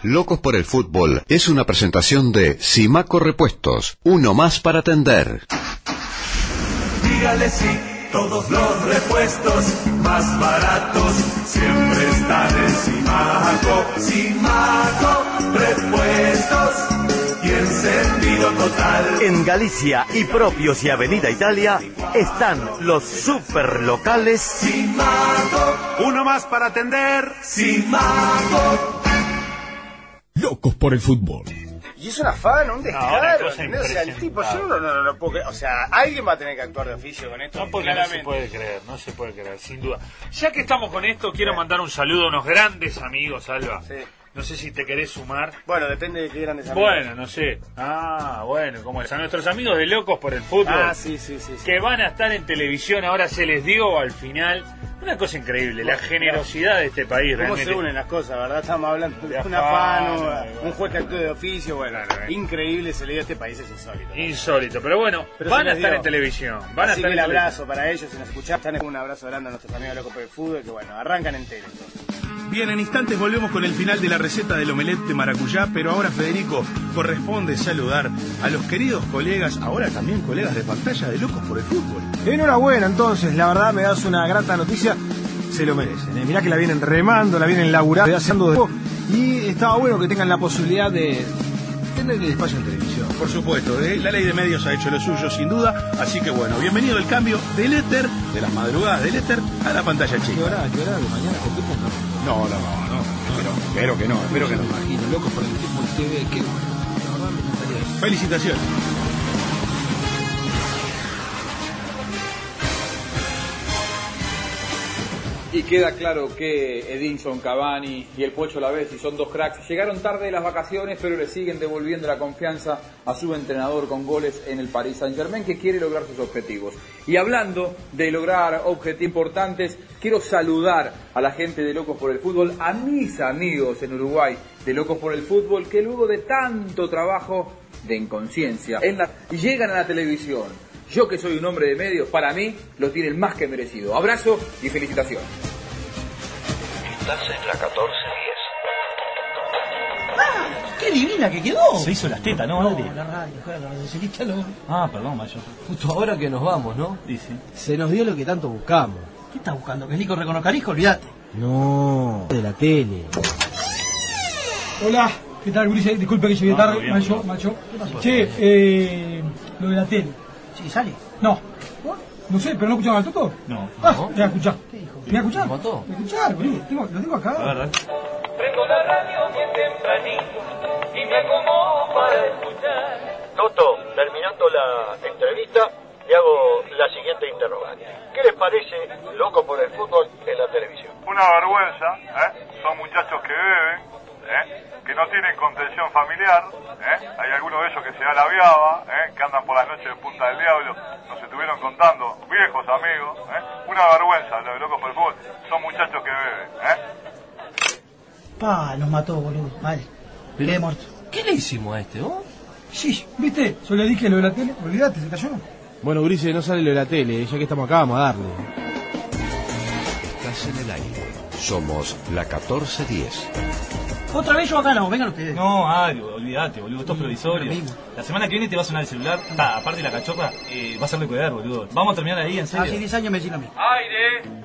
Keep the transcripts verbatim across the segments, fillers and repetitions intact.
Locos por el Fútbol es una presentación de Simaco Repuestos, uno más para atender. Dígale sí, todos los repuestos más baratos siempre están en Simaco. Simaco Repuestos y encendido total. En Galicia y Propios y Avenida Italia están los superlocales Simaco, uno más para atender. Simaco. Locos por el Fútbol. Y es una fan, un descaro, no, ¿no? O sea, el tipo, yo no, no, no, no puedo creer. O sea, alguien va a tener que actuar de oficio con esto. No, porque no se puede creer, no se puede creer, sin duda. Ya que estamos con esto, quiero mandar un saludo a unos grandes amigos, Alba. Sí. No sé si te querés sumar. Bueno, depende de qué grandes amigos. Bueno, no sé. Ah, bueno, como es. A nuestros amigos de Locos por el Fútbol. Ah, sí, sí, sí, sí. Que van a estar en televisión, ahora se les dio al final. Una cosa increíble, la generosidad de este país. ¿Cómo realmente se unen las cosas, verdad? Estamos hablando de De una afán, fan, no, un juez que actúe de oficio, bueno, Claro, eh. increíble, se le dio a este país, es insólito, ¿no? Insólito, pero bueno, Pero van se a les estar dio. en televisión. Van a Así estar que el en televisión. abrazo para ellos, si nos escuchan, un abrazo grande a nuestros amigos locos por el fútbol, que bueno, arrancan en tele entonces. Bien, en instantes volvemos con el final de la receta del omelette de maracuyá, pero ahora, Federico, corresponde saludar a los queridos colegas, ahora también colegas de pantalla de Locos por el Fútbol. Enhorabuena, entonces, la verdad me das una grata noticia, se lo merecen. ¿eh? Mirá que la vienen remando, la vienen laburando, haciendo de... Y estaba bueno que tengan la posibilidad de tener el espacio en televisión. Por supuesto, ¿eh? La ley de medios ha hecho lo suyo, sin duda, así que bueno, bienvenido el cambio del éter, de las madrugadas del éter, a la pantalla chica. ¿Qué hora? ¿Qué hora de mañana? ¿Con qué punto? No, no, no, no, pero, espero que no, espero que no. Me imagino, Locos por el Fútbol T V, qué bueno. La verdad me encantaría eso. Felicitaciones. Y queda claro que Edinson Cavani y el Pocho Lavezzi son dos cracks. Llegaron tarde de las vacaciones, pero le siguen devolviendo la confianza a su entrenador con goles en el Paris Saint-Germain, que quiere lograr sus objetivos. Y hablando de lograr objetivos importantes, quiero saludar a la gente de Locos por el Fútbol, a mis amigos en Uruguay de Locos por el Fútbol, que luego de tanto trabajo de inconsciencia en la... llegan a la televisión. Yo, que soy un hombre de medios, para mí lo tienen más que merecido. Abrazo y felicitaciones. Estás en la catorce diez. ¡Ah! ¡Qué divina que quedó! Se hizo las tetas, ¿no, Adri? No, la radio, claro, la radiocelista lo... Ah, perdón, mayor. Justo ahora que nos vamos, ¿no? Dice. Se nos dio lo que tanto buscamos. ¿Qué estás buscando? ¿Que es Nico Reconocarijo? Olvídate. No, de la tele. Hola, ¿qué tal, Gurice? Disculpe que llegué No, tarde, bien, macho, bien. macho. Che, eh, lo de la tele. Sí, sale. No. No sé, pero no escuchaban al Toto. No. Ah, No. me voy a escuchar. ¿Qué dijo? ¿Me voy a escuchar? ¿Me mató? ¿Me voy a escuchar, boludo? Tengo, lo tengo acá. A ver, dale. Prendo la radio bien tempranito y me acomodo para escuchar. Toto, terminando la entrevista, le hago la siguiente interrogante. ¿Qué les parece Loco por el Fútbol en la televisión? Una vergüenza, ¿eh? Son muchachos que beben, ¿eh? Que no tienen contención familiar, ¿eh? Hay algunos de ellos que se da la viaba, ¿eh? Que andan por las noches de Punta del Diablo, nos estuvieron contando, viejos amigos, ¿eh? Una vergüenza, lo de Locos por el Fútbol, son muchachos que beben, ¿eh? Pa, nos mató, boludo. Vale. Quedé muerto. ¿Qué le hicimos a este, vos? Sí, ¿viste? Yo le dije lo de la tele. Olvídate, se cayó. Bueno, Gurice, no sale lo de la tele, ya que estamos acá, vamos a darle. Estás en el aire. Somos la catorce diez. Otra vez yo acá no, vengan ustedes. No, Adri, olvídate, boludo, esto es provisorio. Lo mismo. La semana que viene te va a sonar el celular. Ah, aparte de la cachopa, eh, va a ser de cuidar, boludo. Vamos a terminar ahí, en serio. Hace diez años me decís lo mismo. ¡Aire!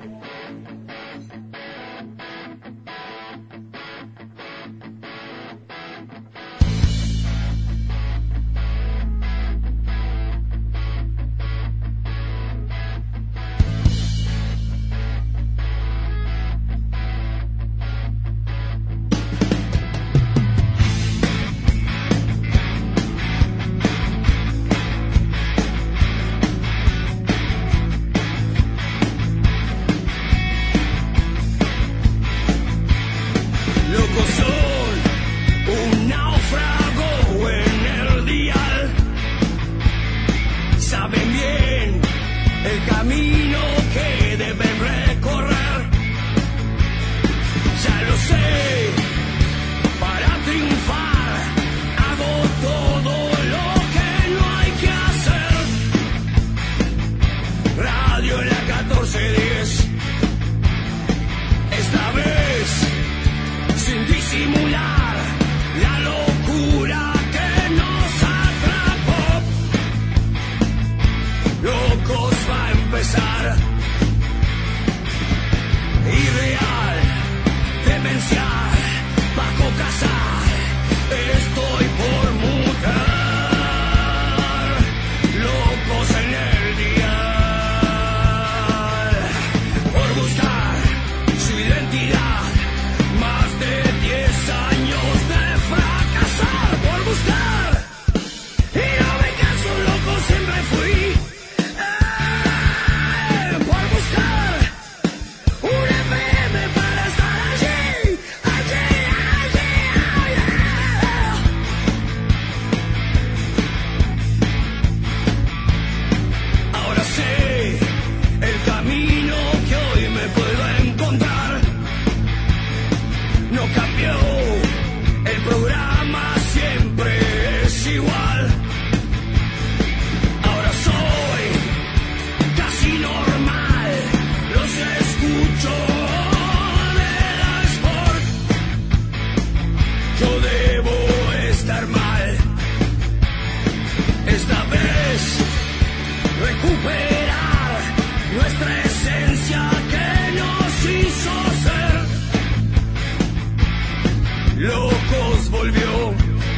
veces volvió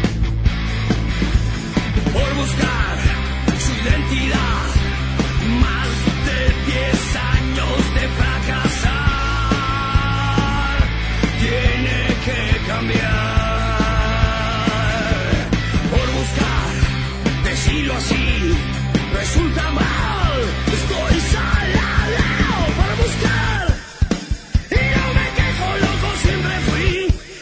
por buscar su identidad. Más de diez años de fracasar, tiene que cambiar. Por buscar, decirlo así, resulta mal. Estoy salado por buscar y no me quejo, loco, siempre fui.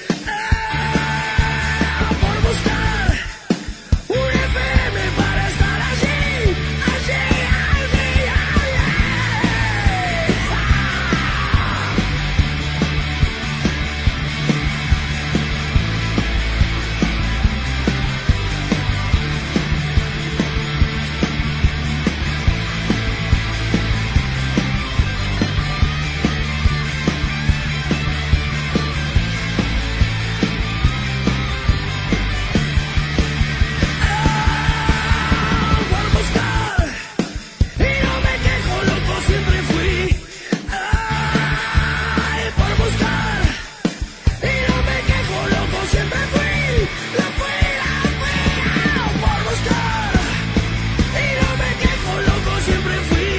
Ah, por buscar un F M para estar allí, allí, allí, allí. Por buscar y no me quejo, loco, siempre fui. Ay, por buscar y no me quejo, loco, siempre fui. La fui, la fui. Por buscar y no me quejo, loco, siempre fui.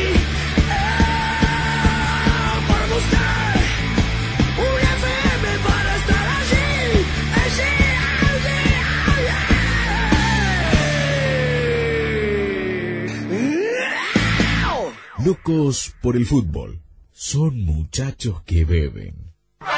Ah, por buscar un F M para estar allí, allí, allí, allí. Locos por el fútbol. Son muchachos que beben.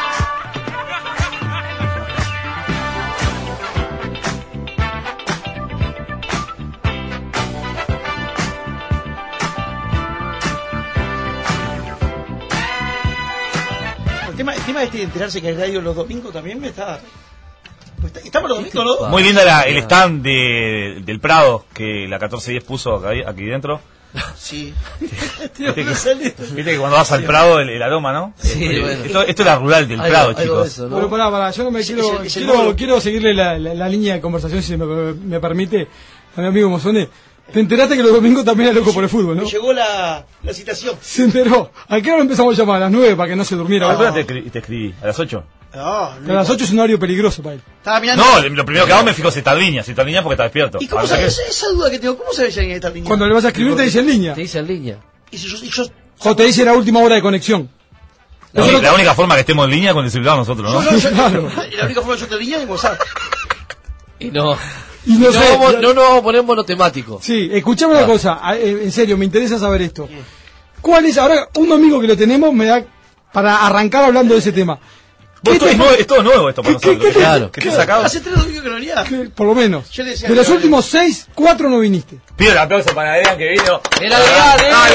El tema, el tema este de enterarse que hay radio los domingos también me está... pues está- Estamos los domingos, ¿no? Muy linda la- el stand de, del Prado que la catorce diez puso acá- aquí dentro. Sí. Viste que, viste que cuando vas al Prado el, el aroma, ¿no? Sí, Eh, bueno. esto, esto es la rural del Algo- Prado, algo de chicos. eso, ¿no? Bueno, pará, pará, yo no me Es- quiero, es el- es el quiero, modo. quiero seguirle la, la- la línea de conversación, si me, me permite, a mi amigo Mozone. Te enteraste que los domingos también era loco por el fútbol, ¿no? Me llegó la, la citación. Se enteró. ¿A qué hora empezamos a llamar? A las nueve para que no se durmiera. ¿A qué hora te, escri- te escribí? ¿A las ocho? No, A las ocho es un horario peligroso para él. Estaba mirando. No, lo primero que hago me fijo si está en línea. Si está en línea porque está despierto. ¿Y cómo Ahora sabes? que- Esa, esa duda que tengo, ¿cómo sabes si alguien está en línea? Cuando le vas a escribir te dice en línea. Te dice en línea. Y si yo, y yo, O te dice la última hora de conexión. La, única- la única forma que estemos en línea con el celular nosotros, ¿no? yo, no, yo- Claro. la única forma que yo te en línea es en WhatsApp. Y no. Y no no, sé, vamos, ya- no nos vamos a poner monotemático. Sí, escuchame una cosa, a- eh, en serio, me interesa saber esto. ¿Cuál es, ahora, un domingo que lo tenemos, me da para arrancar hablando de ese tema? Vos, esto, es nuevo, esto es nuevo esto para ¿Qué- nosotros. qué- Claro. ¿Qué te sacado? Hace tres domingos que no venía. Que, por lo menos. Yo le decía De que los no últimos seis, cuatro no viniste. Pido el aplauso para Adrián que vino. ¡El Adrián, eh! Ay,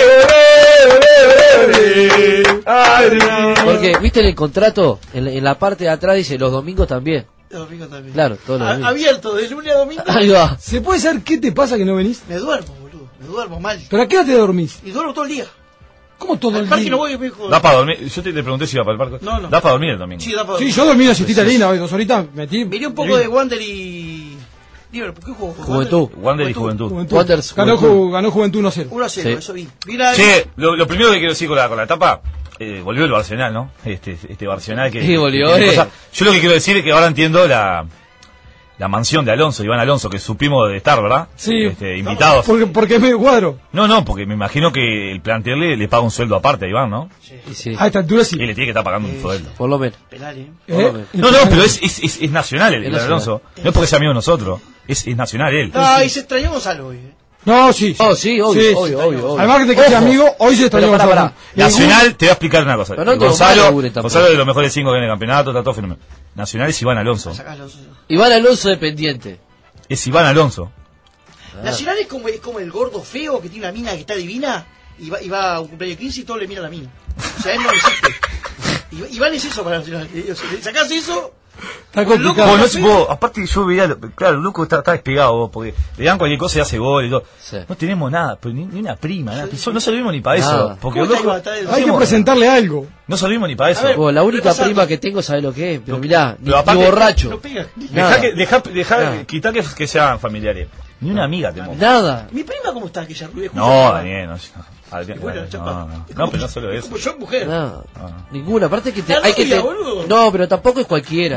bebé, bebé, Adrián. Porque, ¿viste en el contrato? En la, en la parte de atrás dice los domingos también. Los domingos también. Claro, todos los A- domingos. abierto, de lunes a domingo. Ahí va. ¿Se puede saber qué te pasa que no venís? Me duermo, boludo. Me duermo mal. ¿Pero a qué hora te dormís? Y duermo todo el día. ¿Cómo todo Al el parque día? no voy, me dijo. Da para dormir. Yo te, te pregunté si iba para el parque. No, no. Da para dormir el domingo. Sí, da para Sí, dormir. yo dormí una siestita linda hoy, dos horitas, metí. Miré un poco de Wander y... Liverpool, ¿qué juego? Juventud. Wander y Juventud. Juventud. Wanderers, Ganó, Juventud. Ju- ganó Juventud uno a cero. uno a cero, Sí. eso vi. Vi la- Che, lo, lo primero que quiero decir con la, con la etapa, eh, volvió el Barcelona, ¿no? Este, este Barcelona que... Sí, volvió, que tiene eh. cosas. Yo lo que quiero decir es que ahora entiendo la, la mansión de Alonso, Iván Alonso, que es su primo de estar, ¿verdad? Sí. Este, invitados. Porque, porque es medio cuadro. No, no, porque me imagino que el plantel le, le paga un sueldo aparte a Iván, ¿no? Y sí, A esta altura sí. Y le tiene que estar pagando un sueldo. por lo menos. Penal, ¿eh? Por lo ¿Eh? menos. No, no, pero es, es, es, es nacional el Es Iván nacional. Alonso. No es porque sea amigo de nosotros. Es, es nacional él. Ah, y se extrañó Gonzalo hoy, ¿eh? No, sí. Oh, sí, obvio, obvio, obvio, obvio. Además que te quede Ojo. amigo, hoy se extrañó Pero pará, Gonzalo. pará. El Nacional, te voy a explicar una cosa. Pero no todo Gonzalo, mal, Laure, tampoco. Gonzalo es de los mejores cinco que hay en el campeonato, está todo fenómeno. Nacional es Iván Alonso. Sacalo. Iván Alonso dependiente. Es Iván Alonso. Nacional es como, es como el gordo feo que tiene una mina que está divina y va, y va a un cumpleaños de quince y todo le mira a la mina. O sea, él no existe. Iv- Iván es eso para Nacional. O sea, le sacás eso. Está el loco complicado. Vos, no más sé, feo. vos, aparte yo veía, lo- claro, el loco está, está despegado vos, porque le dan cualquier cosa y hace gol y todo. Sí. No tenemos nada, pero ni, ni una prima, nada. So- no servimos ni para eso. Nada. Porque ¿Cómo el está loco, Iván? Está de- Hay que somos- presentarle algo. no servimos ni para eso. A ver, Vos, la única repasando. prima que tengo, ¿sabes lo que es? Pero mirá, ni, Pero ni aparte- borracho. No pega. Dejá Nada. que, dejá, dejá, Nada. quitá que, que sean familiares. Ni una amiga tenemos. Nada. ¿Mi prima cómo está? Que ya rubia. No, Daniel, no. Adrián, Bueno, no, chapa. no, no. No, pero no solo eso. Como yo, mujer. Nada. Ah. Ninguna. Aparte que te, La hay que rubia, te- boludo. No, pero tampoco es cualquiera.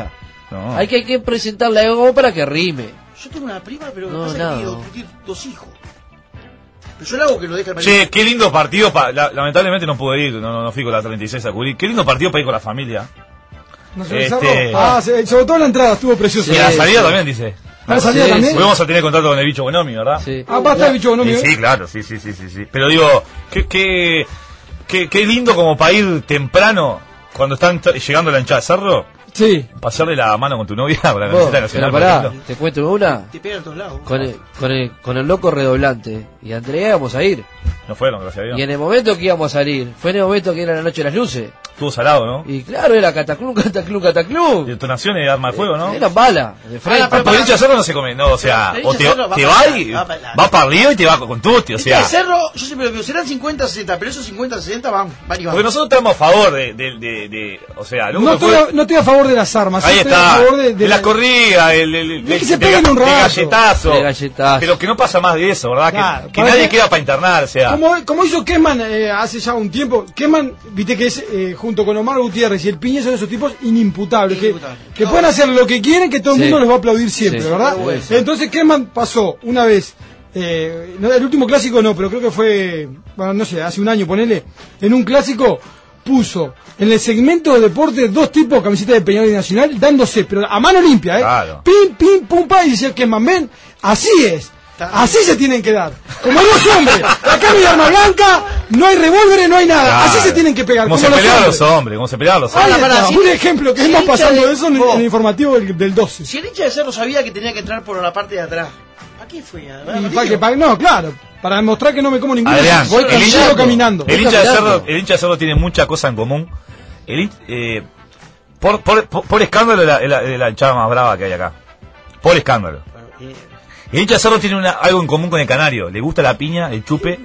No. Hay que, hay que presentarle algo para que rime. Yo tengo una prima, pero No, pasa nada. que quiero tiene dos hijos. Pero yo le hago que lo deje al marido. Che, qué lindo partido. Pa, la, lamentablemente no pude ir, no, no, no fui con la treinta y seis a cubrir. Qué lindo partido para ir con la familia. ¿No se Este- cerró? Ah, se- sobre todo la entrada estuvo preciosa. Y la salida también, dice. ¿A la salida también? Vamos a tener contacto con el bicho Bonomi, ¿verdad? Sí. Ah, va a estar el bicho Bonomi, Sí, ¿eh? sí, claro, sí, sí, sí, sí, sí. Pero digo, qué, qué, qué, qué lindo como para ir temprano, cuando están t- llegando a la hinchada de Cerro, Sí. pasarle la mano con tu novia con la Vos, camiseta nacional. pero por pará, ejemplo. te cuento una. Te pegan a todos lados. Con el, con el, con el loco redoblante y Andrea íbamos a ir. No fueron, gracias a Dios. Y en el momento que íbamos a salir, fue en el momento que era la noche de las luces. Estuvo salado, ¿no? Y claro, era cataclum, cataclum, cataclum. Detonaciones de arma de fuego, ¿no? Eran balas, de frente. Ah, porque el hincha de Cerro no se come, no, o sea, El o hincha te, de Cerro va te para va allá, y va para allá. va para arriba y te va con tutti, o El sea. Cerro, yo siempre lo digo, serán cincuenta sesenta, pero esos cincuenta sesenta van, van y van. Porque nosotros estamos a favor de, de, de, de- o sea, lo No único estoy, que a, fue- no estoy a favor de las armas. ahí estoy a está, favor de, de, de la corrida, el, el, el- De que se de- peguen un de rato. galletazo, De galletazo. pero que no pasa más de eso, ¿verdad? Claro, que que para nadie que- queda para internar, o sea. Como, como hizo Kesman eh, hace ya un tiempo, Kesman, viste que es eh, junto con Omar Gutiérrez y el Piña son esos tipos inimputables, que, que pueden hacer lo que quieren, que todo el Sí. mundo les va a aplaudir siempre, Sí. ¿verdad? Pero bueno. Entonces Kesman pasó una vez, eh, no, el último clásico no, pero creo que fue, bueno, no sé, hace un año, ponele, en un clásico puso en el segmento de deporte dos tipos camiseta de Peñarol y Nacional dándose, pero a mano limpia, ¿eh? Claro. Pim, pim, pum, pa, y decía Kesman, ven, así es. Así se tienen que dar. Como dos hombres. Acá no hay arma blanca, no hay revólveres, no hay nada. Claro. Así se tienen que pegar. Como Como se los peleaban hombres. los hombres, como se peleaban los Ahí hombres. Para, está, si- un ejemplo que si estamos el hincha pasando de- de eso en, vos. en el informativo del, del doce. Si el hincha de Cerro sabía que tenía que entrar por la parte de atrás, ¿para qué fue? ¿A ver, Y Martillo? pa' que pa- no, claro, para demostrar que no me como ninguna. Adrián, voy el caminando, hincha, caminando. el Voy hincha de caminando. Cerro, el hincha de Cerro tiene mucha cosa en común. El, hin- eh, por, por, por, por escándalo es la, es la- es la hinchada más brava que hay acá. Por escándalo. El hincha de Cerro tiene una, algo en común con el canario. Le gusta la piña, el chupe.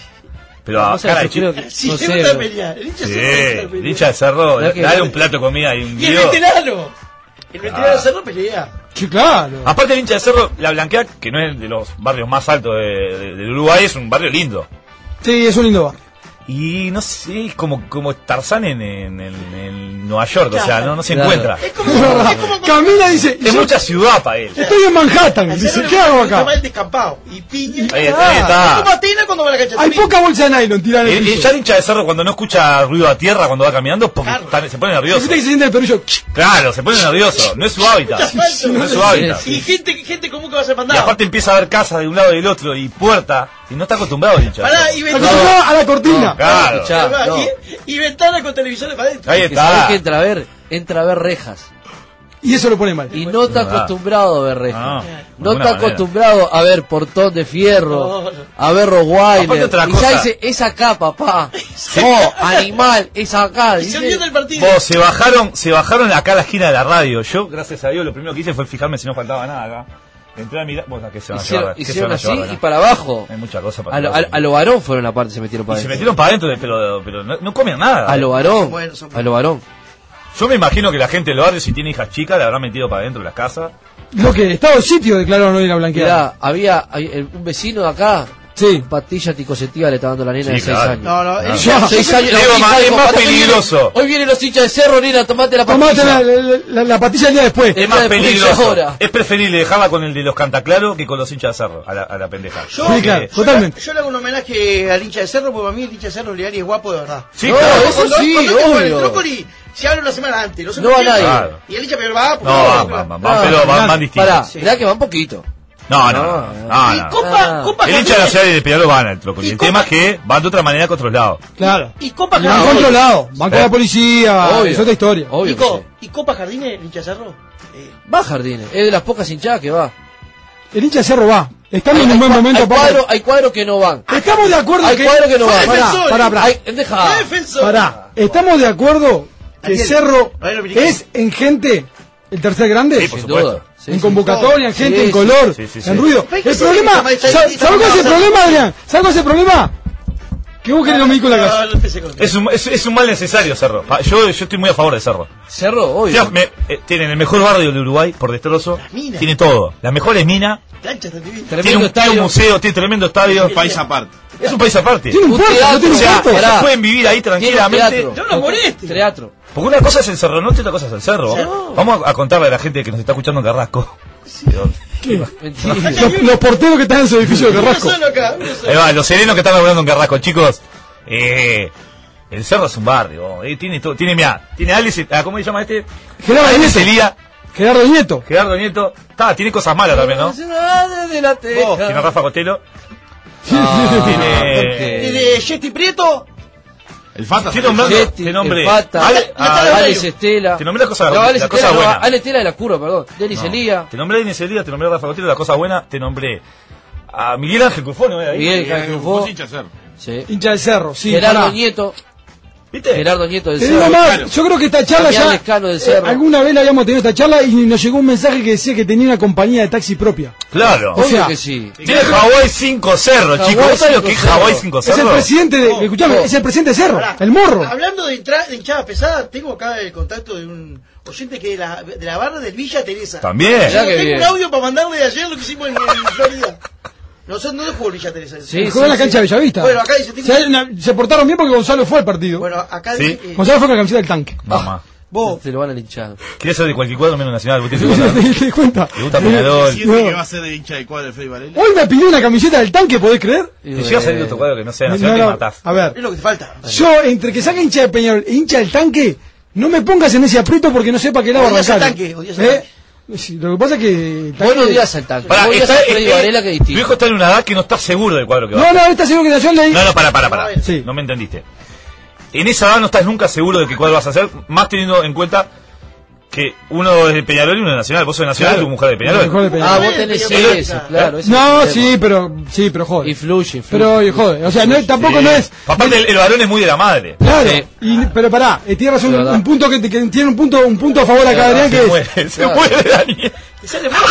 Pero a No sé, cara yo de chico. creo que- Sí, no le sé, gusta pero- pelear. El hincha Sí, de Cerro le gusta el pelear. hincha de Cerro, ¿Verdad que- dale un plato de comida y un Y el video. veterano. El veterano de Cerro pelea. Sí, claro. Aparte el hincha de Cerro, la Blanquea, que no es de los barrios más altos de, de- del Uruguay, es un barrio lindo. Sí, es un lindo barrio. Y no sé, es como, como Tarzán en, en, en- en Nueva York, o sea, no, no se Claro. encuentra. Es como, Es verdad. es como Camina y dice, Es yo mucha ciudad para él. estoy en Manhattan. al Dice, Cerro ¿qué le hago gusta acá? el descampado. Y piña. Ahí, Ah, ahí Es está. como Atena cuando va a la cancha. Hay de poca bolsa de nylon tirada en el El, el piso. ya el hincha de Cerro cuando no escucha ruido a tierra cuando va caminando, porque Claro. está- se pone nervioso. Viste que se siente el perrillo. Claro, se pone nervioso. No es su hábitat. asfalto. No es su hábitat. Y gente, gente común que va a ser Y mandado. aparte empieza a ver casas de un lado y del otro y puerta. Y no está acostumbrado el hincha. de Pará, Cerro. y No, ventana. a la cortina. Claro. Escuchá, no. Y, y ventana con televisores para adentro. Ahí Que sabés está. que entra a ver, entra a ver rejas. Y eso lo pone mal. Y no está verdad. acostumbrado a ver rejas. No, No, de está ninguna manera. acostumbrado a ver portón de fierro, No, no. a ver Aparte Rottweiler. otra Y cosa. ya dice, es acá, papá. No, animal, es acá. Y se Dice, olvidó del partido. Vos, se bajaron, se bajaron acá a la esquina de la radio. Yo, gracias a Dios, lo primero que hice fue fijarme si no faltaba nada acá. Entré a mirar. Bueno, ¿qué se van a hicieron llevar? ¿Qué se hicieron van a así llevar y acá? para abajo. Hay mucha cosa para A lo, llevar. a, a lo varón fueron aparte, se metieron para Y se adentro. metieron para adentro, pero, pero no, no comen nada. A lo varón. Bueno, son A lo varón. Yo me imagino que la gente del barrio, si tiene hijas chicas, la habrán metido para adentro de las casas. Lo que estado de sitio declararon hoy la blanqueada. Mirá, había hay- el- un vecino de acá. Sí. Patilla anticonceptiva le está dando a la nena Sí, de seis claro. años. No, no, el- Ya. seis años. Digo, la más- hija es dijo, más "Hoy viene- peligroso". Hoy vienen los hinchas de Cerro, nena, tomate la Tomate pastilla. la, la, la- la patilla el día después. Es más después de peligroso. ahora. Es preferible dejarla con el de los cantaclaros que con los hinchas de Cerro, a la, a la pendeja. Yo, Sí, claro, yo totalmente. le- yo le hago un homenaje al hincha de Cerro, porque para mí el hincha de Cerro Leari es guapo de verdad. Sí, No, claro. eso Cuando- sí, cuando te juega el obvio. Trócoli, se habla una semana antes. No, sé No por va qué. nadie. Claro. Y el hincha pero va. porque- No, van, van, van, van, pero van, van distintos. Pará, Sí. mirá que van poquito. No, no, no. no, Y no. Copa, Ah. Copa El hincha de la Jardines- ciudad de Peñarol van al Trócoli. Y El Copa- tema es que van de otra manera que otros lados. Claro. Y Copa Van Jardines. controlados, van con Eh. la policía, Obvio. es otra historia. Obvio Y, que Co- sí. y Copa Jardines, el hincha de Cerro. Eh, Va Jardines, es de las pocas hinchadas que va. El hincha de Cerro va. Estamos en un buen cua- momento hay para. cuadros hay cuadros que no van. Estamos de acuerdo Hay que. cuadros que no van. Pará, Defensor. pará, pará. Hay- deja. defensor. Pará. Estamos de acuerdo que Ariel, Cerro Ariel Dominique. es en gente el tercer grande. Sí, por Sin supuesto. duda. Sí, En sí. convocatoria, en gente, Sí, en sí. color, Sí, sí, sí. en ruido. Hay que El ser problema, que está ¿sabes estadística, cuál es el está- problema, Adrián? ¿Sabes cuál es el problema? Que vos querés lo mismo en la no, casa. no empecé con- Es un, es, es un mal necesario Cerro. Pa- Yo, yo estoy muy a favor de Cerro. Cerro, O obvio. sea, me- eh, tienen el mejor barrio de Uruguay por destrozo. minas. Tiene todo. Las mejores minas. Cancha está divina. Tiene Tremendo un, tiene un estadio. museo, tiene tremendo estadio. País aparte. Es un país aparte. Tiene un Un puerto, teatro, no tiene un o sea, puerto. ellos pueden vivir ahí tranquilamente. Teatro. Yo no moleste. Teatro. Porque una cosa es el Cerro Norte y otra cosa es el cerro. Cerro. Vamos a contarle a la gente que nos está escuchando en Carrasco. ¿Qué? Los, los porteros que están en su edificio de Carrasco. Uno solo acá, uno solo. Ahí va, los serenos que están laburando en Carrasco, chicos. Eh, el cerro es un barrio. Eh, tiene todo, tiene, mira, tiene Alex, ah, ¿cómo se llama este? Gerardo Alex Nieto. Elía, Gerardo Nieto. Gerardo Nieto. Está, tiene cosas malas también, ¿no? De la teja. Tiene a Rafa Cotelo. Ah, Tiene. ¿Y de Yeti Prieto? El Fata. ¿Qué nombrando? Yeti, ¿Qué nombre? el Fata, Ale- ah, Alex Alex Estela. Te nombré la cosa, No, la Alex cosa Estela, no, buena. Alex Estela de la curva, perdón. Denis No. Elía. Te nombré a Denis Elías, te nombré a Rafa Cotelo, la cosa buena. Te nombré a Miguel Ángel Cufón, ¿no? Ahí. Miguel Ángel Cufó. Vos hincha ser. Sí. Hincha del Cerro, sí. Gerardo pará. Nieto. ¿Viste? Gerardo Nieto del Te digo Cerro. más, yo creo que esta charla Damián ya Lescano del eh, Cerro. alguna vez la habíamos tenido esta charla y nos llegó un mensaje que decía que tenía una compañía de taxi propia. Claro. O sea, Obvio que sí. Tiene Hawái cinco cerros, Hawái chicos. ¿Vos sabés lo cinco que es cerros. Hawái cinco es el cerros? presidente de, escuchame, es el presidente de Cerro, Pará. el morro. Hablando de, entra- de hinchada pesada, tengo acá el contacto de un oyente que de la, de la barra del Villa Teresa. También. Yo Mirá que tengo bien. un audio para mandarle de ayer lo que hicimos en, en Florida. Nosotros no jugó el Villa Teresa. Sí, Jugó en la cancha de Bellavista. Bueno, acá dice, tengo- Se, hay una- se portaron bien porque Gonzalo fue al partido. Bueno, acá Sí. dice, eh, Gonzalo fue con la camiseta del tanque. Mamá. vos, Te lo van a linchar. Quiere ser de cualquier cuadro menos nacional. ¿Vos te ¿Te, das cuenta? te das cuenta? Le gusta Peñarol. ¿Siente No. que va a ser de hincha de cuadro de Fede Varela? Hoy me pidió una camiseta del tanque, ¿podés creer? Te llega a salir de otro cuadro que no sea No, nacional, no, te matás. a ver, es lo que te falta. yo entre que saca hincha de Peñarol e hincha del tanque, no me pongas en ese aprieto porque no sepa que lado Odias al arrancar. tanque, odias al ¿Eh? tanque. Sí, lo que pasa es que... el Vos tanque- no odias al tanque. Pará, Vos odias está, a Freddy eh, Varela que es tu distinto. hijo está en una edad que no está seguro del cuadro que va. No, no, esta seguro que yo leí... No, no, para, para, para. Sí. No me entendiste. En esa edad no estás nunca seguro de qué cuadro vas a hacer, más teniendo en cuenta que uno es de Peñarol y uno es de Nacional. Vos sos de Nacional y tu mujer de Peñarol. Mejor de Peñarol. Ah, vos tenés Pero- eso, claro. ese No, es el sí, tema. pero sí, pero joder. Influye, influye. Pero oye, joder, o sea, no, tampoco Sí. no es... Aparte, el, el varón es muy de la madre. Claro, Sí. y, pero pará, eh, tiene razón, Es un, verdad. un punto que, que tiene un punto un punto a favor acá, Adrián, que Se es... muere, se Claro. muere Daniel. Que sale mal.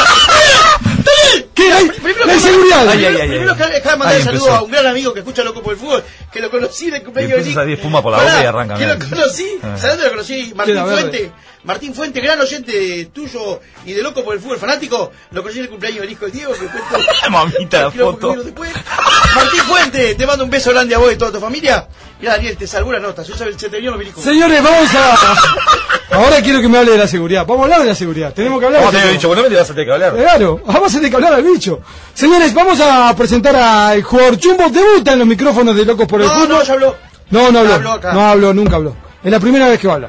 ¿Qué? La, Primero la que- inseguridad. Ay, ay, Primero, ay, primero ay. que dejar de mandar Ahí el saludo empezó. a un gran amigo que escucha Loco por el Fútbol, que lo conocí en el cumpleaños Y de empieza a salir Nico. espuma por la Pará, boca y arranca que bien. lo conocí, Ah. ¿sabés dónde lo conocí? Martín Queda verde. Fuente. Martín Fuente, gran oyente tuyo y de Loco por el Fútbol fanático. Lo conocí en el cumpleaños del hijo de Diego, que cuento. Mamita, la tranquilo, foto. porque vino después. Martín Fuente, te mando un beso grande a vos y a toda tu familia. Mira, Daniel, te salvó la nota. Yo sabía, se te vio los milicos. Señores, vamos a... Ahora quiero que me hable de la seguridad. Vamos a hablar de la seguridad. Tenemos que hablar Vamos a de tener eso. dicho, bueno, me te vas a tener que hablar. Claro, vamos a tener que hablar al bicho. Señores, vamos a presentar al jugador Chumbo. Debuta en los micrófonos de Locos por el No, Fútbol. no, ya habló. No, no habló. Habló acá. No habló, nunca habló. Es la primera vez que habla.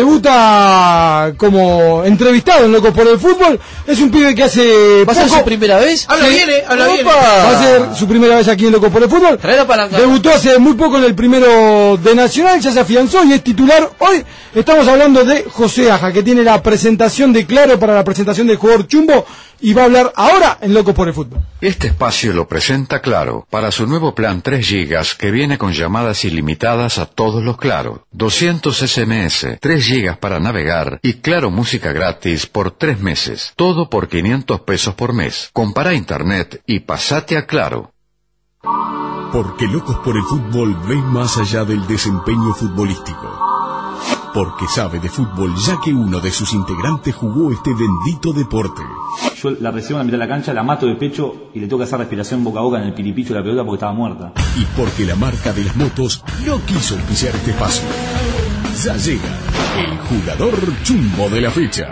Debuta como entrevistado en Locos por el Fútbol. Es un pibe que hace ¿Va a ser poco- su primera vez? Habla Sí. bien, eh, habla bien. Opa. Va a ser su primera vez aquí en Locos por el Fútbol. Traelo para acá. Debutó hace muy poco en el primero de Nacional, ya se afianzó y es titular. Hoy estamos hablando de José Aja, que tiene la presentación de Claro para la presentación del jugador Chumbo y va a hablar ahora en Locos por el Fútbol. Este espacio lo presenta Claro, para su nuevo plan tres gigas que viene con llamadas ilimitadas a todos los Claro, doscientos ese eme ese, tres gigas para navegar y Claro música gratis por tres meses, todo por quinientos pesos por mes. Compara internet y pasate a Claro. Porque Locos por el Fútbol ven más allá del desempeño futbolístico. Porque sabe de fútbol ya que uno de sus integrantes jugó este bendito deporte. Yo la recibo en la mitad de la cancha, la mato de pecho y le tengo que hacer respiración boca a boca en el piripicho de la pelota porque estaba muerta. Y porque la marca de las motos no quiso auspiciar este espacio. Ya llega el jugador chumbo de la fecha.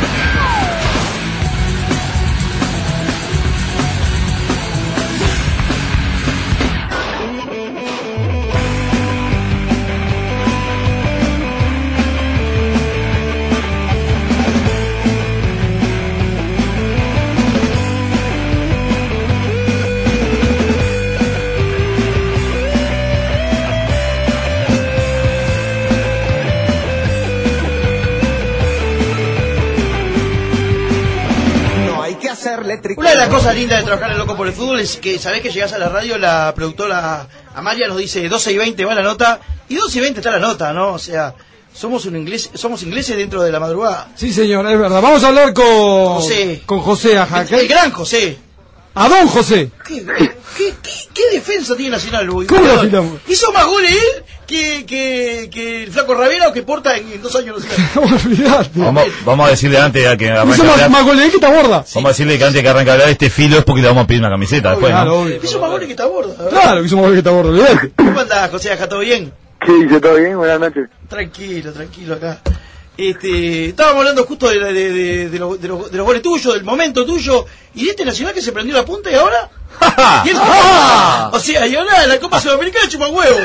Una de las cosas lindas de trabajar en Loco por el Fútbol es que sabés que llegás a la radio, la productora Amalia nos dice doce y veinte va la nota, y doce y veinte está la nota, ¿no? O sea, somos un inglés, somos ingleses dentro de la madrugada. Sí, señor, es verdad. Vamos a hablar con José. con José Aja. El, el gran José. A Don José. ¿Qué, qué, qué, qué defensa tiene Nacional hoy? ¿Cómo lo afilamos? Hizo más goles él que, que, que el Flaco Ravera o que Porta en, en dos años. No Olvidate. Vamos, vamos a decirle antes a que arranque Hizo a más, hablar. más goles que Taborda. Vamos a decirle que antes que arranque a hablar de este filo es porque le vamos a pedir una camiseta después, ¿no? Claro, obvio. Hizo más goles que Taborda. Claro, hizo más goles que Taborda, olvidate. ¿Cómo andás, José? ¿Acá todo bien? ¿Qué dice? ¿Todo bien? Buenas noches. Tranquilo, tranquilo acá. Este, estábamos hablando justo de, de, de, de, los, de, los, de los goles tuyos, del momento tuyo, y de este Nacional que se prendió la punta y ahora... ¿Y el... ¡Ah! O sea, y ahora en la Copa Sudamericana chupa huevo.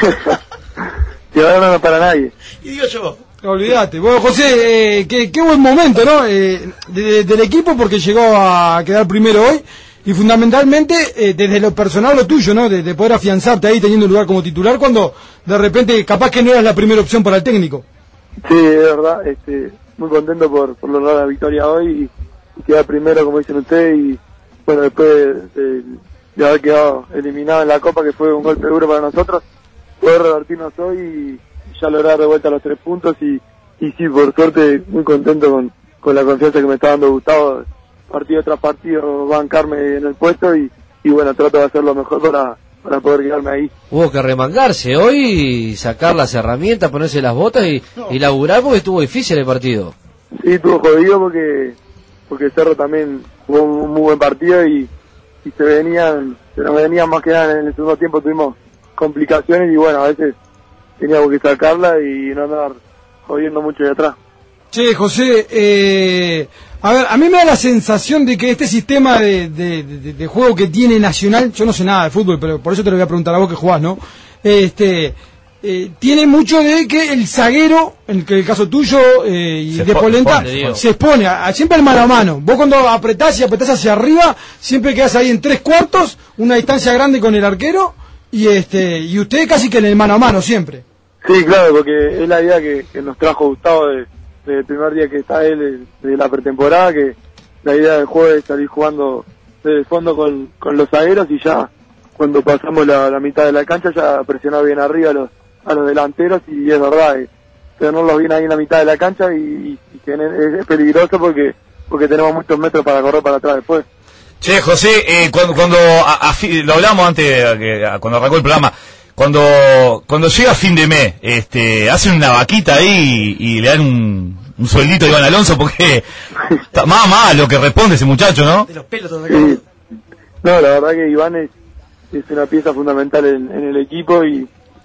Y ahora no es para nadie. Y digo yo... Olvídate. Bueno, José, eh, qué, qué buen momento, ¿no? Eh, de, de, del equipo porque llegó a quedar primero hoy y fundamentalmente eh, desde lo personal lo tuyo, ¿no? De, de poder afianzarte ahí teniendo un lugar como titular cuando de repente capaz que no eras la primera opción para el técnico. Sí, de verdad, este, muy contento por, por lograr la victoria hoy y, y quedar primero, como dicen ustedes, y bueno, después de, de haber quedado eliminado en la Copa, que fue un golpe duro para nosotros, poder revertirnos hoy y ya lograr de vuelta los tres puntos y, y sí, por suerte, muy contento con, con la confianza que me está dando Gustavo, partido tras partido, bancarme en el puesto y, y bueno, trato de hacer lo mejor para, para poder quedarme ahí. Hubo que remangarse hoy, sacar las herramientas, ponerse las botas y, no. y laburar porque estuvo difícil el partido. Sí, estuvo jodido porque porque Cerro también jugó un muy buen partido y, y se venían, se nos venían más que nada en el segundo tiempo, tuvimos complicaciones y bueno, a veces teníamos que sacarla y no andar jodiendo mucho de atrás. Che, José, eh, a ver, a mí me da la sensación de que este sistema de, de, de, de juego que tiene Nacional, yo no sé nada de fútbol, pero por eso te lo voy a preguntar a vos que jugás, ¿no? Este, eh, tiene mucho de que el zaguero, en el caso tuyo eh, y Se de expone, Polenta, expone, digo. se expone a, a- siempre al mano a mano. Vos cuando apretás y apretás hacia arriba, siempre quedás ahí en tres cuartos, una distancia grande con el arquero, y este y usted casi que en el mano a mano siempre. Sí, claro, porque es la idea que, que nos trajo Gustavo de, desde el primer día que está él, de, de la pretemporada, que la idea del juego es salir jugando desde el fondo con, con los zagueros y ya cuando pasamos la, la mitad de la cancha ya presionar bien arriba a los, a los delanteros y es verdad, eh, tenerlos bien ahí en la mitad de la cancha y, y, y que es, es peligroso porque porque tenemos muchos metros para correr para atrás después. Che, José, eh, cuando, cuando a, a fi- lo hablamos antes, a que- a- cuando arrancó el programa, cuando cuando llega fin de mes, este, hacen una vaquita ahí y, y le dan un, un sueldito a Iván Alonso porque está más más lo que responde ese muchacho, ¿no? De los pelos todos Sí. No, la verdad que Iván es, es una pieza fundamental en, en el equipo y,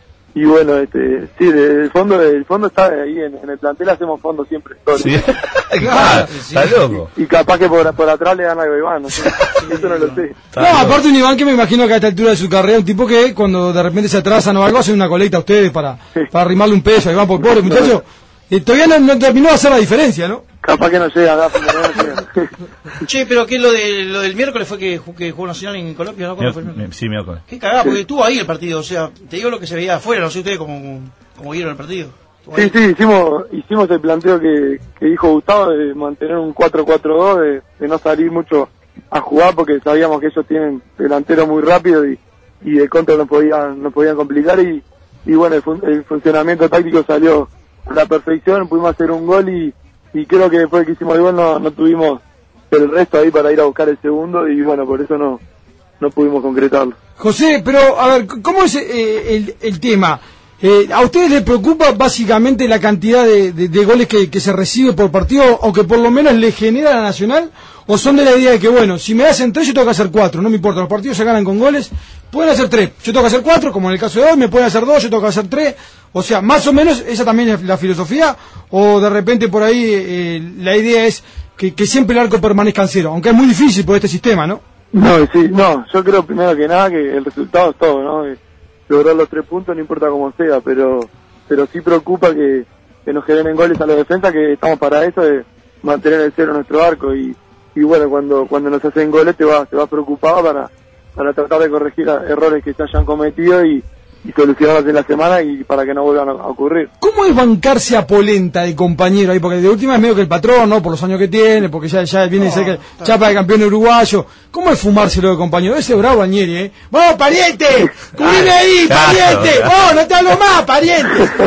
y bueno, este, sí, el fondo, el fondo está ahí en, en el plantel, hacemos fondo siempre. todo el Sí. tiempo. Claro, está loco. Y capaz que por, por atrás le dan algo a Iván, no sé, eso no lo sé. No, aparte un Iván que me imagino que a esta altura de su carrera, un tipo que cuando de repente se atrasan o algo, hacen una colecta a ustedes para, para arrimarle un peso a Iván, por pobre muchacho. Eh, todavía no, no terminó de hacer la diferencia, ¿no? Capaz que no llega, acá, pero no llega. Che, pero ¿qué es lo, de, lo del miércoles fue que, ju- que jugó Nacional en Colombia? ¿No? ¿Cuándo fue el miércoles? Sí, miércoles. Qué cagada, porque estuvo ahí el partido, o sea, te digo lo que se veía afuera, no sé ustedes cómo, cómo vieron el partido. Estuvo Sí, ahí. sí, hicimos, hicimos el planteo que, que dijo Gustavo de mantener un cuatro cuatro dos, de, de no salir mucho a jugar porque sabíamos que ellos tienen delanteros muy rápidos y, y de contra nos podían, nos podían complicar y, y bueno, el, fun- el funcionamiento táctico salió a la perfección, pudimos hacer un gol y, y creo que después que hicimos el gol no, no tuvimos el resto ahí para ir a buscar el segundo y bueno, por eso no, no pudimos concretarlo. José, pero a ver, ¿cómo es eh, el, el tema? Eh, ¿A ustedes les preocupa básicamente la cantidad de, de- de goles que, que se recibe por partido o que por lo menos le genera a la Nacional? ¿O son de la idea de que, bueno, si me hacen tres, yo tengo que hacer cuatro, no me importa, los partidos se ganan con goles, pueden hacer tres, yo tengo que hacer cuatro, como en el caso de hoy, me pueden hacer dos, yo tengo que hacer tres, o sea, más o menos esa también es la filosofía, o de repente por ahí eh, la idea es que, que siempre el arco permanezca en cero, aunque es muy difícil por este sistema, ¿no? No, sí, no, yo creo primero que nada que el resultado es todo, ¿no? Eh, Lograr los tres puntos no importa cómo sea, pero pero sí preocupa que, que nos generen goles a la defensa, que estamos para eso, de mantener el cero en nuestro arco y, y bueno, cuando cuando nos hacen goles te vas te vas preocupado para para tratar de corregir a- errores que se hayan cometido y, y solucionarlos en la semana y para que no vuelvan a, a ocurrir. ¿Cómo es bancarse a Polenta de compañero ahí? Porque de última es medio que el patrón, ¿no? Por los años que tiene, porque ya, ya viene a ser que chapa de campeón uruguayo. ¿Cómo es fumárselo de compañero? Ese bravo Añeri, ¿eh? ¡Vos, pariente! ¡Cubrime ahí, Claro, pariente! claro. ¡Vos, no te hablo más, pariente!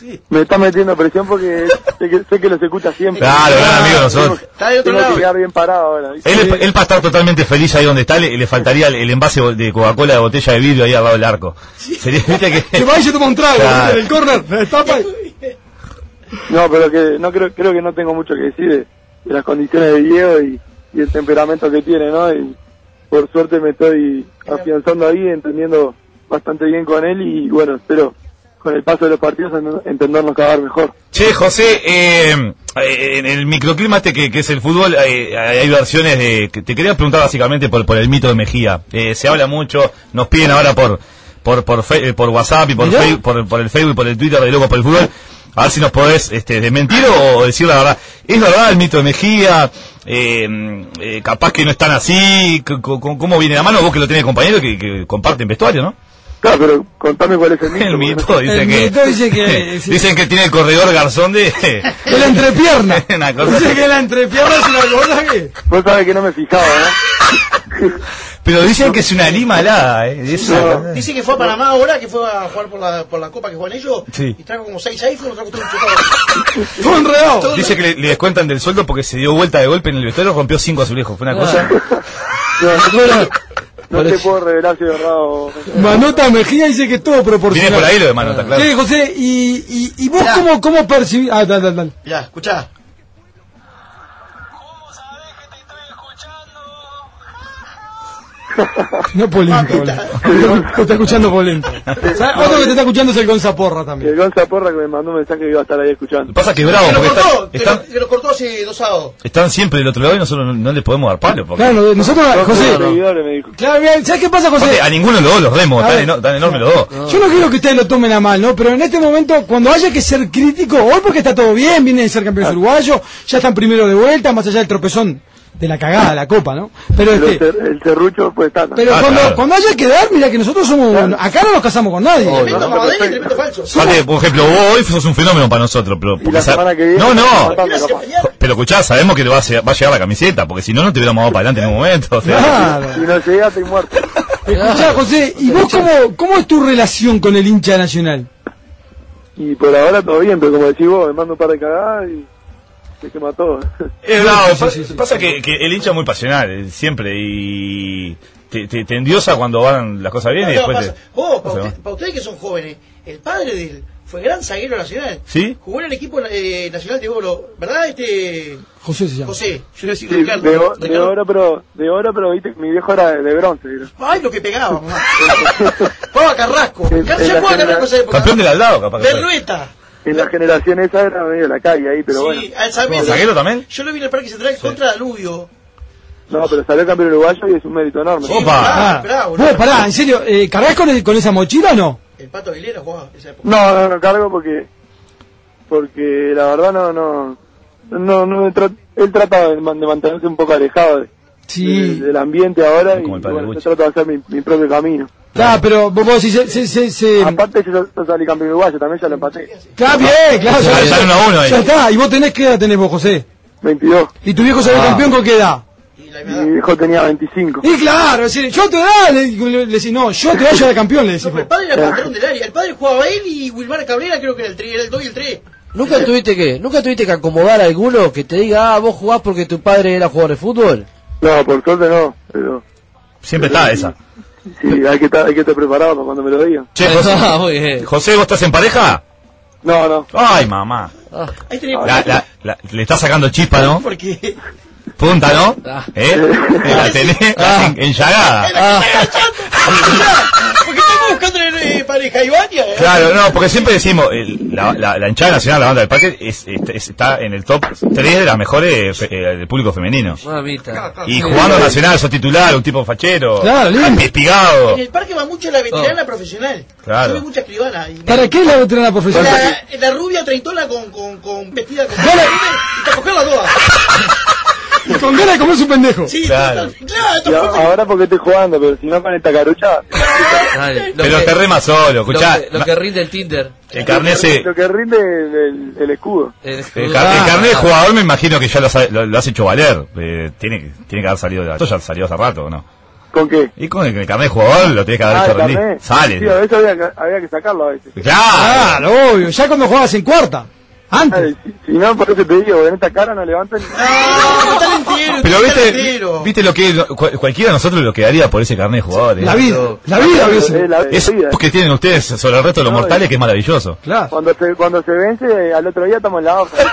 me está metiendo presión porque sé que, sé que los escucha siempre. Claro, gran amigo nosotros. Está de otro Tengo lado. que quedar bien parado ahora. ¿viste? Él, él para estar totalmente feliz ahí donde está, le, le faltaría el, el envase de Coca-Cola de botella de vidrio ahí al lado del arco. Sería, viste que... Que vaya y toma un trago, Claro. en el córner, la tapa y... No, pero que no creo creo que no tengo mucho que decir de, de las condiciones de Diego y, y el temperamento que tiene, ¿no? Y por suerte me estoy afianzando ahí, entendiendo bastante bien con él y bueno, espero con el paso de los partidos entendernos cada vez mejor. Che, José, eh, en el microclima este que, que es el fútbol, eh, hay versiones de... que te quería preguntar básicamente por, por el mito de Mejía. Eh, se habla mucho, nos piden ahora por por por, fe, por WhatsApp y por, Facebook, por por el Facebook y por el Twitter de Locos por el Fútbol, a ver si nos podés este, desmentir o decir la verdad. ¿Es verdad el mito de Mejía? Eh, eh, capaz que no están así. C- c- ¿Cómo viene la mano? Vos que lo tenés compañero que, que comparten vestuario, ¿no? Claro, pero contame cuál es el mito. El mito, dicen El que, mito dice que- sí. dicen que tiene el corredor garzón de... De la entrepierna. Una cosa Dice así. que la entrepierna es una cosa que... Vos sabés que no me fijaba, ¿no? Pero dicen que es una lima alada, ¿eh? De esa- Dice que fue a Panamá ahora, que fue a jugar por la, por la copa que juegan ellos, Sí. y trajo como seis iPhones, trajo todo un chocado. Todo enredado. Dice que le, le descuentan del sueldo porque se dio vuelta de golpe en el vestuario, rompió cinco azulejos. Fue una cosa... No, no te puedo revelar si es verdad o... Manota Mejía dice que todo proporcional. Viene por ahí lo de Manota, claro. Sí, José, y, y, y vos Ya. cómo, cómo percibís... Ah, dale, dale, dale. Ya, escuchá. No polenta, boludo. Te está escuchando polenta. ¿Sabes? Otro que te está escuchando es el Gonza Porra también. El Gonza Porra que me mandó un mensaje que iba a estar ahí escuchando. Lo que pasa es que es bravo, Que lo porque cortó, están, que están, lo, que lo cortó hace dos sábados. están siempre del otro lado y nosotros no, no les podemos dar palo. Porque... Claro, nosotros, Dos José... seguidores me dijo. Claro, bien, ¿sabes qué pasa, Aparte, José? a ninguno de los dos los vemos, A tan, ver. eno- tan enormes los dos. Yo no quiero que ustedes lo tomen a mal, ¿no? Pero en este momento, cuando haya que ser crítico, hoy porque está todo bien, vienen de ser campeones uruguayos, ya están primero de vuelta, más allá del tropezón de la cagada de la copa, ¿no? Pero Pero este... el, cer- el serrucho pues está. Pero Ah, cuando, claro. cuando haya que dar, mira que nosotros somos... Acá no nos casamos con nadie. Tremendo no, mamadera y perfecto. tremendo falso. Aparte, por ejemplo, vos hoy sos un fenómeno para nosotros. Pero, Y porque la sa- semana que viene... No, no. matando, Gracias, capaz. pelear. Pero escuchá, sabemos que te va a, lle- va a llegar la camiseta, porque si no, no te hubiéramos dado para adelante en un momento. O sea, Claro. Si no llega, estoy muerto. Escuchá, José, ¿y vos cómo, cómo es tu relación con el hincha nacional? Y por ahora todo bien, pero como decís vos, me mando un par de cagadas y se quema todo. Es bravo, pa- pasa que, que el hincha es muy pasional, eh, siempre, y te, te, te endiosa cuando van las cosas bien y No, no, después pasa. te... Vos, para, se va. usted- para ustedes que son jóvenes, el padre de él fue gran zaguero nacional. ¿Sí? Jugó en el equipo eh, nacional de Bolo, ¿verdad? Este José se llama. José, yo le decía Sí, Ricardo. de, o- de Ricardo. oro, pero de oro, pero viste, mi viejo era de, de bronce. ¿viste? Ay, lo que pegaba, mamá. Jugaba Carrasco. En- Ya en ya la jugaba Carrasco genera- esa época. Campeón del Aldao, capaz que fue. Berrueta. En la generación esa era medio la calle ahí, pero Sí, bueno. al saber- ¿Zaguero también? Yo lo vi en el Parque Central contra Danubio. No, pero salió campeón uruguayo y es un mérito enorme. Sí, Opa. esperá, Ah, esperá, boludo. vos, pará, en serio, eh, ¿cargás con, el- con esa mochila o no? El Pato Aguilera jugaba esa época. No, no, no cargo porque porque la verdad no no no, no tra- él trata de, man- de mantenerse un poco alejado de- Sí. de- del ambiente ahora y Como el padre bueno, yo Gucci. trato de hacer mi, mi propio camino. Claro, pero vos, vos decís, se, se, se, se- Aparte yo, yo salí campeón uruguayo, también ya lo empaté. Claro, bien, claro. Ya- ya era uno a uno ahí. Ya está, ¿y vos tenés qué edad tenés vos, José? veintidós. ¿Y tu viejo salió Ah. campeón con qué edad? Mi viejo tenía veinticinco. Y claro, es decir, yo te da, le, le, le decís, no, yo te voy a de campeón, le decís. No, pero el vos. padre era patrón del área. El padre jugaba él y Wilmar Cabrera, creo que era el tres, era el dos y el tres. ¿Nunca tuviste que, nunca tuviste que acomodar a alguno que te diga, ah, vos jugás porque tu padre era jugador de fútbol? No, por suerte no, pero Siempre está esa. sí, hay que estar, hay que estar preparado para cuando me lo digan. Che, José, Ah, muy bien. José, ¿vos estás en pareja? No, no. Ay, mamá. Ahí tenés. La, la, la- le está sacando chispa, ¿no? Porque. Punta, ¿no? Ah. ¿Eh? La tenés en- enllagada. Porque estamos buscando eh, pareja Ivania. ¿eh? Claro, no, porque siempre decimos, el- la, la, la hinchada nacional, la banda del parque, es, es- es- está en el top tres de las mejores fe- eh, del público femenino. Mamita. Y jugando nacional, sos titular, un tipo fachero, Claro, lindo. espigado. En el parque va mucho la veterana profesional. Claro. Yo vi mucha escribana. Y ¿Para qué la veterana profesional? la, la rubia treintona con, con, con vestida con. Dale. Y te coger las dos. Y con ganas de comer su pendejo. Sí, Claro. total. Claro, Y te a- coge- ahora porque estoy jugando, pero si no con esta carucha, Dale, lo Pero que- te rema solo, lo escuchá. que, lo que rinde el Tinder. El carnet se- lo que rinde el, el, el escudo. El, El, car- el carnet de jugador me imagino que ya lo, has- lo, lo has hecho valer. Eh, tiene, que- tiene que haber salido de la... Esto ya salió hace rato, ¿o no? ¿Con qué? Y con el, el carnet de jugador lo tenés que haber Ah, hecho ¿el rendir. carnet? Sale. Sí, a veces había que, había que sacarlo a veces. Claro. Claro, obvio. Ya cuando jugabas en cuarta. Antes. Ay, si, si no, por eso te digo, en esta cara no levantan. Pero viste, viste lo que lo- cual- cualquiera de nosotros lo quedaría por ese carnet de jugadores. La vida, la vida, Eh, ¿ves? la- Eso la vida. que tienen ustedes sobre el resto de los No, mortales que es maravilloso. Claro. Cuando se, cuando se vence, al otro día estamos en la hoja.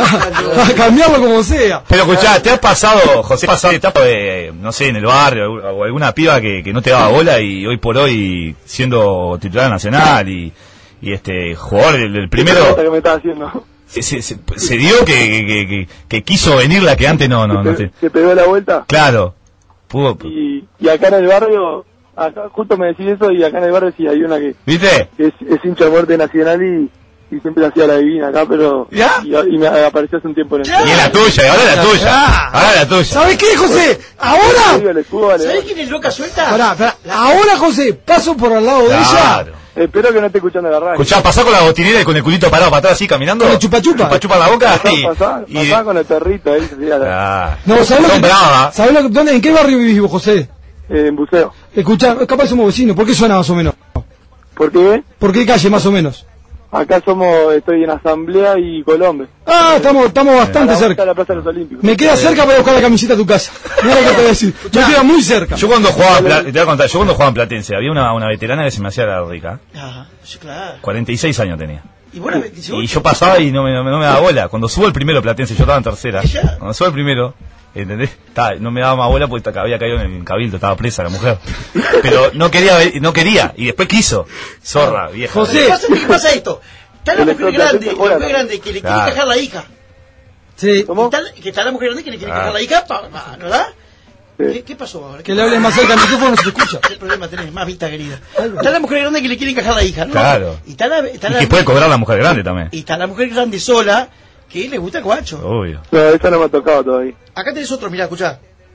A cambiarlo como sea. Pero escuchá, ¿te has pasado, José, has pasado etapa de, no sé, en el barrio o alguna piba que, que no te daba bola y hoy por hoy siendo titular nacional y, y este jugador del, del primero, que me estaba haciendo. se, se, se- se dio que, que, que, que quiso venir la que antes no, no, no te... Se pegó la vuelta. Claro. Pudo, Y, y acá en el barrio, acá justo me decís eso, y acá en el barrio sí hay una que, ¿viste? que es, es hincha de muerte nacional y, y siempre hacía la divina acá, pero. ¿Ya? Y, y me apareció hace un tiempo en el. Y es la tuya, y ahora es la tuya. Ahora es la tuya. ¿Sabes qué, José? Ahora. ¿Sabés quién es loca suelta? Pará, pará. Ahora, José, paso por al lado de ella. Claro. Espero que no esté escuchando la radio. Escuchá, pasá con la botinera y con el culito parado para atrás así caminando. Con el chupa chupa. Chupa chupa en la boca Pasá, y... pasá, y- pasá con el perrito ahí. Sí, a la- Ah, No, ¿sabés lo son que, bravas. ¿sabés lo que, dónde, en qué barrio vivís vos, José? eh, en buceo. Escuchá, capaz somos vecinos. ¿Por qué suena más o menos? ¿Por qué? ¿Por qué calle más o menos? Acá somos, estoy en Asamblea y Colombia. Ah, estamos, estamos A bastante la vuelta cerca. de la Plaza de los Olímpicos. Me queda cerca para buscar la camiseta a tu casa. Mira lo que te voy a decir. Me queda muy cerca. Yo cuando jugaba, en Pla- te voy a contar, yo cuando jugaba en Platense, había una, una veterana que se me hacía la rica. Ah, sí, claro. cuarenta y seis años tenía. Y bueno, veinticinco. Y yo pasaba y no me, no me- no me daba bola. Cuando subo el primero Platense, yo estaba en tercera. Cuando subo el primero, ¿entendés? Estaba- no me daba más bola porque había caído en el cabildo, estaba presa la mujer. Pero no quería, ver- no quería. Y después quiso. Zorra, vieja. ¿Qué pasa, qué pasa esto? Está la mujer grande, la mujer grande que le quiere Claro. encajar la hija. Sí. Está, que está la mujer grande que le quiere encajar Ah. la hija, pa- pa- ¿verdad? ¿Qué, qué pasó ahora? Que le hables más cerca al micrófono, no se te escucha. ¿Qué problema tenés? Más vista, querida. Está la mujer grande que le quiere encajar la hija, ¿no? Claro. Y está la, está Y la, que puede cobrar la mujer grande también. y está la mujer grande sola que le gusta el guacho. Obvio. No, esa no me ha tocado todavía. Acá tenés otro, mirá, escuchá.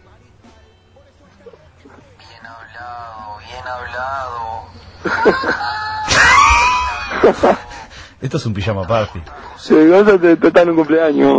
Esto es un pijama party. Sí, eso te, te está en un cumpleaños.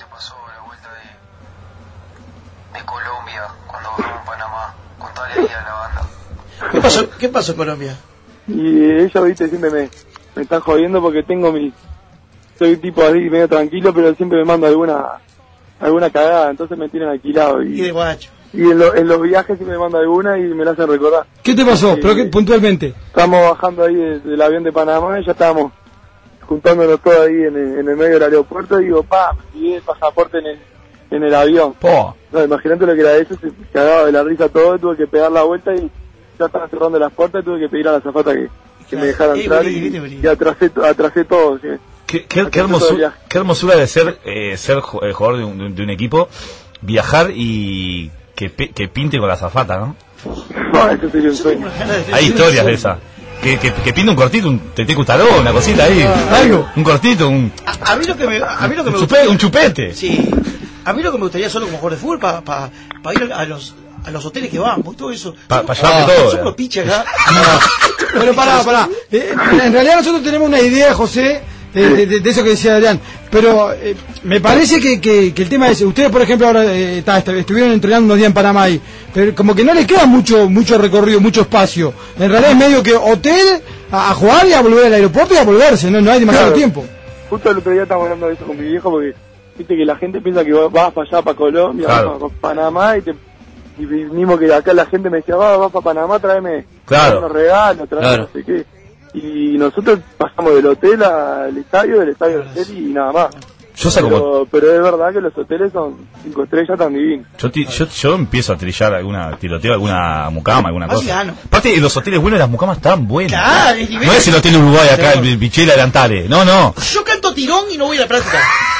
¿Qué pasó, qué pasó en Colombia? Y ellos, viste, siempre me, me están jodiendo porque tengo mi... Soy tipo así, medio tranquilo, pero siempre me mando alguna alguna cagada, entonces me tiran alquilado. Y Y, de guacho. y en, lo- en los viajes siempre me mando alguna y me la hacen recordar. ¿Qué te pasó? Sí. Pero que, puntualmente. Estábamos bajando ahí de- del avión de Panamá y ya estábamos juntándonos todos ahí en el, en el medio del aeropuerto y digo, pa, me olvidé el pasaporte en el, en el avión. Po. No, imagínate lo que era eso, se cagaba de la risa todo, tuve que pegar la vuelta y ya estaban cerrando las puertas y tuve que pedir a la azafata que, que me dejara Eh, entrar Uri, y, viste, Uri. y atrasé, to- atrasé todo. ¿sí? Qué, qué, qué, Todo el hermosura, viaje. qué hermosura de ser eh, ser ju- eh, jugador de un, de un- de un equipo, viajar y que, pe- que pinte con la azafata, ¿no? No, eso sería un sueño. Hay historias de esas. Que, que, que pinte un cortito, un tete custaró, una cosita ahí. Algo. Un cortito, un, A, a mí lo que me, a mí lo que un, me chupe- un chupete. Sí. A mí lo que me gustaría solo como jugador de fútbol para pa, pa ir a los a los hoteles que vamos, todo eso. Para pa Ah, llevarte todo. Somos eh. los piches acá. Pero pará, pará. Eh, en realidad nosotros tenemos una idea, José, de, de- de- de eso que decía Adrián. Pero eh, me parece que, que, que el tema es, ustedes por ejemplo ahora eh, ta, est- estuvieron entrenando unos días en Panamá ahí, pero como que no les queda mucho mucho recorrido, mucho espacio. En realidad es medio que hotel, a, a jugar y a volver al aeropuerto y a volverse, no, no hay demasiado Claro. tiempo. Justo el otro día estábamos hablando de eso con mi viejo porque viste que la gente piensa que vas para allá, para Colombia, Claro. vas para Panamá y te... Y mismo que acá la gente me decía, va, vas para Panamá, tráeme Claro. unos regalos, tráeme Claro. no sé qué. Y nosotros pasamos del hotel al estadio, del estadio al hotel y nada más. Yo saco como- pero, pero es verdad que los hoteles son cinco estrellas tan divinos. Yo, ti- yo, yo empiezo a trillar alguna tiroteo, alguna mucama, alguna Así cosa. gano. Aparte, en los hoteles buenos las mucamas están buenas. Claro, el nivel- No es el hotel Uruguay acá, el Bichela de Antare. No, no. Yo canto tirón y no voy a la práctica.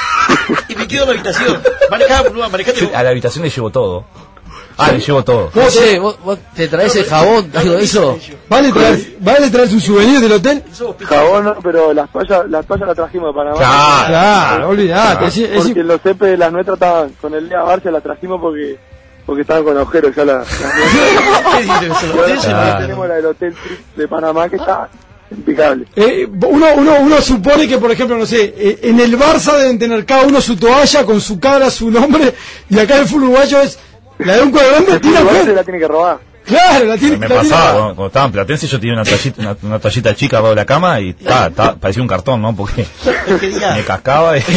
Y me quedo en la habitación. Manejá, boludo, manejate. Yo a la habitación le llevo todo. Ah, le llevo todo. José, ¿vos, vos te traes el jabón, algo de eso? ¿Vale traer, ¿vale traer un souvenir del hotel? Jabón no, pero las toallas, las toallas las trajimos de Panamá. Claro. Claro, olvidate. Porque, es- es- porque los cepes de las nuestras estaban con el Lea Barcia, las trajimos porque porque estaban con agujeros ya las, las nuestras. Y ahora tenemos la del hotel Trip de Panamá que está impecable. Eh, uno, uno, uno supone que, por ejemplo, no sé, eh, en el Barça deben tener cada uno su toalla con su cara, su nombre, y acá el fútbol uruguayo es la de un cuadrante, El tira fútbol se fuera. la tiene que robar. Claro, la tiene. Me la pasaba, tiene- cuando, cuando estaba en Platense yo tenía una toallita, una, una toallita chica abajo de la cama y ta, ta, parecía un cartón, ¿no? Porque me cascaba y...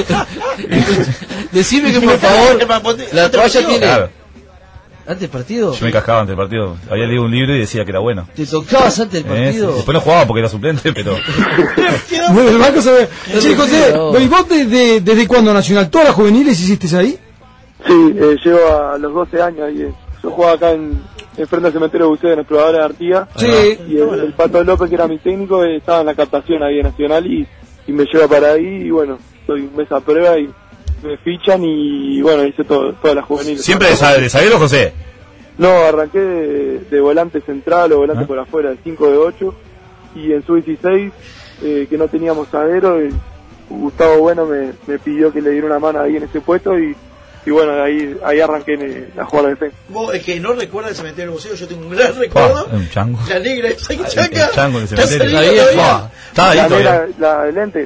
Decime que por favor, la toalla tiene... Claro, ¿Antes del partido? yo me cascaba antes del partido. Había leído un libro y decía que era bueno. ¿Te tocabas antes del Eh, partido? Después no jugaba porque era suplente, pero... Bueno, el banco se ve. No, Sí, no, José, no. ¿y vos desde, desde cuándo Nacional? ¿Todas las juveniles hiciste ahí? Sí, eh, llego a los doce años ahí. eh. Yo jugaba acá en, en frente al cementerio de Buceo, en el probador de Artigas. Sí. Y el, el Pato López, que era mi técnico, eh, estaba en la captación ahí en Nacional y, y me lleva para ahí. Y bueno, estoy un mes a prueba y me fichan y bueno, hice todo, todas las juveniles. ¿Siempre de, sa- de zaguero, José? No, arranqué de, de volante central o volante por afuera, de cinco de ocho. Y en sub dieciséis, eh, que no teníamos zaguero, eh, Gustavo Bueno me, me pidió que le diera una mano ahí en ese puesto y, y bueno, ahí ahí arranqué en, a jugar de defensa. Vos, el que no recuerda el cementerio del museo, yo tengo un gran recuerdo. Ah, un chango. La negra esa que El chaca. chango en el Está cementerio. saliendo Ahí, todavía. ah, Estaba ahí La todavía. negra, la de lente.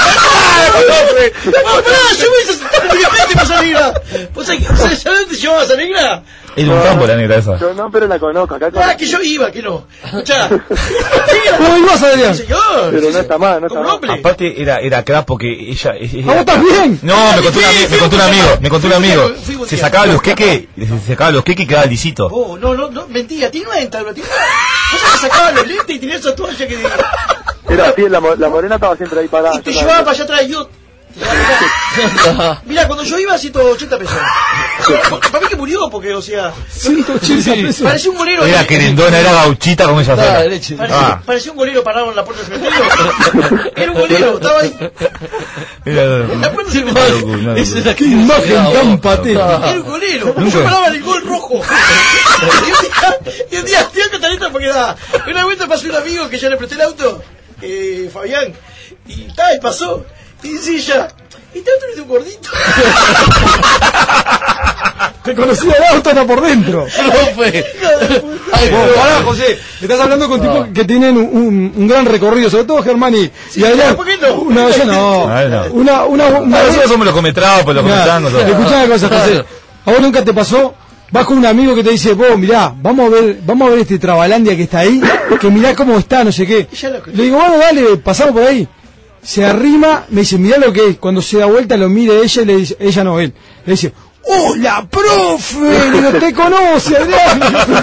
¡No, pará! ¡Yo me hice prácticamente con esa negra! ¿Vos sabés que sabés dónde te llevaba esa negra? Era un campo la negra esa. Yo no, pero la conozco. Acá Ah, que yo iba, que no. Escuchá. ¿Cómo ibas, Adrián? Señor. Pero no está mal, no está mal. Aparte era era crack porque ella... ella ¿Ah, vos estás bien? No, me contó, un ami- me contó un amigo, me contó un amigo. Fui buen Se día. sacaba los queques, se sacaba los queques y quedaba lisito. Oh, no, no, no, mentira, tiene una dentadura, tiene una... Vos sabés que sacaba los lentes y tenía esa toalla que... Era así, la, mo- la morena estaba siempre ahí parada. Y te yo llevaba la- para allá atrás, yo... Mira, cuando yo iba ciento ochenta pesos. Para mí que murió, porque, o sea... ciento ochenta pesos. Parecía un golero... Era querendona, era gauchita como ella Nada sola. de leche. Parecía, Ah. parecía un golero parado en la puerta del cementerio. Era un golero, estaba ahí. Era En la puerta del una cementerio. locura, una Esa es locura. la ¡Qué imagen tan patética! Era un golero. Nunca. Yo paraba en el gol rojo. Y un día, y un día, tío, Catalina, porque da. Una vuelta pasó un amigo que ya le presté el auto, eh, Fabián, y tal, y pasó. Y dice ella, ¿y te auto es un gordito? Te conocía el auto no por dentro. No fue. Ay, Vos, pero- pará, José, estás hablando con tipos que tienen un, un, un gran recorrido, sobre todo Germán y, y Adrián. ¿por qué no? Una, yo no. Ay, no. Una, una, una, A veces somos los cometrados, pues los Mirá, cometrangos. escuchá una cosa, José. ¿A vos nunca te pasó? Vas con un amigo que te dice, vos, mirá, vamos a ver, vamos a ver este Trabalandia que está ahí, que mirá cómo está, no sé qué. Ya lo Le digo, bueno, dale, pasamos por ahí. Se arrima, me dice, mirá lo que es. Cuando se da vuelta lo mira ella y le dice, ella no, él. Le dice, ¡hola, profe! Le digo, ¿te conoce, Adrián?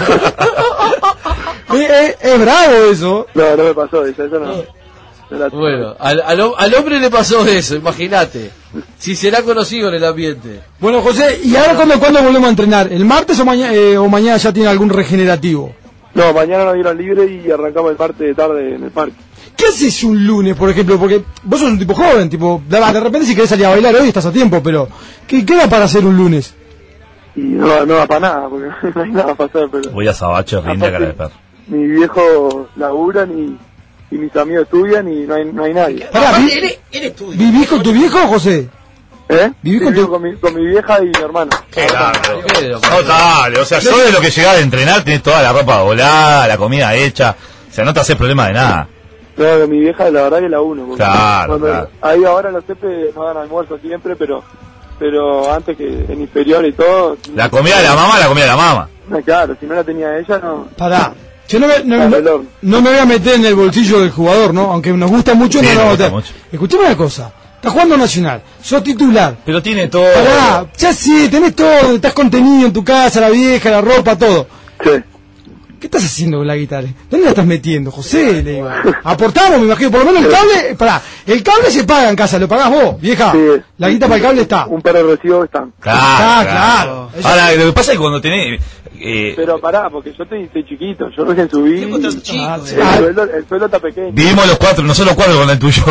es, es- es bravo eso. No, no me pasó eso, eso no. no la- Bueno, al, al, hom- al hombre le pasó eso, imagínate. Si será conocido en el ambiente. Bueno, José, ¿y ahora cuándo, cuándo volvemos a entrenar? ¿El martes o, maña, eh, o mañana ya tiene algún regenerativo? No, mañana nos dieron libre y arrancamos el parte de tarde en el parque. ¿Qué haces un lunes, por ejemplo? Porque vos sos un tipo joven, tipo, de de repente si querés salir a bailar hoy estás a tiempo, pero ¿qué queda para hacer un lunes? Y no, no da para nada, porque no hay nada para hacer, pero Voy a Sabacho, rinde cara de perro. mis viejos laburan y, y mis amigos estudian y no hay, no hay nadie. Pará, Aparte, vi- él, él estudia. ¿Vivís con tu viejo, José? ¿Eh? ¿Vivís Sí, con vivo tu- con mi, con mi vieja y mi hermano. Claro. Qué loco. No, dale, o sea, yo de lo que llegás de entrenar tenés toda la ropa volada, la comida hecha. O sea, no te haces problema de nada. No, que mi vieja la verdad que la uno. porque Claro, cuando- claro. Ahí ahora los Tepe nos dan almuerzo siempre, pero pero antes que en inferior y todo. La comida de la mamá, la comida de la mamá. No, claro, si no la tenía ella, no. Pará. Yo no me, no, Al no- reloj. no me voy a meter en el bolsillo del jugador, ¿no? Aunque nos gusta mucho, Sí, no nos nos gusta gusta. mucho. Escuchame una cosa. Estás jugando Nacional, sos titular. Pero tiene todo. Pará, ya sí, tenés todo, estás contenido en tu casa, la vieja, la ropa, todo. Sí. ¿Qué estás haciendo con la guitarra? ¿Dónde la estás metiendo, José? Le digo. Aportamos, me imagino, por lo menos el cable, pará, el cable se paga en casa, lo pagás vos, vieja. Sí. La guita para el cable está. Un par de recibos están. Claro, Ah, claro. claro. Ahora, lo que pasa es que cuando tenés... Eh, Pero pará, porque yo estoy, estoy chiquito, yo recién subí. Tengo tanto chico, Ah, eh. sí. El sueldo, el sueldo está pequeño. vivimos los cuatro, no solo cuatro con el tuyo.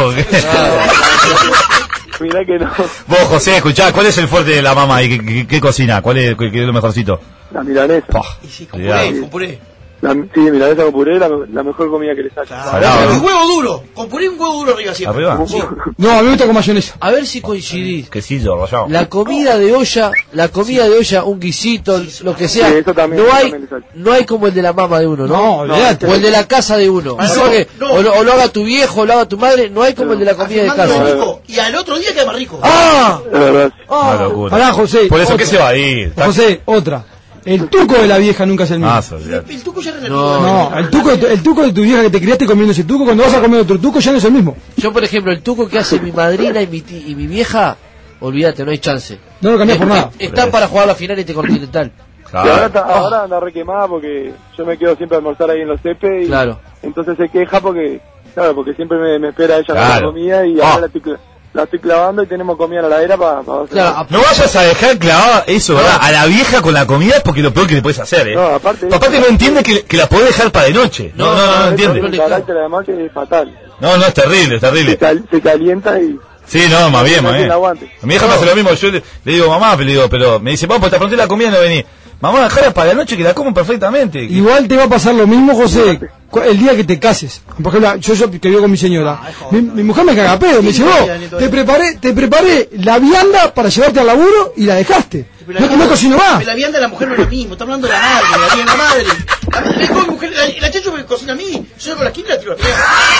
Mirá que no. Vos, José, escuchá, ¿cuál es el fuerte de la mamá y qué, qué- qué cocina? ¿Cuál es, qué, qué es lo mejorcito? La milanesa. Pah, Y sí, con cuidado. puré, con puré. La, sí, milanesa con puré, la, la mejor comida que le saca. Salado, Y ¿no? huevo duro, con puré un huevo duro arriba siempre. Arriba. Sí. No, a mí me gusta con mayonesa. A ver si coincidís. Quesillo, rallado. La comida de olla, la comida de olla, un guisito, lo que sea, Sí, eso también, no eso hay también le sale. no hay como el de la mamá de uno, ¿no? No, olvidate. O el de la casa de uno. Ah, No, no, que- no. O, lo, o lo haga tu viejo, o lo haga tu madre, no hay como el de la comida de Hace más casa. rico, y al otro día queda más rico. ¡Ah! La verdad. Una locura. Pará, José. Por eso, otra. ¿qué se va a ir? Está- José, otra. El tuco de la vieja nunca es el mismo. Ah, so- ya. El tuco ya es relativo. No, no, el tuco, de tu- el tuco de tu vieja que te criaste comiendo ese tuco, cuando vas a comer otro tuco ya no es el mismo. Yo, por ejemplo, el tuco que hace mi madrina y mi, ti- y mi vieja, olvídate, no hay chance. No lo cambiás por Es- nada. es- Están para jugar la final Intercontinental. Y ahora, está- ahora anda re quemada porque yo me quedo siempre a almorzar ahí en los Cepes y Claro. entonces se queja porque, claro, porque siempre me, me espera ella con la Claro. comida y Ah. ahora la estoy, cla- la estoy clavando y tenemos comida en la heladera para... Pa No vayas a dejar clavada eso, ¿verdad? A la vieja con la comida porque es lo peor que le puedes hacer, ¿eh? No, aparte... Aparte no entiende que, que la podés dejar para de noche. No, no, no, no, entiende. El carácter además que es fatal. No, no, es terrible, es terrible. Se, cal- se calienta y... Sí, no, más bien, no más tiene bien. aguante. Mi hija me hace lo mismo, yo le, le digo, mamá, pero, le digo, pero me dice, vamos, pues te apronté la comida y no vení. Mamá, dejala para la noche que la como perfectamente. Igual te va a pasar lo mismo, José, cu- el día que te cases. Por ejemplo, yo, yo que vivo con mi señora. Mi, mi mujer me caga pedo, me dice, vos, te preparé, te preparé la vianda para llevarte al laburo y la dejaste. No, no cocino más. La vianda de la mujer no es lo mismo, está hablando de la madre, la vianda de la madre. La madre come mujer, la, la chacho me cocina a mí, yo con la quinta la tiro a la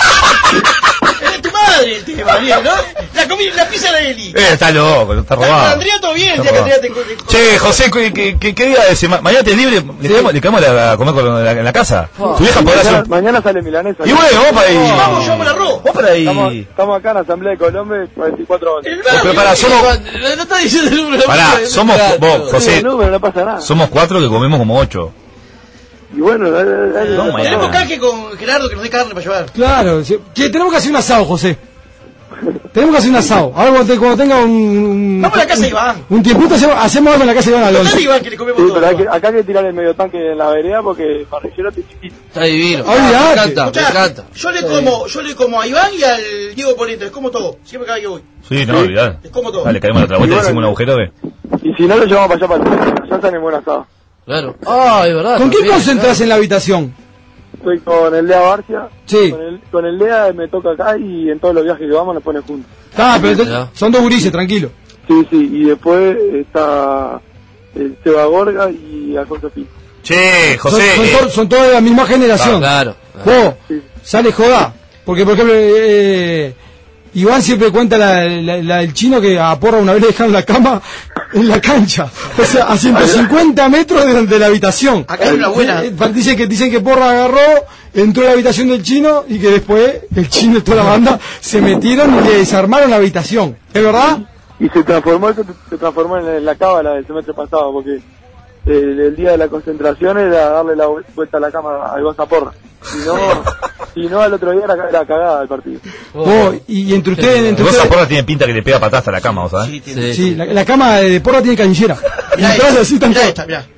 Es de tu madre el tema, bien, ¿no? La comida, la pizza de Eli. Eh, está loco, está Con robado. Andrea todo bien, el Está día que robado. Andrea te... Che, José, ¿qué, qué, qué, qué día de semana? ¿Mañana te es libre? ¿Le quedamos, le quedamos a, a comer con la- en la casa? ¿Tu vieja podrá mañana, hacer? mañana sale milanesa. Y bueno, vamos para ahí. Vamos, yo me la robo. Vamos para ahí. Estamos, estamos acá en la Asamblea de Colombia, cuarenta y cuatro horas. Pero pará, somos... No está diciendo el número. Pará, somos... Vos, José, No, pero no pasa nada. somos cuatro que comemos como ocho. Y bueno, dale, dale, No, dale. mañana. Tenemos canje con Gerardo que nos dé carne para llevar. Claro, sí. Que tenemos que hacer un asado, José. Tenemos que hacer un asado. Ahora cuando, te- cuando tenga un, un, Vamos a la casa de Iván. un tiempito, hacemos, hacemos algo en la casa de Iván Alonso. Dale, Iván, que le comemos Sí, todo. pero hay que, acá hay que tirar el medio tanque en la vereda porque el parrillero está chiquito. Está divino. Olvidate. Me encanta, me Escuchá, encanta. yo le como, yo le como a Iván y al Diego Polito, les como todo, siempre cada que voy. Sí, no, olvidar. Les como todo. Dale, caemos la otra vuelta y hicimos un agujero, ¿ve? Y si no, lo llevamos para allá para el centro. Ya están en buen asado. Claro. Ah, es verdad. ¿Con quién también, concentras en la habitación? Estoy con el Lea Barcia. Sí. Con el, con el Lea me toca acá y en todos los viajes que vamos nos pone juntos. Ah, pero te- Ya. son dos gurises, tranquilo. Sí, sí. Y después está el Seba Gorga y Alfonso Pino. Che, Son, José. son eh, to- son todos de la misma generación. Claro. Vos, sale joda. Porque, por ejemplo, eh, Iván siempre cuenta la, la- la del chino que a Porra una vez le dejaron la cama en la cancha. O sea, a ciento cincuenta metros de, de la habitación. Acá hay una buena. Eh, eh, Dicen que, dicen que Porra agarró, entró a la habitación del chino y que después el chino y toda la banda se metieron y le desarmaron la habitación. ¿Es verdad? Y se transformó, se, se transformó en, en la cábala del semestre pasado porque el, el día de la concentración era darle la vu- vuelta a la cama al Gonza Porra. Si no, si no al otro día era, ca- era cagada el partido. Vos, y, y entre ustedes, entre Rosa ustedes, Porra tiene pinta que le pega patada hasta la cama, ¿sabes? Sí, tiene. sí, la, la cama de Porra tiene canillera. Y Mirá entras esta, así tan mirá todo. esta, mirá.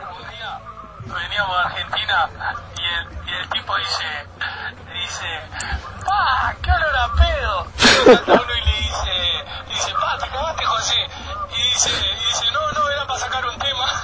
Veníamos a Argentina y el, y el tipo dice, dice, ¡pa! ¡Qué olor a pedo! Y uno y le dice, dice, ¡pa! ¿Te cagaste, José? Y dice, y dice, no, no, era para sacar un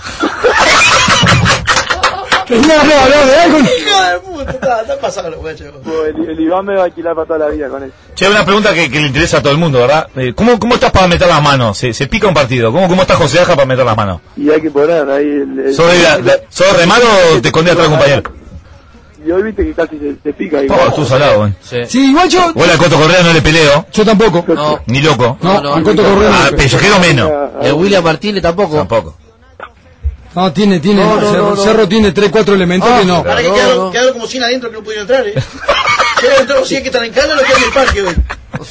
tema. Tenía ganas de hablar de algo. Hijo de puta, está, está pasando, guacho. El, el Iván me va a alquilar para toda la vida con eso. Che, una pregunta que, que le interesa a todo el mundo, ¿verdad? Eh, ¿cómo, ¿Cómo estás para meter las manos? ¿Se, se pica un partido? ¿Cómo, cómo está José Aja para meter las manos? Y hay que poner ahí el... el- ¿Sos de, la- de- ¿sos de remar o te escondés atrás del compañero? Y hoy viste que casi se, se pica. Oh, Igual. tú salado, güey. Sí. Sí, igual yo, Hola, Coto Correa, no le peleo. yo tampoco. No. Ni loco. No, No, no, al Coto Correa Ah, no. pellejero menos. De William Martínez tampoco. Tampoco. No, tiene, tiene, No, no, Cerro, no, no. Cerro tiene tres, cuatro elementos Ah, que no. Para que No, quedaron, no. quedaron como cien adentro que no pudieron entrar, eh. Quieren entrar los cien que están en cana, lo que hay en el parque hoy.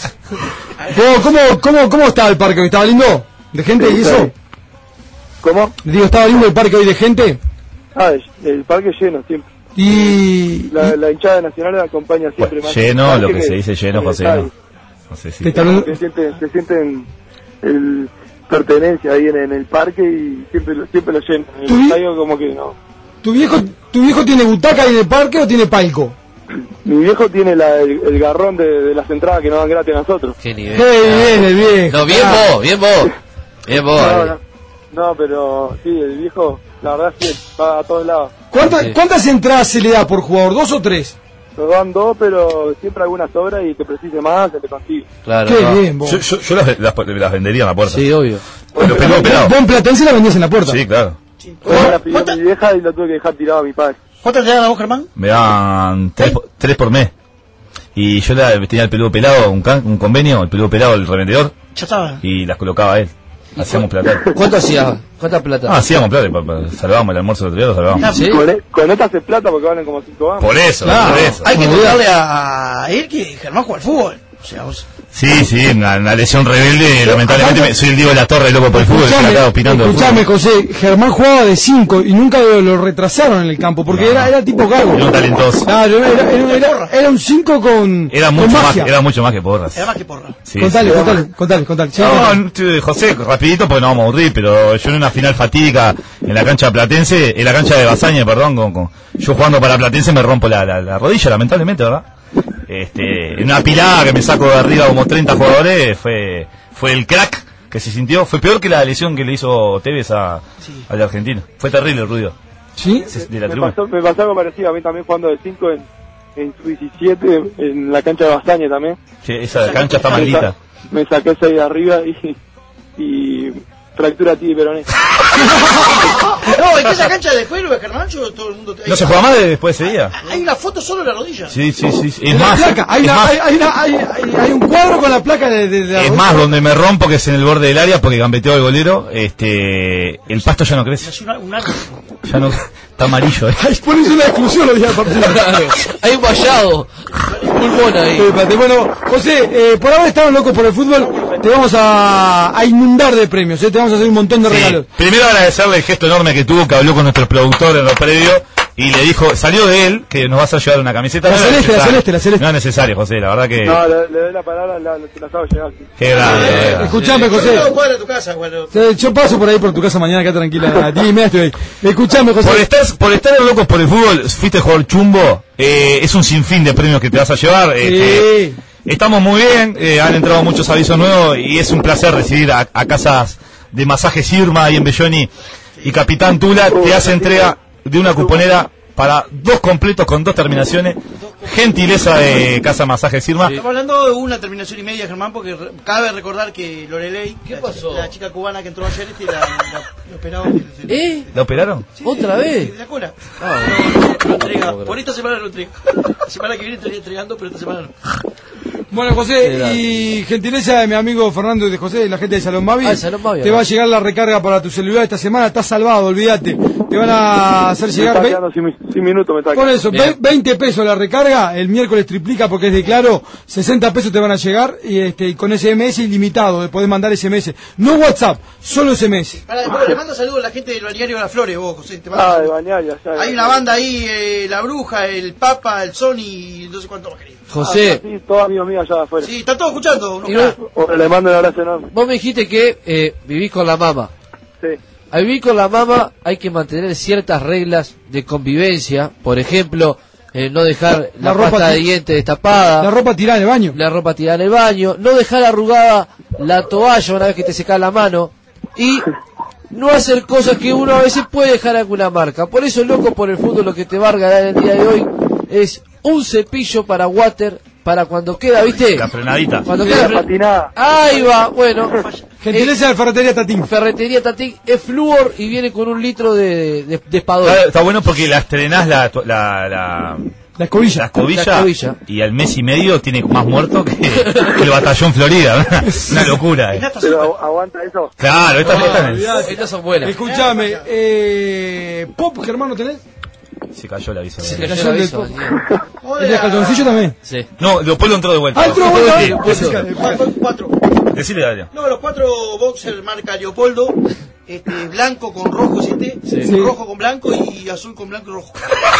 Vos, ¿Cómo, cómo, ¿Cómo estaba el parque hoy? ¿Estaba lindo? ¿De gente y eso? ¿Cómo? Digo, ¿estaba lindo el parque hoy de gente? Ah, el, el parque lleno siempre. Y... La, la hinchada nacional la acompaña siempre más. Lleno, más lo que me- se dice lleno, me José. sale. No, no sé si. Te está hablando- Se sienten, se sienten el pertenencia ahí en, en el parque y siempre lo, siempre lo llenan. En ¿Tú el vi- estadio como que no. ¿Tu viejo, ¿Tu viejo tiene butaca ahí en el parque o tiene palco? Mi viejo tiene la, el, el garrón de, de las entradas que nos dan gratis a nosotros. Qué nivel. ¡Qué bien el viejo! No, bien Ah. vos, bien vos. Bien vos. No, eh. no, no, pero sí, el viejo, la verdad sí, va a todos lados. ¿Cuántas, Sí. ¿Cuántas entradas se le da por jugador? ¿Dos o tres? Nos dan dos, pero siempre alguna sobra y que precise más, se te consigue. Claro. ¡Qué no. bien, vos! Yo, yo, yo las, las, las vendería en la puerta. Sí, obvio. Los peludos pelados. Vos en Platense la vendías en la puerta. Sí, claro. Me la pidió mi vieja y lo tuve que dejar tirado a mi padre. ¿Cuántas te dan a vos, Germán? Me dan tres, por- tres por mes. Y yo la, tenía el peludo pelado, un, can- un convenio, el peludo pelado, el revendedor, Ya estaba. y las colocaba él. Hacíamos plata. ¿Cuánto hacías? ¿Cuánta plata? Ah, hacíamos plata. pa- pa- Salvábamos el almuerzo del otro día, lo salvábamos. ¿Sí? Con, e- con esta hace plata porque valen como cinco años. Por eso, Claro, por eso. hay que contarle a, a él que Germán juega al fútbol. O sea, vos... Sí, sí, una, una lesión rebelde. Lamentablemente me- soy el Diego de la Torre, loco por el fútbol. Escuchame, que la acaba opinando del escuchame, fútbol. José, Germán jugaba de cinco y nunca lo, lo retrasaron en el campo porque No. era, era tipo gago. Era un talentoso. Claro, era, era, era- era un cinco con, Era con mucho, más, magia. era mucho más que porras. Era más que porra. Sí, contale, sí. contale, contale, contale. Sí, No, contale. no, t- José, rapidito porque no vamos a aburrir, pero yo en una final fatídica en la cancha platense, en la cancha de Basaña, perdón, con, con- yo jugando para Platense me rompo la, la, la rodilla, lamentablemente, ¿verdad? Este, en una pilada que me saco de arriba como treinta jugadores, fue, fue el crack que se sintió, fue peor que la lesión que le hizo Tevez a, al argentino. Fue terrible el ruido. ¿Sí? De la Me tribuna. pasó, me pasó algo parecido a mí también jugando de cinco en, en su diecisiete en la cancha de Bastaña también. Che, esa cancha está maldita. Me saqué seis de arriba y, y fractura tibia y peroné. No, es que esa cancha después lo de Germán, yo, todo el mundo... ¿No se juega más de- después de ese día? Hay una foto solo de la rodilla. Sí, sí, sí. sí. De Es la más, placa, hay, es una- más, hay, hay una- hay- hay- hay un cuadro con la placa de, de, de la es rodilla. más, donde me rompo, que es en el borde del área, porque gambeteó el golero, este, el pasto ya no crece. Es una- un árbol. Ya no, está amarillo, eh. Ahí pones una exclusión los días del partido. Claro, hay un vallado, un pulmón ahí. Eh, espérate, bueno, José, eh, por ahora estamos locos por el fútbol. Te vamos a, a inundar de premios, eh, te vamos a hacer un montón de Sí. regalos. Primero agradecerle el gesto enorme que tuvo, que habló con nuestro productor en los predios y le dijo, salió de él, que nos vas a llevar una camiseta. La No era celeste, la necesario. celeste, la celeste. No es necesario, José, la verdad que... No, le, le doy la palabra, la, se las hago llegar. sí. Qué grande. Eh, eh. escuchame, Yo José. no cuadra tu casa, bueno. Eh, Yo paso por ahí por tu casa mañana, acá tranquila. A ti y media estoy ahí. Escuchame, José. Por estar, por estar en locos por el fútbol, fuiste jugador chumbo, eh, es un sinfín de premios que te vas a llevar. este, Sí. Estamos muy bien, eh, han entrado muchos avisos nuevos y es un placer recibir a, a casas de masajes Irma ahí en Belloni y Capitán Tula te hace entrega de una cuponera para dos completos con dos terminaciones. Gentileza de Casa Masajes Irma. Estamos hablando de una terminación y media, Germán, porque re- cabe recordar que Lorelei, ¿Qué la, pasó? la chica cubana que entró ayer, este, la, la, la operaron de, de- ¿Eh? ¿La operaron? ¿Otra de vez? la cola. Ah, Lo entrega. Por esta semana lo entrega. La semana que viene estaría entregando, pero esta semana no. Bueno, José, y gentileza de mi amigo Fernando y de José, y la gente de Salón Mavi, Ah, de Salón Mavi, te ¿no? va a llegar la recarga para tu celular esta semana, estás salvado, olvídate. Te van a hacer Me llegar está ve- quedando sin, mi- sin minutos, me está por quedando. eso, Bien. ve- veinte pesos la recarga, el miércoles triplica porque es de Claro, sesenta pesos te van a llegar y este y con S M S ilimitado, podés mandar S M S, no WhatsApp, solo S M S. Para, después le mando saludos a la gente del balneario de las Flores, vos, José. Te mando Ah, de saludos. bañaria, ya. Hay una banda ahí, eh, La Bruja, el Papa, el Sony, y no sé cuánto más, querido. José, Sí, todos amigos míos allá afuera. Sí, están todos escuchando. unos y cracks. vos, Bueno, le mando un abrazo enorme. vos me dijiste que eh, vivís con la mamá. Sí. Al vivir con la mamá hay que mantener ciertas reglas de convivencia, por ejemplo, eh, no dejar la, La ropa pasta de ti- dientes destapada, La ropa tirada en el baño. la ropa tirada en el baño, no dejar arrugada la toalla una vez que te seca la mano y no hacer cosas que uno a veces puede dejar alguna marca. Por eso, loco, por el fútbol, lo que te va a regalar el día de hoy es un cepillo para water, para cuando queda, ¿viste? La frenadita. Cuando Sí, queda la fre- patinada. Ahí va, bueno. Gentileza de Ferretería Tatín. Ferretería Tatín es flúor y viene con un litro de, de, de espadón. Está, está bueno porque la estrenás la, la, la, La escobilla. la escobilla, La escobilla. y al mes y medio tiene más muerto que, que el batallón Florida. Una locura. eh. Pero agu- aguanta eso. Claro, esta, No, esta olvidate, estas son buenas. Escuchame, eh, Pop, Germán, ¿no tenés? se cayó la visa. Se cayó cayó el el aviso, pop. Daniel. ¿El de calzoncillo también? Sí. No, Leopoldo entró de vuelta. ¡Ah, entró de vuelta! Sí, Pues, puso. Cuatro, cuatro. Decile, Dario. No, los cuatro boxers marca Leopoldo, este, blanco con rojo, ¿siete? Sí. Rojo con blanco y azul con blanco y rojo.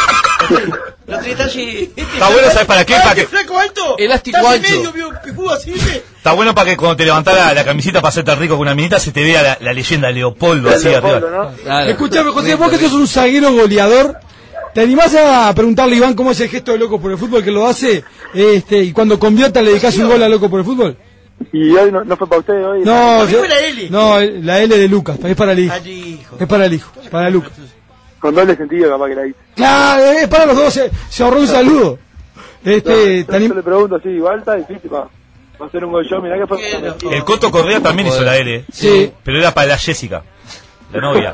Los tres talles. Está bueno, ¿sabes para qué? Para que- Flaco alto. Elástico talle ancho. medio, vio, pijudo así, ¿viste? Está bueno para que cuando te levantás la, la camisita para hacerte rico con una minita se te vea la, la leyenda Leopoldo así Leopoldo, arriba. ¿no? Claro. Escuchame, José, vos que sos un zaguero goleador, ¿te animás a preguntarle a Iván cómo es el gesto de Loco por el Fútbol que lo hace? Este, y cuando convierta le dedicás un gol a Loco por el Fútbol. Y hoy no, no fue para ustedes hoy. No, A mí yo- fue la L. no, la L de Lucas, es para el hijo. Allí, hijo. Es para el hijo, para Lucas. Con doble sentido capaz que la hice. Claro, es para los dos, se, se ahorró un saludo. Este, Yo, te anim- yo le pregunto así, igual está difícil para hacer un gol yo, mirá que fue. Qué loco. El Coto Correa también hizo la L. Sí. Pero era para la Jessica, la novia.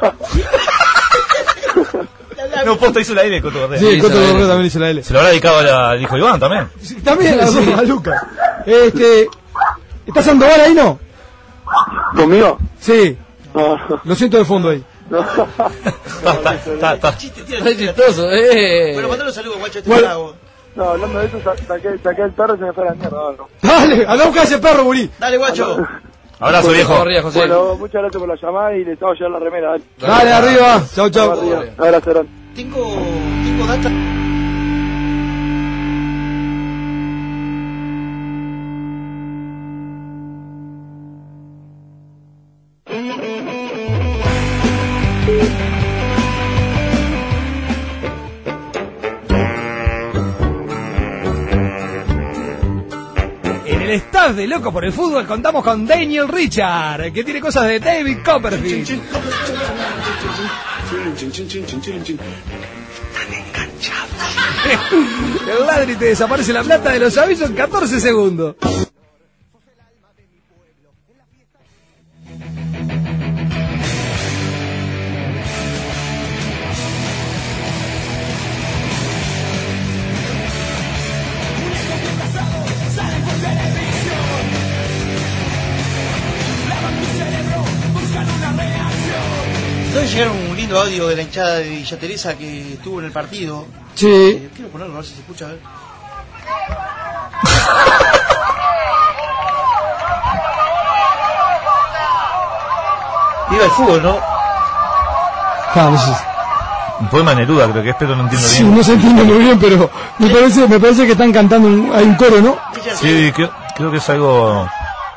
No, posta hizo la L el Coto Correa. Sí, el Coto hizo la L. Correa también hizo la L. Se lo habrá dedicado a la- al hijo Iván también. También a, a Lucas. Este, ¿está Sandoval ahí, no? ¿Conmigo? Sí. No. Lo siento de fondo ahí. No. Está chistoso, eh. Bueno, mandale un saludo, guacho, este Bueno. trago. No, hablando de eso, sa- saqué, saqué el perro y se me fue a la mierda. No. Dale, anda a buscar ese perro, gurí. Dale, guacho. Abrazo, viejo. Bueno, muchas gracias por la llamada y les hago llevar la remera. Dale, Dale, arriba. Chau, chau. Arriba. Abrazo grande. Tengo, tengo data. En el staff de Loco por el Fútbol contamos con Daniel Richard, que tiene cosas de David Copperfield. Están enganchados. El ladri te desaparece la plata de los avisos en catorce segundos. Entonces llegaron un lindo audio de la hinchada de Villa Teresa que estuvo en el partido. Sí. Eh, quiero ponerlo, a ver si se escucha. A ver. Viva el fútbol, ¿no? Ah, no sé. Un poema de Neruda, creo que es, pero no entiendo Sí, bien. no se entiende muy bien, pero me parece, me parece que están cantando un, hay un coro, ¿no? Sí, creo, creo que es algo...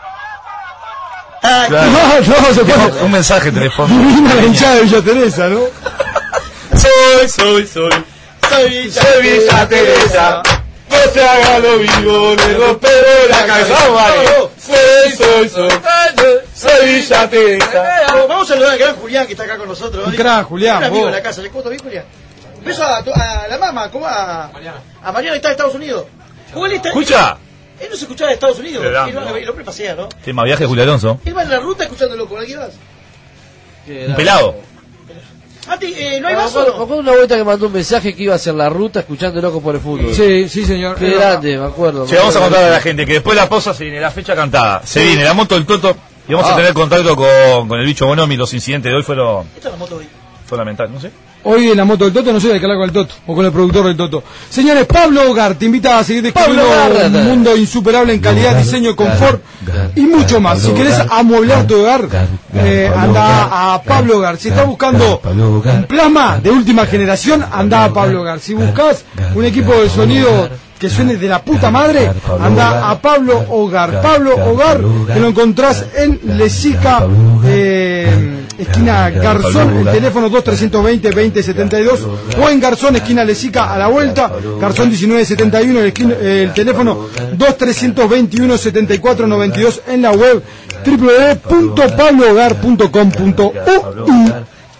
Ah, Claro. no, se Tengo puede. un mensaje telefónico. Divina la hinchada de Villa Teresa, ¿no? Soy, soy, soy. Soy, soy Villa Teresa. No se haga lo vivo, le rompero la cabeza. Soy, soy, soy. Soy Villa Teresa. Vamos a saludar al gran Julián que está acá con nosotros. Un crack, Julián, Un amigo vos. de la casa. ¿Le cuento bien, Julián? Un beso a, tu- a la mamá, ¿cómo a, a Mariana que está en Estados Unidos. ¿Cómo él está? Escucha. Él no se escuchaba de Estados Unidos. Pero, Él va- el hombre pasea, ¿no? Tema viaje de Julio Alonso. Él va en la ruta escuchándolo con alguien más. Un pelado. Mati, eh, ¿no hay Me más o acuerdo, me no? acuerdo una vuelta que mandó un mensaje que iba a hacer la ruta escuchando Loco por el Fútbol. Sí, sí, señor. Qué grande, me acuerdo. Che, vamos a contarle a la gente que después de la pausa se viene la fecha cantada. Se viene la moto del Toto y vamos Ah. a tener contacto con, con el bicho Bonomi. Los incidentes de hoy fueron, Esta es la moto hoy. fueron lamentables, no sé. Hoy en la moto del Toto, no sé de qué hablar con el Toto o con el productor del Toto. Señores, Pablo Hogar te invita a seguir descubriendo Pablo Hogar. un mundo insuperable en calidad, diseño, confort y mucho más. Si querés amueblar tu hogar, eh, anda a Pablo Hogar. Si estás buscando un plasma de última generación, anda a Pablo Hogar. Si buscas un equipo de sonido que suene de la puta madre, anda a Pablo Hogar. Pablo Hogar, que lo encontrás en Lesica, eh, esquina Garzón, el teléfono dos trescientos veinte veinte setenta y dos, o en Garzón, esquina Lesica, a la vuelta, Garzón diecinueve setenta y uno, el, esquina- el teléfono dos trescientos veintiuno setenta y cuatro noventa y dos, en la web w w w punto pablo hogar punto com punto u i.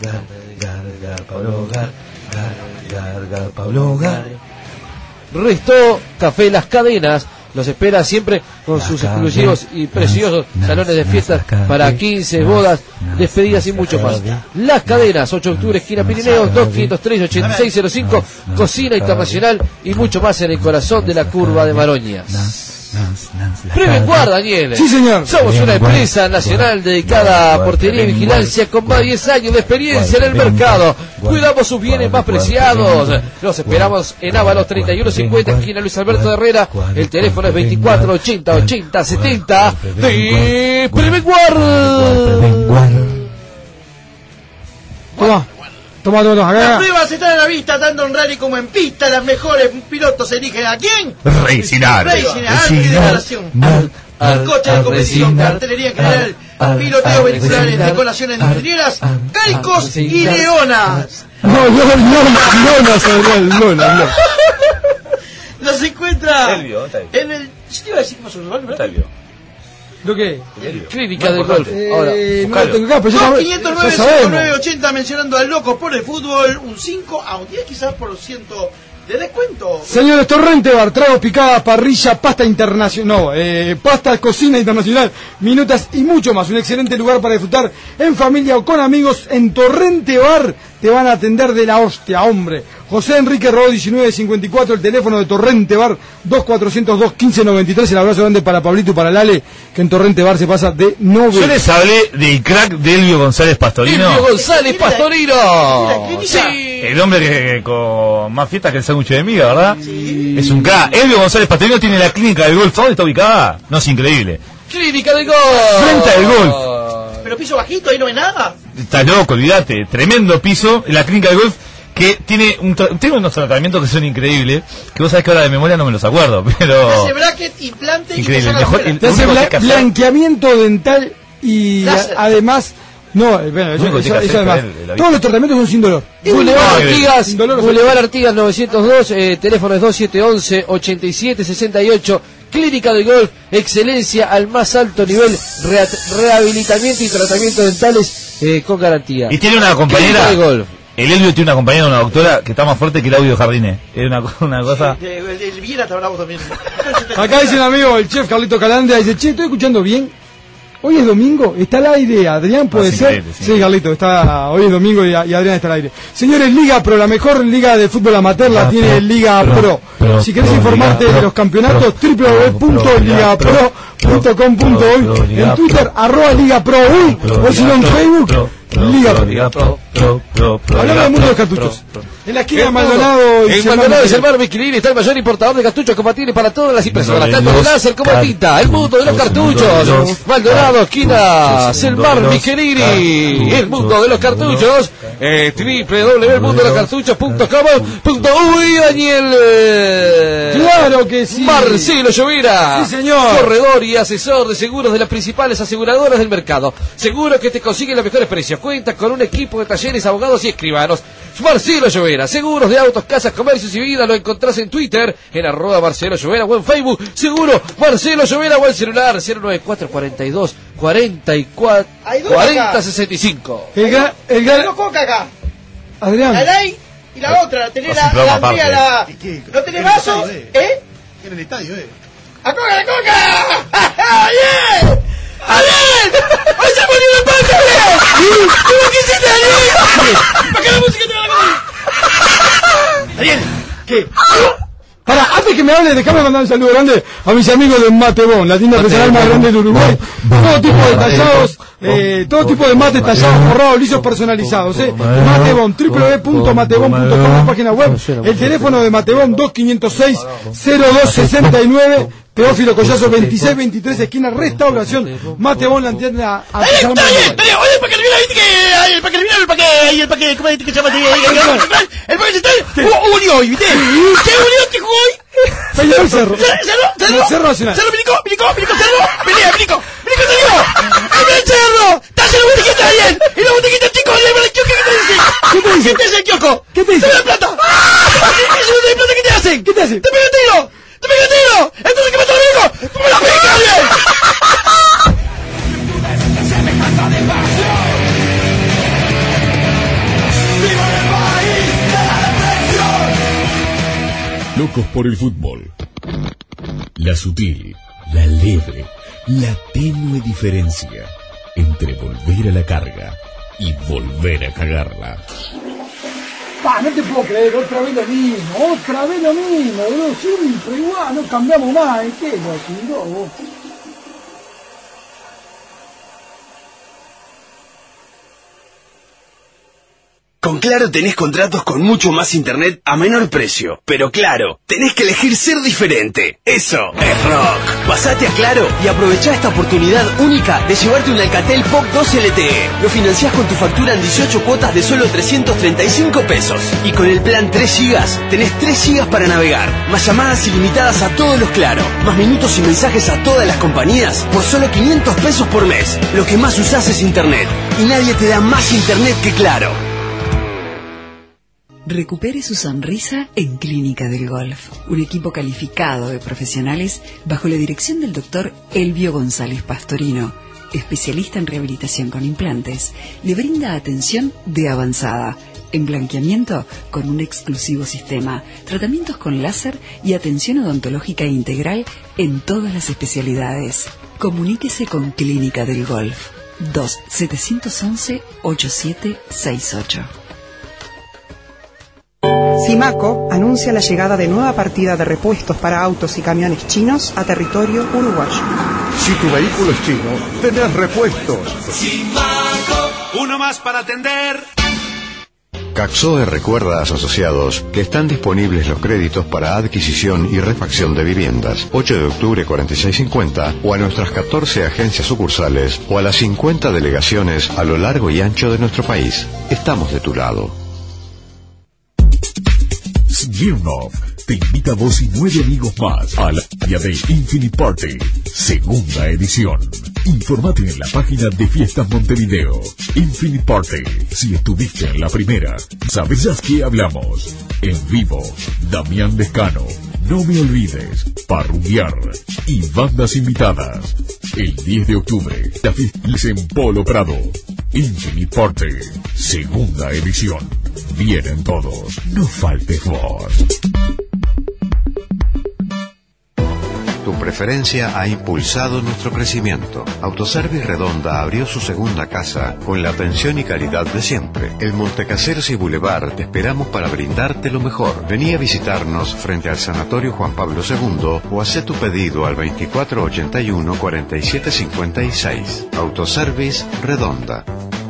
Resto Café Las Cadenas los espera siempre con sus exclusivos y preciosos salones de fiestas para quince, bodas, despedidas y mucho más. Las Cadenas, ocho de octubre, esquina Pirineos, dos quinientos tres ochenta y seis cero cinco, cocina internacional y mucho más en el corazón de la curva de Maroñas. Premio Guard, Daniel. Sí, señor. Somos una empresa nacional dedicada a portería y vigilancia con más de diez años de experiencia en el mercado. Cuidamos sus bienes más preciados. Los esperamos en Ábalos treinta y uno cincuenta, esquina Luis Alberto Herrera. El teléfono es veinticuatro ochenta ochenta setenta de Premio Guard. Toma, toma, toma, toma, Las acá. pruebas están a la vista, tanto en rally como en pista. Las mejores pilotos eligen a quién. Racing Art. Racing Art y declaración. El coche de competición, cartelería en general, piloteos vehiculares, decoraciones vidrieras, calcos y leonas. No, no, no, no, no, Samuel, no, no, no. Los encuentra Elvio, está ahí. en el... Yo te iba a decir cómo son los Está Elvio. ¿Lo qué? Clínica del golf. Ahora, Eh, no buscalo. lo tengo acá, pero ya, dos sab- quinientos ya nueve cinco sabemos. nueve ochenta mencionando a Locos por el Fútbol, un cinco a un diez quizás por ciento de descuento. Señores, Torrente Bar, tragos picadas, parrilla, pasta internacional, no, eh, pasta, cocina internacional, minutas y mucho más. Un excelente lugar para disfrutar en familia o con amigos en Torrente Bar. te van a atender de la hostia, hombre. José Enrique Rodó diecinueve cincuenta y cuatro, el teléfono de Torrente Bar dos cuatrocientos dos quince noventa y tres. El abrazo grande para Pablito y para Lale, que en Torrente Bar se pasa de noventa. Yo les hablé del crack de Elvio González Pastorino. Elvio González Pastorino. Sí. El hombre que, que con más fiestas que el sándwich de miga, ¿verdad? Sí. Es un crack. Elvio González Pastorino tiene la clínica del golf. ¿Dónde está ubicada? No, es increíble. Clínica del golf. Frente al golf. Pero piso bajito, ahí no ve nada. Está loco, olvídate. Tremendo piso en la clínica del golf, que tiene un tra- tiene unos tratamientos que son increíbles, que vos sabés que ahora de memoria no me los acuerdo, pero... Hace bracket, implante increíble. y El mejor, el Te hace bla- blanqueamiento dental y Láser. a- además... No, eh, bueno, eso, eso, eso además. el- el- Todos los tratamientos son sin dolor. Boulevard No, Artigas, sin dolor, Boulevard Artigas novecientos dos, eh, teléfono es dos siete uno uno, ocho siete seis ocho, Clínica del Golf, excelencia al más alto nivel, rea- rehabilitamiento y tratamientos dentales eh, con garantía. Y tiene una Clínica compañera... del Golf. El Elvio tiene una compañera, una doctora, que está más fuerte que el audio de Jardines. Es una, co- una cosa... El, el, el Viera está bravo también. Acá dice un amigo, el chef Carlito Calandria, dice, che, ¿estoy escuchando bien? Hoy es domingo, está al aire, Adrián, ¿puede Ah, sí, ser? increíble, sí. Sí, Carlito, está, hoy es domingo y, y Adrián está al aire. Señores, Liga Pro, la mejor liga de fútbol amateur la tiene Liga Pro. Si querés informarte de los campeonatos, doble u doble u doble u punto liga pro punto com punto uy, en Twitter, arroba Liga Pro uy, o si no en Facebook, Liga Pro. Hablando del mundo de los cartuchos. En la esquina de Maldonado y En Germán Maldonado y Micheli. Selmar Miquilini está el mayor importador de cartuchos compatibles para todas las impresoras, Uno de tanto de los láser como de tinta. El mundo de los cartuchos. Maldonado, esquina Selmar Miquelini. El mundo de los cartuchos. Eh, doble u doble u doble u punto el mundo de los cartuchos punto com punto uy. Daniel. eh, Claro que sí. Marcelo Llovera. Sí, señor. Corredor y asesor de seguros de las principales aseguradoras del mercado. Seguro que te consiguen los mejores precios. Cuenta con un equipo de talleres, abogados y escribanos. Marcelo Llovera, seguros de autos, casas, comercios y vida, lo encontrás en Twitter, en arroba Marcelo Llovera o en Facebook, seguro Marcelo Llovera o el celular cero nueve cuatro cuatro dos cuatro cuatro Hay dos cuarenta acá. sesenta y cinco. El gran, el Hay gran, dos coca acá. Adrián. La ley y la otra. Tenés Así la, programa la mía, la... aparte. ¿No tenés vaso? ¿Eh? En el estadio, eh. ¡A coca, la coca! ¡Bien! ¡Bien! ¡Hoy se murió el pan, Gabriel! ¿Cómo que hiciste, Daniel? ¿Para qué la música te va a la Daniel, ¿qué? Para, antes que me hable, déjame mandar un saludo grande a mis amigos de Matebón, la tienda artesanal más grande del Uruguay. Todo tipo de tallados, eh, todo tipo de mates tallados, forrados, lisos, personalizados. Eh. Matebón, doble u doble u doble u punto matebón punto com, la página web. El teléfono de Matebón, dos cinco cero seis cero dos seis nueve. Teófilo Collazo veintiséis veintitrés, esquina Restauración. Matebón, la tienda artesanal más grande. Oye, el paquete terminal, viste que hay el paquete terminal, el paquete, el paquete, ¿cómo es que se llama? El paquete central, hubo unió hoy, ¿viste? ¿Qué unió que jugó hoy? Señor el Cerro. ¿Cerro? ¿Cerro? Cerro Nacional. ¿Cerro, Milico? ¿Milico? ¿Milico, Cerro? Pelea, Milico. ¿Milico, Cerro? ¡Ay, el Cerro! ¡Estás en la botiquita, Daniel! ¡Y la botiquita, chicos! ¡El kiosco, ¿qué te dice? ¿Qué te dice? ¿Qué te dice el kiosco? ¿Qué te dice? ¡Dame la plata! ¿Eso no te plata? ¿Qué te hacen? ¿Qué te hace? ¡Te pega un tiro! ¡Te pega un tiro! ¡Entonces qué mata al amigo! ¡Tú me la pegas, Daniel! Locos por el fútbol. La sutil, la leve, la tenue diferencia entre volver a la carga y volver a cagarla. Pa, no te puedo creer, otra vez lo mismo, otra vez lo mismo, boludo, siempre igual, no cambiamos más, ¿eh? ¿Qué lo tiró vos? Con Claro tenés contratos con mucho más internet a menor precio. Pero Claro, tenés que elegir ser diferente. Eso es rock. Pasate a Claro y aprovechá esta oportunidad única de llevarte un Alcatel Pop dos L T E. Lo financiás con tu factura en dieciocho cuotas de solo trescientos treinta y cinco pesos. Y con el plan tres gigas, tenés tres gigas para navegar. Más llamadas ilimitadas a todos los Claro. Más minutos y mensajes a todas las compañías por solo quinientos pesos por mes. Lo que más usás es internet. Y nadie te da más internet que Claro. Recupere su sonrisa en Clínica del Golf, un equipo calificado de profesionales bajo la dirección del doctor Elvio González Pastorino, especialista en rehabilitación con implantes. Le brinda atención de avanzada, en blanqueamiento con un exclusivo sistema, tratamientos con láser y atención odontológica integral en todas las especialidades. Comuníquese con Clínica del Golf, dos siete uno uno ocho siete seis ocho. Simaco anuncia la llegada de nueva partida de repuestos para autos y camiones chinos a territorio uruguayo. Si tu vehículo es chino, tenés repuestos. Simaco, uno más para atender. Caxoe recuerda a sus asociados que están disponibles los créditos para adquisición y refacción de viviendas. ocho de octubre cuarenta y seis cincuenta o a nuestras catorce agencias sucursales o a las cincuenta delegaciones a lo largo y ancho de nuestro país. Estamos de tu lado. Smirnoff te invita a vos y nueve amigos más a la día de Infinite Party, segunda edición. Informate en la página de Fiestas Montevideo. Infinite Party, si estuviste en la primera, sabes a qué hablamos. En vivo, Damián Lescano, No Me Olvides, Parrubiar y bandas invitadas. El diez de octubre, la fiesta en Polo Prado. Infinite Party, segunda edición. Vienen todos, no faltes vos. Tu preferencia ha impulsado nuestro crecimiento. Autoservice Redonda abrió su segunda casa con la atención y calidad de siempre. El Montecaseros y Boulevard te esperamos para brindarte lo mejor. Vení a visitarnos frente al Sanatorio Juan Pablo segundo o hacé tu pedido al veinticuatro ochenta y uno cuarenta y siete cincuenta y seis. Autoservice Redonda.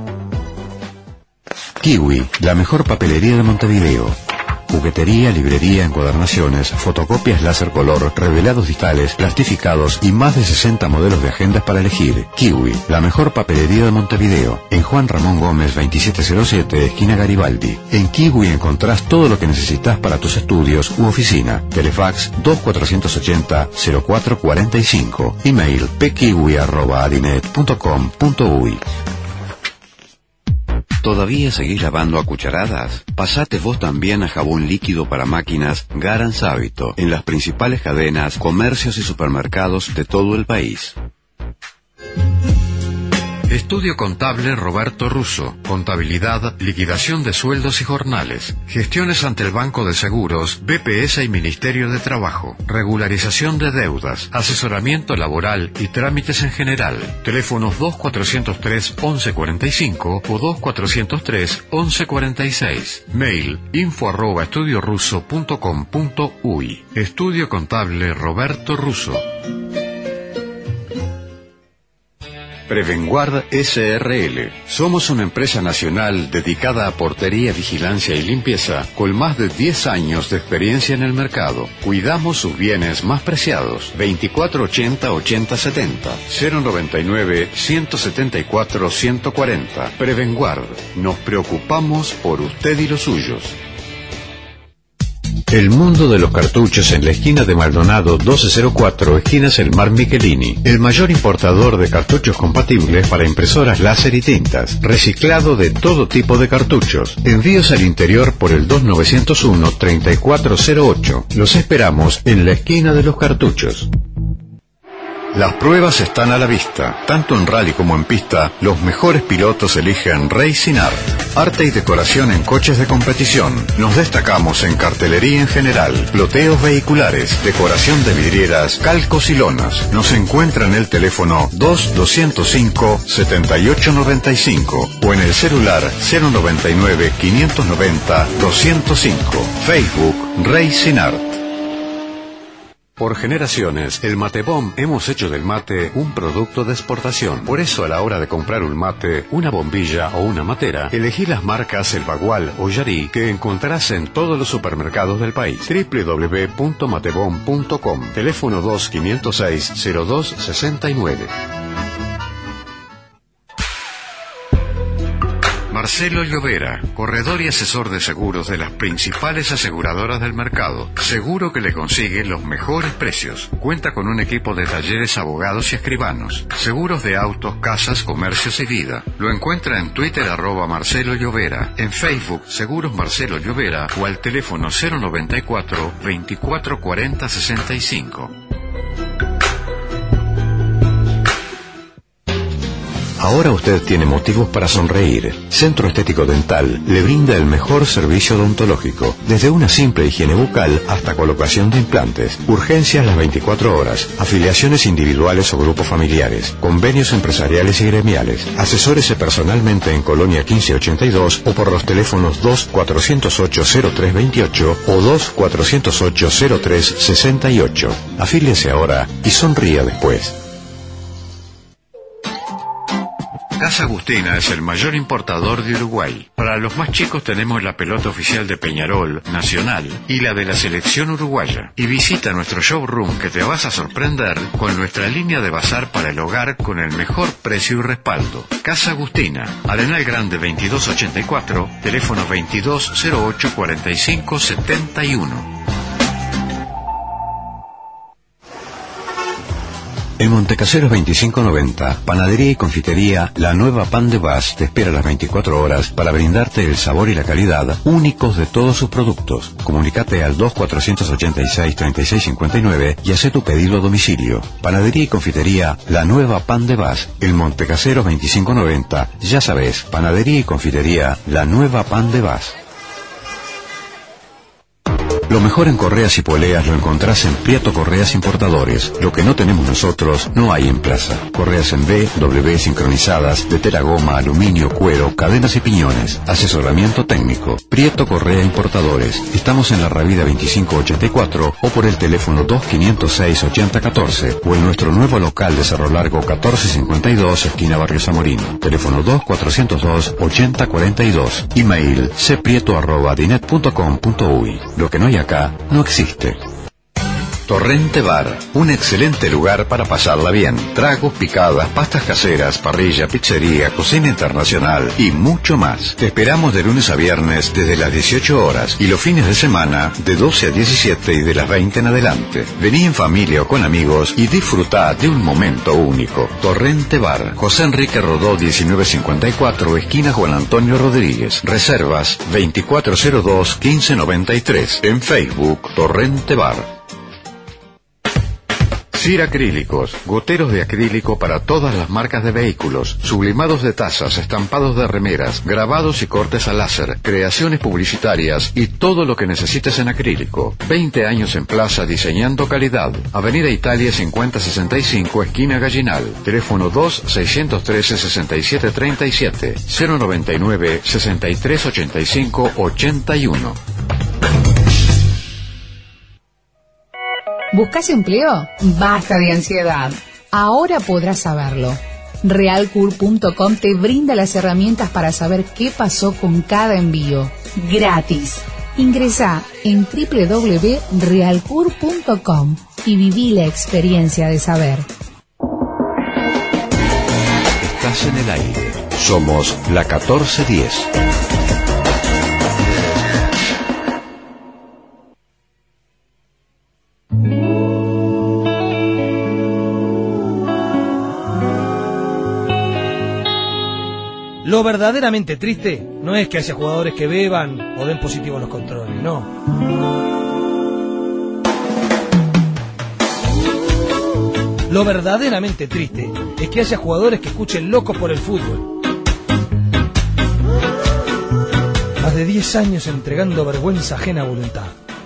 Kiwi, la mejor papelería de Montevideo. Juguetería, librería, encuadernaciones, fotocopias láser color, revelados digitales, plastificados y más de sesenta modelos de agendas para elegir. Kiwi, la mejor papelería de Montevideo. En Juan Ramón Gómez veintisiete cero siete, esquina Garibaldi. En Kiwi encontrás todo lo que necesitas para tus estudios u oficina. Telefax dos cuatrocientos ochenta cero cuatro cuarenta y cinco. Email pkiwi arroba adinet punto com punto uy. ¿Todavía seguís lavando a cucharadas? Pasate vos también a jabón líquido para máquinas Garance Hábito en las principales cadenas, comercios y supermercados de todo el país. Estudio Contable Roberto Russo. Contabilidad, liquidación de sueldos y jornales. Gestiones ante el Banco de Seguros, B P S y Ministerio de Trabajo. Regularización de deudas, asesoramiento laboral y trámites en general. Teléfonos dos cuatrocientos tres once cuarenta y cinco o dos cuatrocientos tres once cuarenta y seis. Mail info arroba estudio russo punto com punto uy. Estudio Contable Roberto Russo. Prevenguard S R L. Somos una empresa nacional dedicada a portería, vigilancia y limpieza con más de diez años de experiencia en el mercado. Cuidamos sus bienes más preciados. veinticuatro ochenta ochenta setenta. cero noventa y nueve ciento setenta y cuatro ciento cuarenta. Prevenguard. Nos preocupamos por usted y los suyos. El mundo de los cartuchos en la esquina de Maldonado doce cero cuatro, esquinas El Mar Michelini. El mayor importador de cartuchos compatibles para impresoras láser y tintas. Reciclado de todo tipo de cartuchos. Envíos al interior por el dos nueve cero uno, treinta y cuatro cero ocho. Los esperamos en la esquina de los cartuchos. Las pruebas están a la vista. Tanto en rally como en pista, los mejores pilotos eligen Racing Art. Arte y decoración en coches de competición. Nos destacamos en cartelería en general, ploteos vehiculares, decoración de vidrieras, calcos y lonas. Nos encuentra en el teléfono dos doscientos cinco setenta y ocho noventa y cinco o en el celular cero noventa y nueve quinientos noventa doscientos cinco. Facebook Racing Art. Por generaciones, el Matebom hemos hecho del mate un producto de exportación. Por eso, a la hora de comprar un mate, una bombilla o una matera, elegí las marcas El Bagual o Yarí que encontrarás en todos los supermercados del país. doble u doble u doble u punto matebom punto com. Teléfono dos quinientos seis cero dos sesenta y nueve. Marcelo Llovera, corredor y asesor de seguros de las principales aseguradoras del mercado. Seguro que le consigue los mejores precios. Cuenta con un equipo de talleres, abogados y escribanos. Seguros de autos, casas, comercios y vida. Lo encuentra en Twitter arroba Marcelo Llovera, en Facebook Seguros Marcelo Llovera o al teléfono cero noventa y cuatro veinticuatro cuarenta sesenta y cinco. Ahora usted tiene motivos para sonreír. Centro Estético Dental le brinda el mejor servicio odontológico, desde una simple higiene bucal hasta colocación de implantes, urgencias las veinticuatro horas, afiliaciones individuales o grupos familiares, convenios empresariales y gremiales. Asesórese personalmente en Colonia quince ochenta y dos o por los teléfonos dos cuatrocientos ocho cero tres veintiocho o dos cuatrocientos ocho cero tres sesenta y ocho. Afíliese ahora y sonría después. Casa Agustina es el mayor importador de Uruguay. Para los más chicos tenemos la pelota oficial de Peñarol, Nacional y la de la selección uruguaya. Y visita nuestro showroom que te vas a sorprender con nuestra línea de bazar para el hogar con el mejor precio y respaldo. Casa Agustina, Arenal Grande veintidós ochenta y cuatro, teléfono veintidós cero ocho cuarenta y cinco setenta y uno. En Montecaseros veinticinco noventa, Panadería y Confitería La Nueva Pan de Vaz te espera las veinticuatro horas para brindarte el sabor y la calidad únicos de todos sus productos. Comunicate al dos cuatrocientos ochenta y seis treinta y seis cincuenta y nueve y haz tu pedido a domicilio. Panadería y Confitería La Nueva Pan de Vaz, en Montecaseros veinticinco noventa. Ya sabes, Panadería y Confitería La Nueva Pan de Vaz. Lo mejor en correas y poleas lo encontrás en Prieto Correas Importadores. Lo que no tenemos nosotros no hay en plaza. Correas en B, W sincronizadas, de tela goma, aluminio, cuero, cadenas y piñones. Asesoramiento técnico. Prieto Correa Importadores. Estamos en la Ravida veinticinco ochenta y cuatro o por el teléfono dos quinientos seis ochenta catorce o en nuestro nuevo local de Cerro Largo catorce cincuenta y dos, esquina Barrio Zamorino. Teléfono dos cuatrocientos dos ochenta cuarenta y dos. Email cprieto arroba dinet punto com punto uy. Lo que no hay acá no existe. Torrente Bar, un excelente lugar para pasarla bien. Tragos, picadas, pastas caseras, parrilla, pizzería, cocina internacional y mucho más. Te esperamos de lunes a viernes desde las dieciocho horas y los fines de semana de doce a diecisiete y de las veinte en adelante. Vení en familia o con amigos y disfrutá de un momento único. Torrente Bar, José Enrique Rodó diecinueve cincuenta y cuatro, esquina Juan Antonio Rodríguez. Reservas veinticuatro cero dos quince noventa y tres. En Facebook, Torrente Bar. Cir Acrílicos, goteros de acrílico para todas las marcas de vehículos, sublimados de tazas, estampados de remeras, grabados y cortes a láser, creaciones publicitarias y todo lo que necesites en acrílico. veinte años en plaza diseñando calidad. Avenida Italia cincuenta sesenta y cinco, esquina Gallinal. Teléfono dos seiscientos trece sesenta y siete treinta y siete, cero noventa y nueve sesenta y tres ochenta y cinco ochenta y uno. ¿Buscas empleo? Basta de ansiedad. Ahora podrás saberlo. Realcur punto com te brinda las herramientas para saber qué pasó con cada envío. Gratis. Ingresá en doble u doble u doble u punto realcur punto com y viví la experiencia de saber. Estás en el aire. Somos la catorce diez. Lo verdaderamente triste no es que haya jugadores que beban o den positivo en los controles, no. Lo verdaderamente triste es que haya jugadores que escuchen locos por el fútbol. Más de diez años entregando vergüenza ajena a voluntad.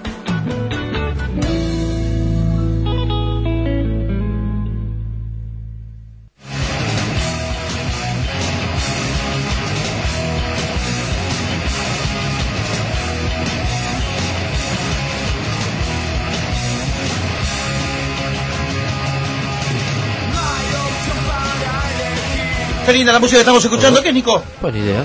Qué linda la música que estamos escuchando. ¿Qué es, Nico? Buena idea.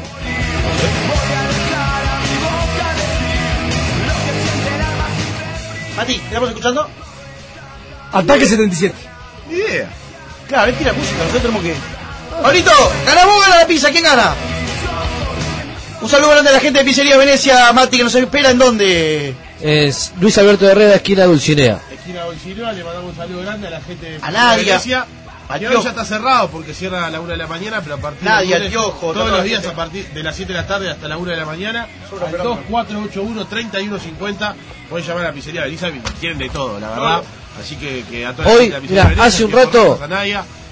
Mati, ¿qué estamos escuchando? Ataque setenta y siete. Yeah. Claro, es que la música, nosotros tenemos que... ¡Pablito! ¿Ganamos o gana la pizza? ¿Quién gana? Un saludo grande a la gente de Pizzería Venecia, Mati, que nos espera. ¿En dónde? Es Luis Alberto Herrera, esquina Dulcinea. Esquina Dulcinea, le mandamos un saludo grande a la gente de A Nadia. Venecia. Y hoy ya está cerrado porque cierra a la una de la mañana, pero a partir Nadia, de Antiojo, todos toda los días la a partir de las siete de la tarde hasta la una de la mañana, al dos cuatro ocho uno, tres uno cinco cero, pueden llamar a la pizzería Venecia, quieren de todo, la verdad. Así que, que a toda Hoy, la gente de la pizzería mira, Venecia, hace un que rato- a Nadia,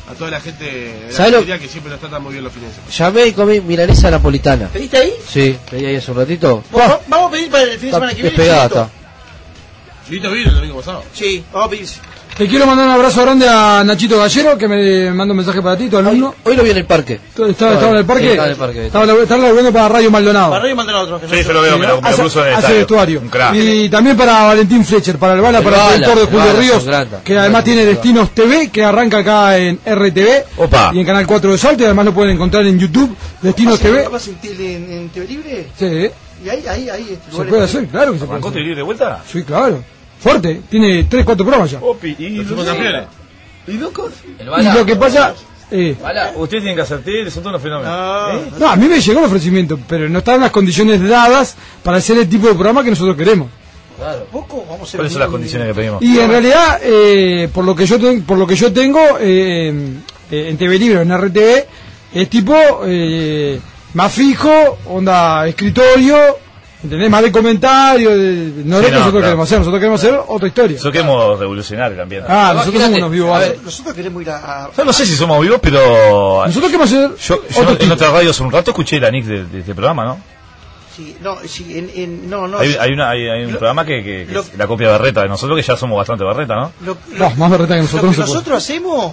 a toda la gente de la ¿Sabes lo- familia que siempre nos tratan muy bien los fines de semana. Llamé y comí milanesa napolitana. ¿Pediste ahí? Sí, pedí ahí hace un ratito. Bueno, vamos a pedir para el fin de Está semana que viene. despegada, Chilito. está. Chilito vino el domingo pasado. Sí, vamos a pedir. Le quiero mandar un abrazo grande a Nachito Gallero, que me manda un mensaje para ti, tu alumno. Hoy lo vi en el parque. Estaba, estaba en el parque. Sí, estaba en el parque. Estaba, estaba laburando para Radio Maldonado. Para Radio Maldonado otro. Sí, yo lo veo, me lo, me lo Hace- cruzo en el hace estadio. vestuario. Un crack. Y también para Valentín Fletcher, para el Bala, El para el Bala, productor de el Julio Bala, Ríos, son grandes. que además tiene Destinos T V, que arranca acá en R T V Opa. y en Canal cuatro de Salto, y además lo pueden encontrar en YouTube, Destinos T V. ¿Vas en, tele- en, en T V Libre? Sí, Y ahí, ahí, ahí. este se lugar puede está- hacer, claro que se puede ¿Arrancó hacer. T V de vuelta? Sí, claro. Fuerte, tiene tres, cuatro programas ya. Opi, y Los fuimos campeones. ¿Y locos? El Y lo que pasa... Eh, Ustedes tienen que hacer tele, son todos unos fenómenos. ¿Eh? no, a mí me llegó el ofrecimiento, pero no estaban las condiciones dadas para hacer el tipo de programa que nosotros queremos. Claro. ¿Poco? Vamos a hacer ¿Cuáles son las condiciones que pedimos? Y en realidad, eh, por lo que yo ten- por lo que yo tengo eh, eh, en T V Libre, en R T V, es tipo eh, más fijo, onda escritorio, ¿entendés? Más de comentario, de, no es Sí, lo que no, nosotros claro. queremos hacer, nosotros queremos hacer otra historia. Nosotros queremos revolucionar también. Ah, nosotros somos unos vivos. A ver, nosotros queremos ir a... a- Yo no sé si somos vivos, pero... Nosotros queremos hacer Yo, yo otro en tipo. otra radio hace un rato escuché la nick de, de este programa, ¿no? Sí, no, sí, en, en, no, no. Hay, sí. hay, una, hay, hay un Lo- programa que, que, que lo- es la copia Berreta de nosotros, que ya somos bastante Berreta, ¿no? Lo, No, más berreta que nosotros lo no que se puede. nosotros hacemos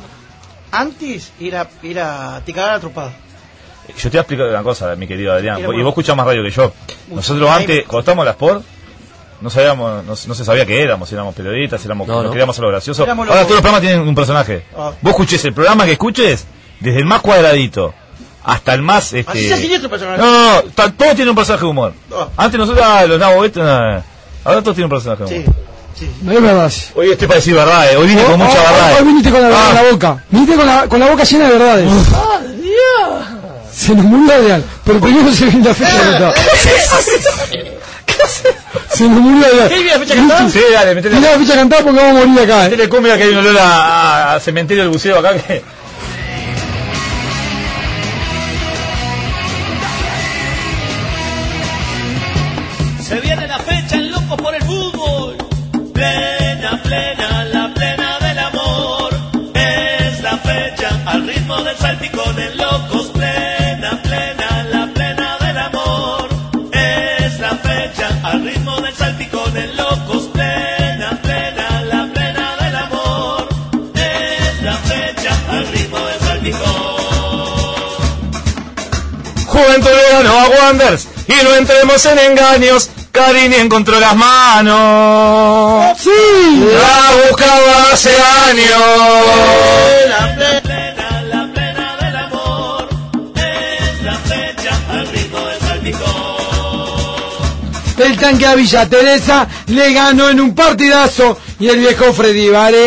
antes era, era te cagaban a tropada. Yo te voy a explicar una cosa, mi querido Adrián, Era y bueno. vos escuchás más radio que yo. Nosotros Ahí- antes, cuando estábamos en la Sport, no sabíamos, no, no se sabía qué éramos, si éramos periodistas, si éramos, No, nos no. queríamos hacer lo gracioso. Éramos Ahora los- todos los programas tienen un personaje. Ah. Vos escuches el programa que escuches, desde el más cuadradito hasta el más... Este... Así sea siniestro personaje. No, no, ta- todos tienen un personaje de humor. Ah. Antes nosotros, ah, los nabos estos, no, ahora todos tienen un personaje de humor. Sí, sí. No es verdad. Hoy estoy para decir verdad, hoy vine con mucha Hoy- verdad. Hoy viniste con la verdad Ah. en la boca. Viniste con la, con la boca llena de verdades. Se nos murió Adrián, pero primero se viene la fecha cantada. Se nos murió Adrián. ¿Qué viene la fecha cantada? Sí, dale, metele. Mirá la fecha cantada porque vamos a morir acá, eh. Metele cumbia, que hay un olor a, a cementerio del buceo acá que... Se viene la fecha en Locos por el Fútbol. Plena, plena, la plena del amor. Es la fecha al ritmo del salpicón en Locos. Plena, plena, la plena del amor. Es la fecha al ritmo del salpicón en Locos. Plena, plena, la plena del amor. Es la fecha al ritmo del salpicón. Juventud le ganó a Wanderers y no entremos en engaños. Carini encontró las manos. ¡Sí! La buscaba hace años. La plena, la plena del amor. Es la fecha al ritmo del salpicón. El tanque a Villa Teresa le ganó en un partidazo y el viejo Freddy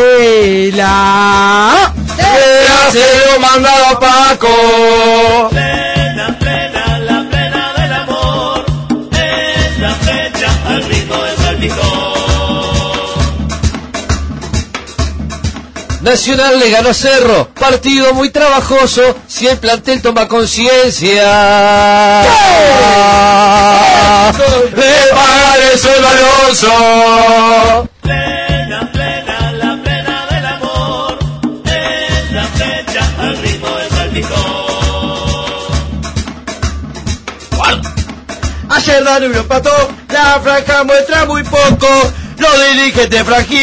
Varela Ya se lo mandaba Paco. Plena, plena, la plena del amor. Es la fecha al ritmo del salpicón. Nacional le ganó a Cerro, partido muy trabajoso, si el plantel toma conciencia De pagar el sueldo Alonso. Plena, plena, la plena del amor. Es la fecha al ritmo del salpicón. Ayer Danubio empató, la franja muestra muy poco, los dirigentes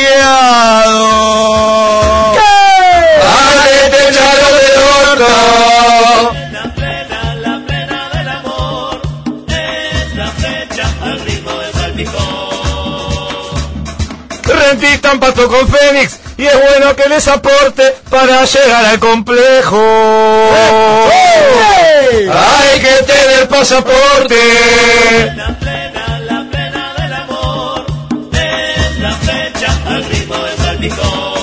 franqueados. ¡A que te echaron del orto! La plena, la plena del amor. Es la fecha al ritmo del salpicón. Rentista empató con Fénix y es bueno que les aporte para llegar al complejo. Hay que tener pasaporte. La plena, la plena del amor. Es la fecha al ritmo del salpicón.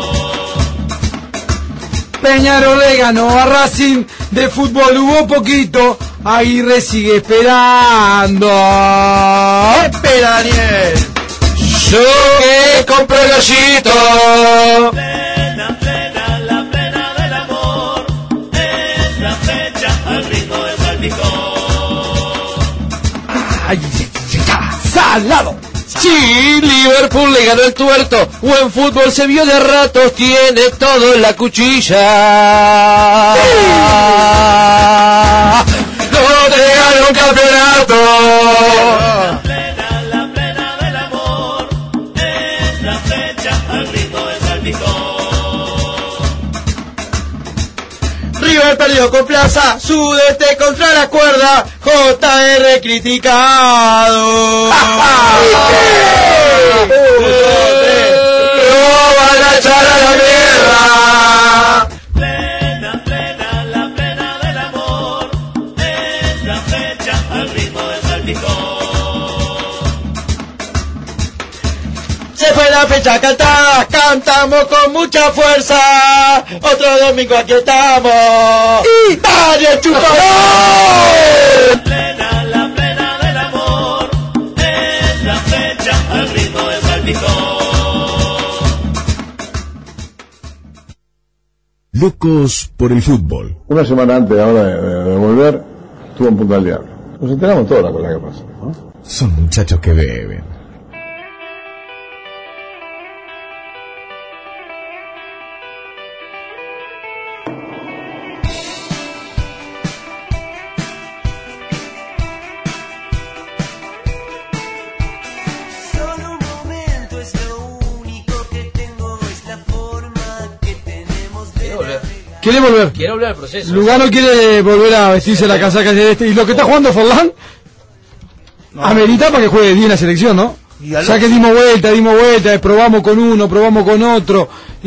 Peñarol le ganó a Racing, de fútbol hubo poquito, Aguirre sigue esperando. Espera, Daniel. Yo que compro el gallito. Plena, plena, la plena del amor. Es la fecha al ritmo del salpicón. ¡Ay, salado! Sí, Liverpool le ganó el tuerto. Buen fútbol se vio de ratos, tiene todo en la cuchilla. No te ganó un campeonato. River perdió con Plaza, Sudeste contra la cuerda, J R criticado. ¡No van a echar a la mierda! Plena, plena, la plena del amor, es la fecha al ritmo del salpicón. Se fue la fecha cantada, cantamos con mucha fuerza. Otro domingo aquí estamos. Y Mario Chupador. La plena, la plena del amor, es la fecha al ritmo del salpicón. Locos por el fútbol. Una semana antes ahora de, de, de volver, estuvo en Punta del Diablo. Nos enteramos todas las cosas que pasan, ¿no? Son muchachos que beben. Quiere volver. Quiere volver al proceso. Lugano quiere volver a vestirse la casaca de este. Y lo que está jugando Forlán, no. amerita para que juegue bien la selección, ¿no? Ya que dimos vuelta, dimos vuelta, probamos con uno, probamos con otro.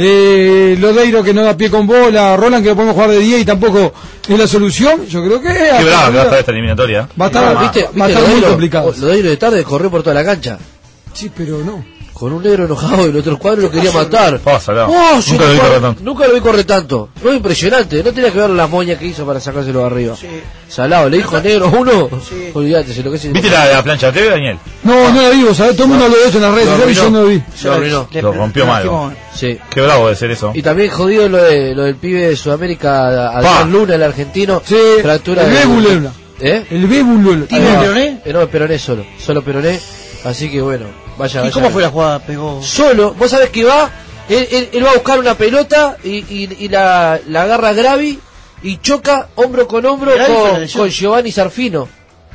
Eh, Lodeiro que no da pie con bola, Roland que lo podemos jugar de diez y tampoco es la solución. Yo creo que. Qué bravo que va a estar esta eliminatoria. Va a estar, ¿Viste, va a estar muy complicado. Lodeiro de tarde corrió por toda la cancha. Sí, pero no. Con un negro enojado y el otro cuadro lo quería matar. Pásala. Oh, sí, nunca, lo vi correr tanto. nunca lo vi correr tanto. Fue impresionante. No tenía que ver la moña que hizo para sacárselo de arriba. Sí. Salado, le dijo negro uno. Sí. Olvídate, se lo que se. ¿Viste la, la plancha de T V, Daniel? No, no la vi, ¿sabes? Todo el mundo habló de eso en las redes sociales y yo no lo vi. Lo arruinó. Lo rompió mal. Sí. Qué bravo de ser eso. Y también jodido lo, de, lo del pibe de Sudamérica, Adrián Luna, el argentino. Sí. Fractura el de. Bébulena. ¿Eh? El Bébulena. ¿Tiene el peroné? Eh, no, el peroné solo. Solo peroné. Así que bueno, vaya, vaya. ¿Y cómo fue la jugada? Pegó. Solo, vos sabés que va, él, él, él va a buscar una pelota y, y, y la, la agarra Gravi y choca hombro con hombro con, con Giovanni Sarfino.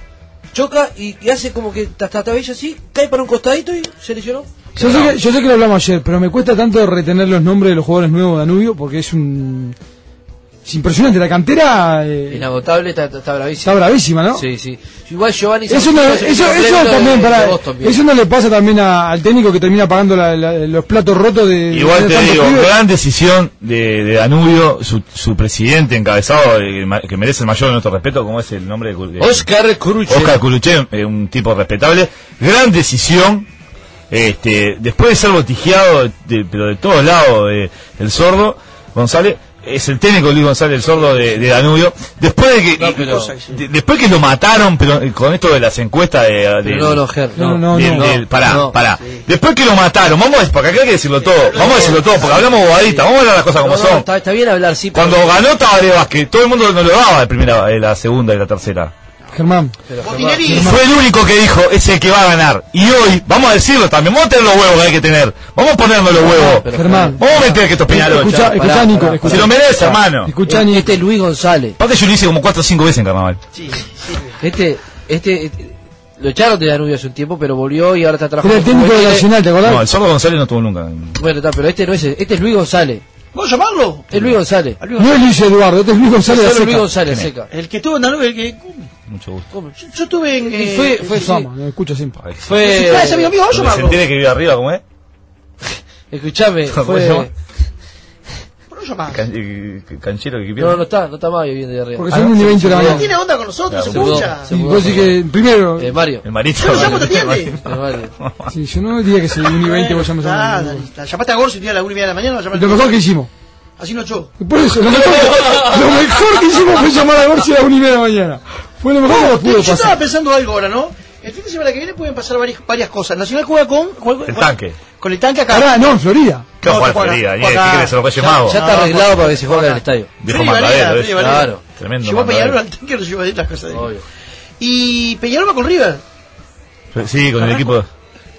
Choca y, y hace como que hasta tabella así, cae para un costadito y se lesionó. Yo sé, que, yo sé que lo hablamos ayer, pero me cuesta tanto retener los nombres de los jugadores nuevos de Danubio porque es un... Es impresionante, la cantera... Eh, Inagotable, está, está bravísima. Está bravísima, ¿no? Sí, sí. Igual Giovanni... Eso, no, eso, eso, eso también, para, eso no le pasa también a, al técnico que termina pagando la, la, los platos rotos de... Igual de te digo, pibes. gran decisión de, de Danubio, su, su presidente encabezado, eh, que merece el mayor de nuestro respeto, como es el nombre de... Oscar Curuche. Oscar Curuche, eh, un tipo respetable. Gran decisión, este, después de ser botijeado, de, pero de todos lados, de, el sordo, González... Es el técnico Luis González, el sordo de, de Danubio. Después de que no, pero, de, después que lo mataron, pero con esto de las encuestas de, de no, no, Ger, no, no, de, no, de, pará, no, pará. Sí. Después que lo mataron, vamos a, porque acá hay que decirlo todo, vamos a decirlo todo, porque hablamos bobadita, vamos a hablar las cosas como no, no, son. Está, está bien hablar, sí. Cuando pero... ganó Tabaré Vázquez, todo el mundo no lo daba de primera, de la segunda y la tercera. Germán. Y fue el único que dijo, es el que va a ganar. Y hoy, vamos a decirlo también, vamos a tener los huevos que hay que tener. Vamos a ponernos los huevos. Pero, Germán. Vamos a meter que estos Peñarol. Escucha, escucha, Nico. Pará, escucha, se lo merece, hermano. Escucha, Nico. Este es Luis González. Aparte yo lo hice como cuatro o cinco veces en carnaval. Sí, sí. Este, este, este, lo echaron de Danubio hace un tiempo, pero volvió y ahora está trabajando. Era el técnico de Nacional, ¿te acordás? No, el sordo González no estuvo nunca. Bueno, está, pero este no es, este es Luis González. ¿Vos llamarlo? Es Luis González. No es Luis Eduardo, este es Luis González de Solo Luis Seca. González Seca. El que estuvo en Danubio, el que... Mucho gusto. Yo, yo estuve en... Y Eh, fue, fue, Fue sí. fama, lo escucho siempre. Fue... ese amigo mío, vos Se llamarlo. entiende que vive arriba, ¿cómo es? Escuchame, ¿Cómo se fue... llama? ¿Por qué llamás? Can, eh, canchero que No, pierde. no está, no está más viviendo de arriba. Porque son un y veinte de la No mañana. tiene onda con nosotros, se Se mudó, escucha. se Y mudó. vos decís que primero... Eh, Mario. El marito. ¿Yo lo llamo, te atiende? Eh, Mario. Sí, yo no diría que es el uno y veinte vos llamas a Nada, la llamaste a Gorsi un día a la una y media de la mañana, lo Y llamaste lo mejor que hicimos. así no echó. Y por eso, lo mejor, lo mejor que hicimos fue llamar a Gorsi a las una y media de la mañana. Fue lo mejor que nos pudo Yo estaba pasar. pensando algo ahora, ¿no? El fin de semana que viene pueden pasar varias, varias cosas. Nacional juega con... juega- El tanque. Con el tanque acá. Pará, no, en Florida. ¿Qué va a No, jugar juega- Florida? ¿Y juega ¿Qué acá. querés, los Reyes Ya, Magos? ya está No, arreglado no, para que se juegue en el no. estadio. Viejo Freddy Varela, mandadero, Freddy ¿ves? Varela. Claro. Tremendo Llevó a Peñarol mandadero. al tanque, lo llevó a las casas de él. Obvio. Y Peñarol va con River. Sí, con el equipo.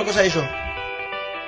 una cosa de ellos.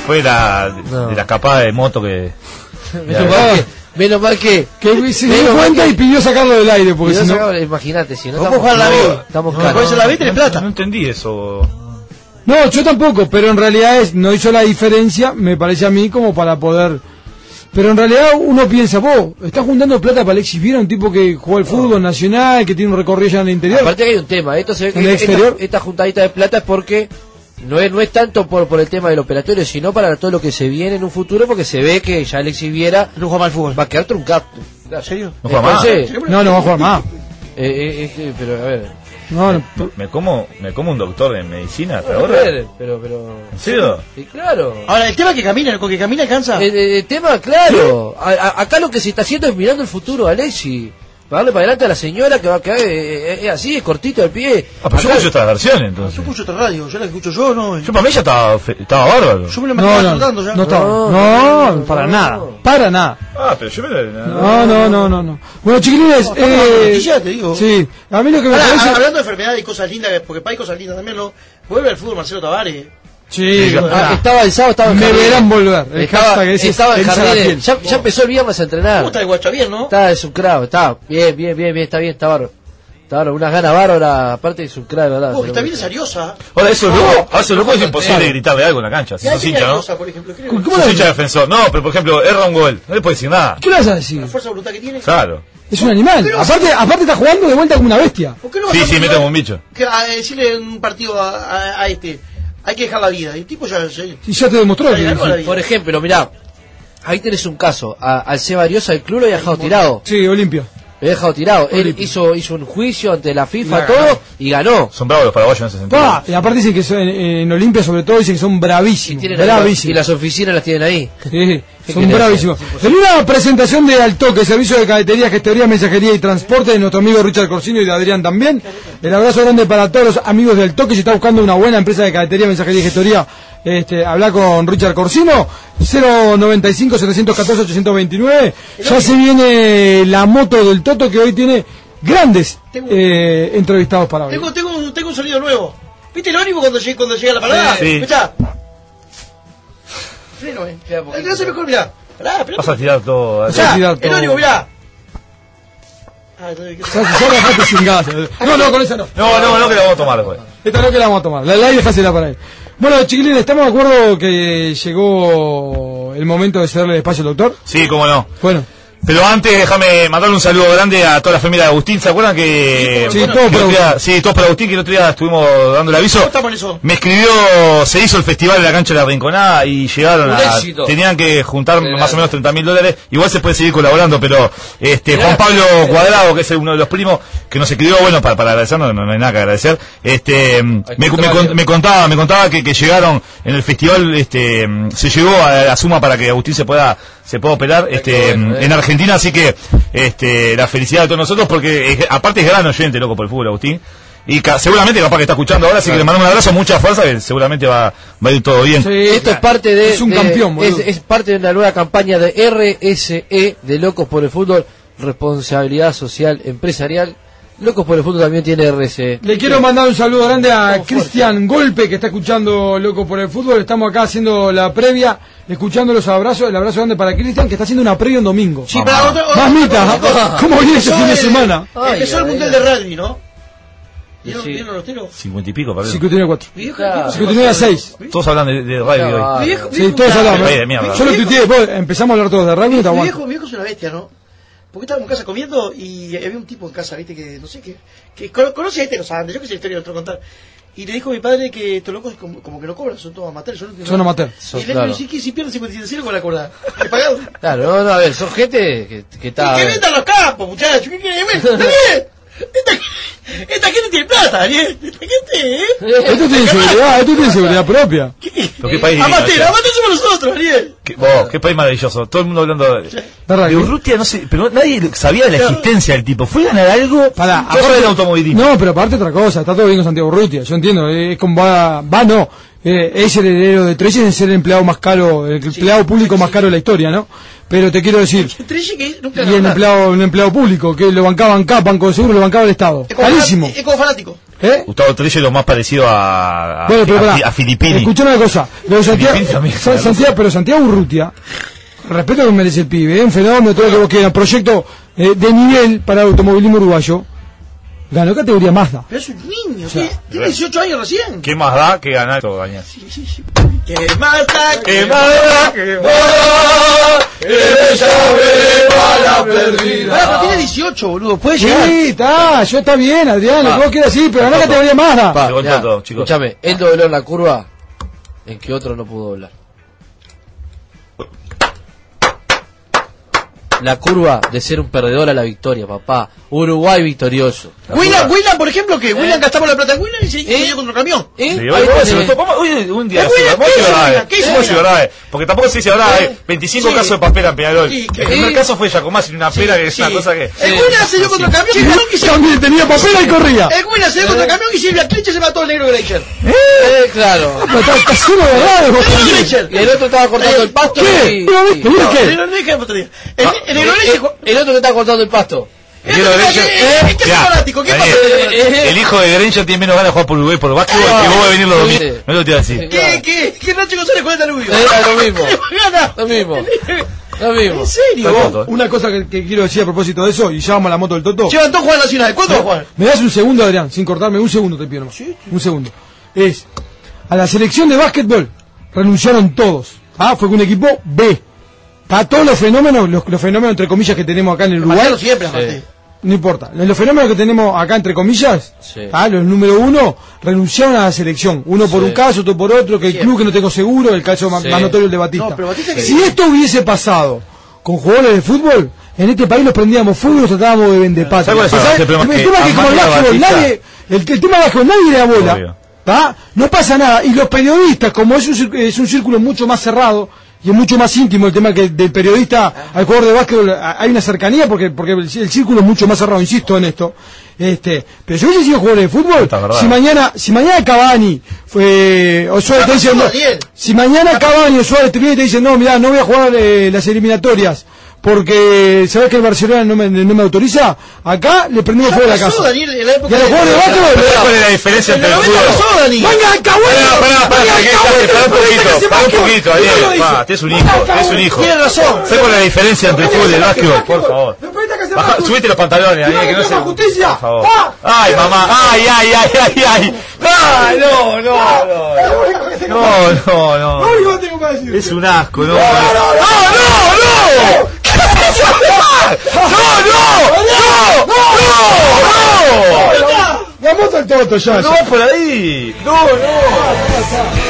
después de la, de, No. de la escapada de moto que... Menos mal que, menos mal que, Que se dio menos mal cuenta que- y pidió sacarlo del aire, porque y si no no... sacaba- imagínate, si no ¿Cómo estamos, jugar la no, B? estamos No, caros. por eso la B tenés plata. No entendí eso. No, yo tampoco, pero en realidad es, no hizo la diferencia, me parece a mí, como para poder... Pero en realidad uno piensa, vos, estás juntando plata para Alexis Viera, un tipo que jugó al fútbol nacional, que tiene un recorrido ya en el interior. Aparte que hay un tema, esto se ve En el que exterior. esta, esta juntadita de plata es porque no es, no es tanto por, por el tema del operatorio, sino para todo lo que se viene en un futuro, porque se ve que ya Alexis Viera no juega mal fútbol. Va a quedar truncado. ¿En serio? No juega más. Entonces, No, no va a jugar más. eh, eh, eh, pero a ver, No, no, ¿Me como, me como un doctor en medicina hasta a ahora? ver, pero, pero, ¿En serio? sí, claro. Ahora, el tema es que camina, con que camina alcanza. El, el- el tema, claro. A- a- acá lo que se está haciendo es mirando el futuro, Alexis. Para darle para adelante a la señora que va a quedar eh, eh, eh, así, es cortito el pie. Ah, pero yo Acá- escucho otras versiones entonces. Yo escucho otra radio, yo la escucho yo, no. Yo para mí ya estaba, fe- estaba bárbaro. Yo me lo no, estaba no, tratando ya. no, está- No, no, no, para no. nada, para nada. Ah, pero yo me... No, no, no, no, no. Bueno, chiquilines, No, estamos hablando de eh, noticias, te digo. sí, a mí lo que me Ahora, parece... hablando de enfermedades y cosas lindas, porque para hay cosas lindas también, ¿no? Vuelve al fútbol Marcelo Tavares. Sí, Ah, estaba el sábado, estaba en me Jardines. verán volver. El Estaba, hashtag ese estaba en es Elsa Jardines. Gabriel. Ya, ya empezó el viernes a entrenar. ¿Cómo está el guacho? Bien, ¿no? Está desucrado, está bien, bien, bien, bien, está bien, está bárbaro. Está bárbaro, unas ganas bárbaras, aparte de desucrado, ¿verdad? Oh, que Pero- está bien es Ariosa. Ahora, eso es No, loco, a eso loco es no, imposible no. gritarle algo en la cancha. Si ¿Qué sos hace hincha, ¿no? Ariosa, por ejemplo? ¿Qué le- ¿Cómo Sos le- hincha defensor. No, pero por ejemplo, erra un gol. No le puedes decir nada. ¿Qué le vas a decir? La fuerza de voluntad que tiene. Claro. Es un animal. Pero- Aparte, aparte está jugando de vuelta como una bestia. ¿Por qué no vas Sí, a sí, mete como un bicho. que a decirle en un partido a, a- a este? Hay que dejar la vida. Y el tipo ya... ya Y ya te demostró ya que... ganó la vida. Por ejemplo, mirá, ahí tenés un caso. A- al Seba Ariosa del club lo había dejado tirado. Sí, Olimpia. Lo había dejado tirado. Él Olimpia. hizo, hizo un juicio ante la FIFA, La todo, ganó. y ganó. Son bravos los paraguayos en ese sentido. Pa, y aparte dicen que son, en, en Olimpia sobre todo dicen que son bravísimos. Tienen- bravísimos. y las oficinas las tienen ahí. Sí, ¿Qué son querés? bravísimos. En una presentación de Altoque, servicio de cadetería, gestoría, mensajería y transporte de nuestro amigo Richard Corsino y de Adrián también. El abrazo grande para todos los amigos de Altoque. Si está buscando una buena empresa de cadetería, mensajería y gestoría, este, habla con Richard Corsino. cero noventa y cinco, setecientos catorce, ochocientos veintinueve. Ya se viene la moto del Toto que hoy tiene grandes eh, entrevistados para hoy. Tengo, tengo, un- tengo un sonido nuevo. ¿Viste el ónibus cuando llega, cuando llega la parada? Sí. Escuchá. Freno, eh. El que hace mejor, mirá. Pará, esperá. Vas a tirar todo. Vas a Escuchá, tirar el todo. ónibus, mirá. Ah, entonces, ¿qué- Ya, ya dejaste sin gas. No, no, con esa no. No, no, no, que la vamos a tomar después. Esta no que la vamos a tomar. La live dejásela para ahí. Bueno, chiquilines, ¿estamos de acuerdo que llegó el momento de cederle el espacio al doctor? Sí, cómo no. Bueno. Pero antes déjame mandarle un saludo grande a toda la familia de Agustín. ¿Se acuerdan que... Sí, que todo el por otro día- Agustín. Sí, todos por Agustín, que el otro día estuvimos dando el aviso. ¿Cómo estamos en eso? Me escribió, se hizo el festival en la cancha de la Rinconada y llegaron Un a... éxito. Tenían que juntar Claro. más o menos treinta mil dólares. Igual se puede seguir colaborando, pero este Juan Pablo Cuadrado, que es uno de los primos, que nos escribió, bueno, para, para agradecernos, no, no hay nada que agradecer, este me, me, con- me contaba, me contaba que, que llegaron en el festival, este se llegó a la suma para que Agustín se pueda se pueda operar este bueno, eh. en Argentina, así que este la felicidad de todos nosotros, porque es- aparte es gran oyente, loco, por el fútbol, Agustín. Y ca- seguramente capaz que está escuchando ahora, así que le mandamos un abrazo, mucha fuerza, que seguramente va, va a ir todo bien. Esto es parte de... Es un de- campeón, es, boludo. es parte de una nueva campaña de R S E, de Locos por el Fútbol, Responsabilidad Social Empresarial. Locos por el Fútbol también tiene R S E. Le quiero mandar un saludo grande a Cristian Golpe, que está escuchando Loco por el Fútbol. Estamos acá haciendo la previa, escuchando los abrazos. El abrazo grande para Cristian, que está haciendo una previa en domingo. Sí, pero otra- otra- Mamita, otra- ¿cómo viene ese Empezó fin de el- semana? Empezó el Ay, Mundial ay, de Rugby, ¿no? ¿Vieron, Sí. ¿vieron los tiros? Cincuenta y pico, perdón. cincuenta y nueve a cuatro. Mi viejo- Claro. mi viejo- cincuenta y nueve a seis. Todos hablan de, de rugby No, hoy. Mi viejo- mi Sí, viejo todos está- hablamos. Ay, de mierda. Yo lo tuiteé, vos, empezamos a hablar todos de rugby, no te Mi aguanto. viejo, mi viejo es una bestia, ¿no? Porque estábamos en casa comiendo y había un tipo en casa, ¿viste? Que no sé qué. Que cono- conoce a este los Andes, yo que sé la historia, otro contar. Y le dijo a mi padre que estos locos como, como que no cobran, son todos amateurs. Yo no entiendo Son nada. amateurs. Y Son- le digo, claro. si, si pierden cincuenta y siete cero, ¿cómo la acordás? ¿Qué pagado? Claro, no, no, a ver, son gente que, que está... ¡Que vendan los campos, muchachos! ¿Qué quieren ver? ¡Daniel! Esta, esta gente tiene plata, Daniel. Esta gente, ¿eh? Esto tiene seguridad, esto tiene seguridad propia. Pero qué país Amateur, divino, amateur somos nosotros, Daniel. Qué, vos, qué país maravilloso. Todo el mundo hablando de, De rugby. de Urrutia, no sé, pero nadie sabía de la existencia del tipo. ¿Fue a ganar algo? Pará, Yo soy del automovilismo. No, pero aparte otra cosa, está todo bien con Santiago Urrutia, yo entiendo, eh, es como va, va no, eh, es el heredero de Treyes, es el empleado más caro, el empleado público más caro de la historia, ¿no? Pero te quiero decir, Trelle que nunca y ganó el nada. empleado, un empleado público, que lo bancaban acá, Banco de Seguro, lo bancaba el Estado, Es como carísimo, fanat- Es como fanático. ¿Eh? Gustavo Trello es lo más parecido a, a, Bueno, pero a, pará, a Filippini. Escuchá una cosa, lo de Santiago, Filippini también, Sa- Santiago, pero Santiago Urrutia, respeto que merece el pibe, ¿eh? Un fenómeno, todo lo que vos quieras, proyecto eh, de nivel para el automovilismo uruguayo, ganó categoría Mazda. Pero es un niño, O sea, tiene, tiene dieciocho años recién. ¿Qué más da que ganar todo, Gañán? Sí, sí, sí. ¿Qué más da? ¿Qué más da? ¿Qué más da? Ella ve bala perdida. Pero tiene dieciocho, boludo, puede llegar. Sí, está, yo está bien, Adrián, lo Pa. que vos quieras decir, pero ganó categoría Mazda. Pa, Se volteó mirá, todo, chicos. escúchame, él dobló en la curva en que otro no pudo doblar. La curva de ser un perdedor a la victoria, papá. Uruguay victorioso. William, William, por ejemplo, que William gastamos la plata en William y se se dio contra el camión. Sí, Ahí hoy, hoy tenés. se lo tocó- vamos- hoy un día ¿Eh, así, William? vamos ¿Qué a hizo llorar, William? ¿Qué hizo vamos a William? llorar, porque tampoco se dice ahora, ¿Eh? eh, veinticinco Sí. casos de papel en Peñarol. Sí, El ¿qué? primer caso fue Yacomás en una pera que es una Sí. cosa que... El William se dio contra el camión y el camión que se También tenía papel y corría. El William se dio contra el camión y Silvia Cliche se mató al negro Greicher. Eh, claro. No, está, está lleno de verdades, vos Negro también. Greicher. Y el otro estaba cortando el pasto. ¿Qué? y- ¿Pero ves? y- ¿Pero No, qué? el negro Greicher otro día. El el negro el, Greicher. el otro que estaba cortando el pasto. El hijo de Granger- ¿Qué es Ya, fanático? ¿Qué Daniel, pasa? el hijo de Granger tiene menos ganas de jugar por Uruguay por el básquetbol Ah, que vos de venir los sí. domingos. No lo te iba a decir. ¿Qué, qué? ¿Qué Nacho González con el Danubio? Era lo mismo. Gana. Lo mismo. Lo mismo. ¿En serio? Está tonto, ¿eh? Una cosa que, que quiero decir a propósito de eso, y ya vamos a la moto del Toto. Llevan dos jugadores nacionales. ¿Cuántos juegan? ¿Me das un segundo, Adrián? Sin cortarme, un segundo te pido nomás. Un segundo. Es, a la selección de básquetbol renunciaron todos. Ah, fue un equipo B. A todos los fenómenos, los, los fenómenos entre comillas que tenemos acá en el Uruguay. Marcelo siempre, aparte. No importa. Los fenómenos que tenemos acá entre comillas, Sí. ah, los número uno, renunciaron a la selección. Uno por Sí. un caso, otro por otro, que el Siempre. club que no tengo seguro, el caso más, Sí. más notorio el de Batista. No, pero Batista que- Si esto hubiese pasado con jugadores de fútbol, en este país los prendíamos fuego y los tratábamos de vendepatria. ¿Sabes cuál es el ¿Sabes? problema? El Que tema es que como el Amanda básquetbol, Batista- nadie, el, el tema del básquetbol, nadie le da bola. Obvio. ¿tá? No pasa nada. Y los periodistas, como es un, cir- es un círculo mucho más cerrado y es mucho más íntimo el tema que del periodista al jugador de básquetbol, a- hay una cercanía porque porque el, el círculo es mucho más cerrado, insisto en esto. Este, pero si hubiese sido jugador de fútbol, Está verdad. si mañana, si mañana Cavani fue o Suárez te ¿Qué dice, pasó, no, Daniel? si mañana Cavani o Suárez te viene y te dice, no, mirá, no voy a jugar eh, las eliminatorias porque sabes que el Barcelona no me, no me autoriza, acá le prendemos Ya fuego a la pasó, casa. Daniel, en la Y época a los jugadores de básquetbol, ¿Sabes cuál es la diferencia En entre el el noventa fútbol? pasó, Dani. ¡Venga, Cahuelo! Pará, pará, pará, ¡Venga, que- Cahuelo! pará un poquito, ¡Venga, pará un Cahuelo! poquito, ¿Quién lo Daniel. dice? Pa, tenés un hijo, tenés un hijo. Tiene razón. ¿Sabes cuál es la diferencia entre el fútbol y el básquetbol? Por favor. Baja, subite los pantalones, Daniel, que no se... justicia! Por favor. Ay, mamá, ay, ay, ay, ay, ay. Ay, no, no, no. No, no, no. Lo único que tengo que decir. Es un asco, no. No, no, no. ¿Qué haces? No, no, no, no, no. La moto al Toto, ya. No ya. va por ahí. No, no.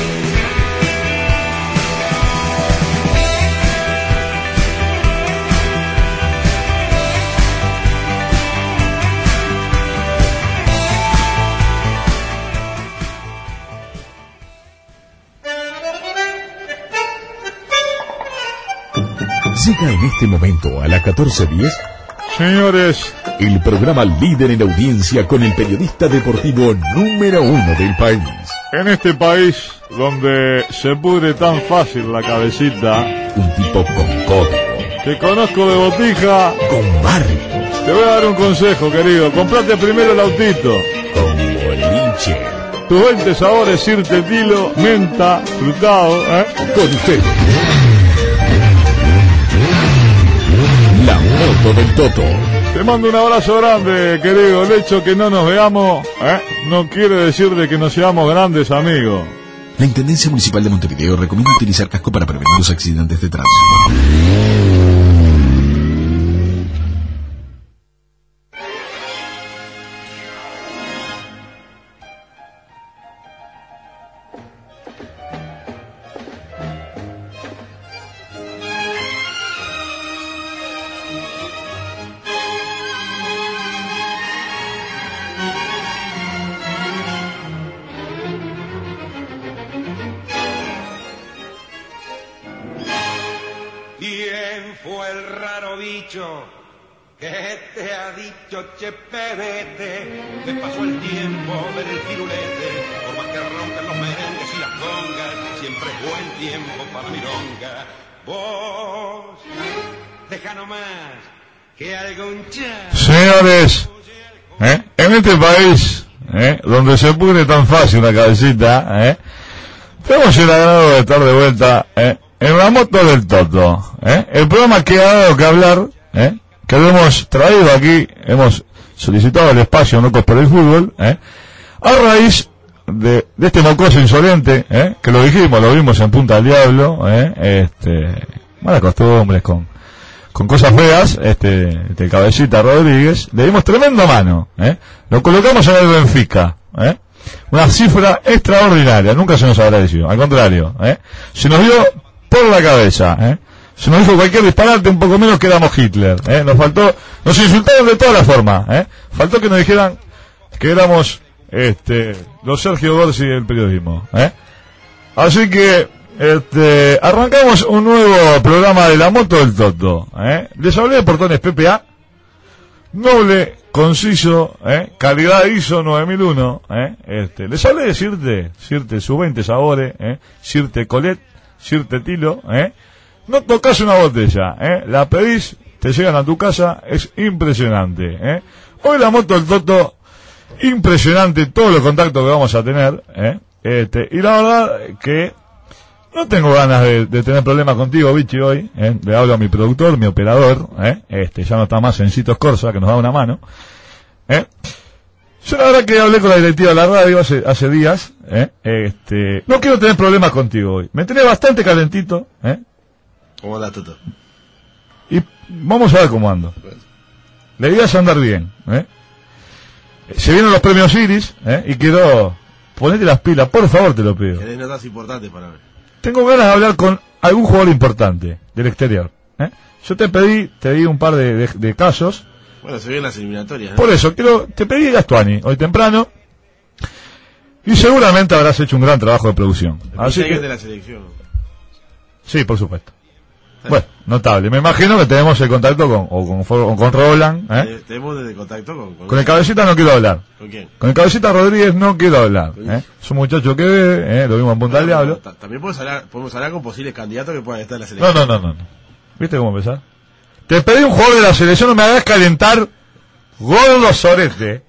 Llega en este momento a las catorce diez. Señores, El programa líder en audiencia con el periodista deportivo número uno del país. en este país donde se pudre tan fácil la cabecita, Un tipo con código, te conozco de botija, con barrio, te voy a dar un consejo, querido. Comprate primero el autito. con boliche. Tus veinte sabores, Sirte, Tilo, menta, frutado, ¿eh? Con usted. La moto del Toto. Te mando un abrazo grande, querido. El hecho que no nos veamos, ¿eh? No quiere decir de que no seamos grandes amigos. La Intendencia Municipal de Montevideo recomienda utilizar casco para prevenir los accidentes de tránsito. ¿Quién fue el raro bicho que te ha dicho che pebete? Te pasó el tiempo del firulete, por más que roncan los merengues y las congas, siempre es buen tiempo para milonga. Vos, deja nomás que algún chat. Señores, ¿eh? En este país, ¿eh? Donde se pone tan fácil la cabecita, ¿eh? Tenemos el agrado de estar de vuelta, ¿eh? En la moto del Toto, ¿eh? El programa que ha dado que hablar, ¿eh? Que lo hemos traído aquí, hemos solicitado el espacio Locos por el Fútbol, ¿eh? A raíz de, de este mocoso insolente, ¿eh? Que lo dijimos, lo vimos en Punta del Diablo, ¿eh? Este, malas costumbres con, con cosas feas, este, este Cabecita Rodríguez, le dimos tremenda mano, ¿eh? Lo colocamos en el Benfica, ¿eh? Una cifra extraordinaria, nunca se nos agradeció, al contrario, ¿eh? Se nos dio por la cabeza, ¿eh? Se nos dijo cualquier disparate, un poco menos que éramos Hitler, ¿eh? Nos faltó, nos insultaron de todas las formas, ¿eh? Faltó que nos dijeran que éramos, este, los Sergio Gorsi del periodismo, ¿eh? Así que, este, arrancamos un nuevo programa de la moto del Toto, ¿eh? Les hablé de portones P P A, noble, conciso, ¿eh? Calidad I S O nueve mil uno, ¿eh? Este, les hablé de Sirte, Sirte Sub veinte Sabores, ¿eh? Sirte Colette, Sirte Tilo, ¿eh? No tocas una botella, ¿eh? La pedís, te llegan a tu casa, es impresionante, ¿eh? Hoy la moto del Toto, impresionante todos los contactos que vamos a tener, ¿eh? Este, y la verdad que no tengo ganas de, de tener problemas contigo, Vichy, hoy, ¿eh? Le hablo a mi productor, mi operador, ¿eh? Este, ya no está más en Citos Corsa, que nos da una mano, ¿eh? Yo la verdad que hablé con la directiva de la radio hace, hace días, ¿eh? Este, no quiero tener problemas contigo hoy. Me tenés bastante calentito, ¿eh? ¿Cómo anda, Toto? Y vamos a ver cómo ando. La idea es andar bien, ¿eh? Se vienen los premios Iris, ¿eh? Y quiero ponerte las pilas, por favor, te lo pido. Querés notas importantes para ver. Tengo ganas de hablar con algún jugador importante del exterior, ¿eh? Yo te pedí, te di un par de, de, de casos. Bueno, se vienen las eliminatorias, ¿no? Por eso, quiero, te pedí a Gastuani, hoy temprano, y seguramente habrás hecho un gran trabajo de producción. Así que, de la selección. Sí, por supuesto. Bueno, notable. Me imagino que tenemos el contacto con, o con, o con Roland, ¿eh? Tenemos desde contacto con, con... Con el Cabecita no quiero hablar. ¿Con quién? Con el Cabecita Rodríguez no quiero hablar, ¿eh? Es un muchacho que ve, ¿eh? Lo vimos en Punta del Diablo. También podemos hablar, podemos hablar con posibles candidatos que puedan estar en la selección. No, no, no, no. ¿Viste cómo empezar? Te pedí un jugador de la selección, no me hagas calentar, gordo sorete.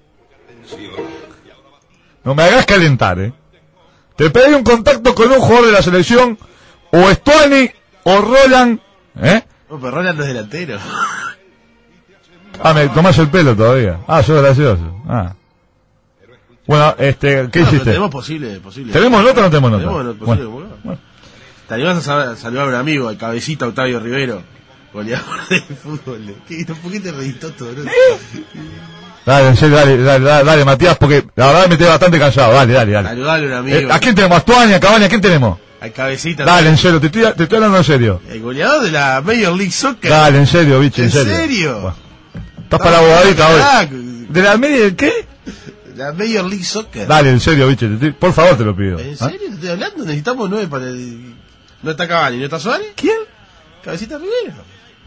No me hagas calentar, ¿eh? Te pedí un contacto con un jugador de la selección, o Stuani, o Roland, ¿eh? No, pero Roland no es delantero. Ah, me tomás el pelo todavía. Ah, sos gracioso. Ah. Bueno, este, ¿qué no, hiciste? Tenemos posible, posible. ¿Tenemos nota o no tenemos nota? Tenemos nota, Bueno, posible, bueno. ¿Te animás a saludar a un amigo, el Cabecita Octavio Rivero, goleador del fútbol? ¿Qué, ¿Por qué te reís, Toto? ¿No? Dale, en serio, dale, dale, dale, dale, Matías, porque la verdad me tengo bastante cansado. Dale, dale, dale. Saludale a un amigo. Eh, ¿A quién tenemos? ¿A Tuani, a Cavani? ¿A quién tenemos? Al Cabecita. Dale, en serio, te estoy, te estoy hablando en serio. El goleador de la Major League Soccer. Dale, en serio, bicho, en, ¿En serio. serio? Bueno. Estás para la abogadita hoy. ¿De la media de qué? La Major League Soccer. Dale, en serio, bicho, te estoy, por favor te lo pido. ¿En serio? ¿Te estoy hablando? Necesitamos nueve para el... ¿No está Cavani? ¿No está Suárez? ¿Quién? Cabecita Rivero.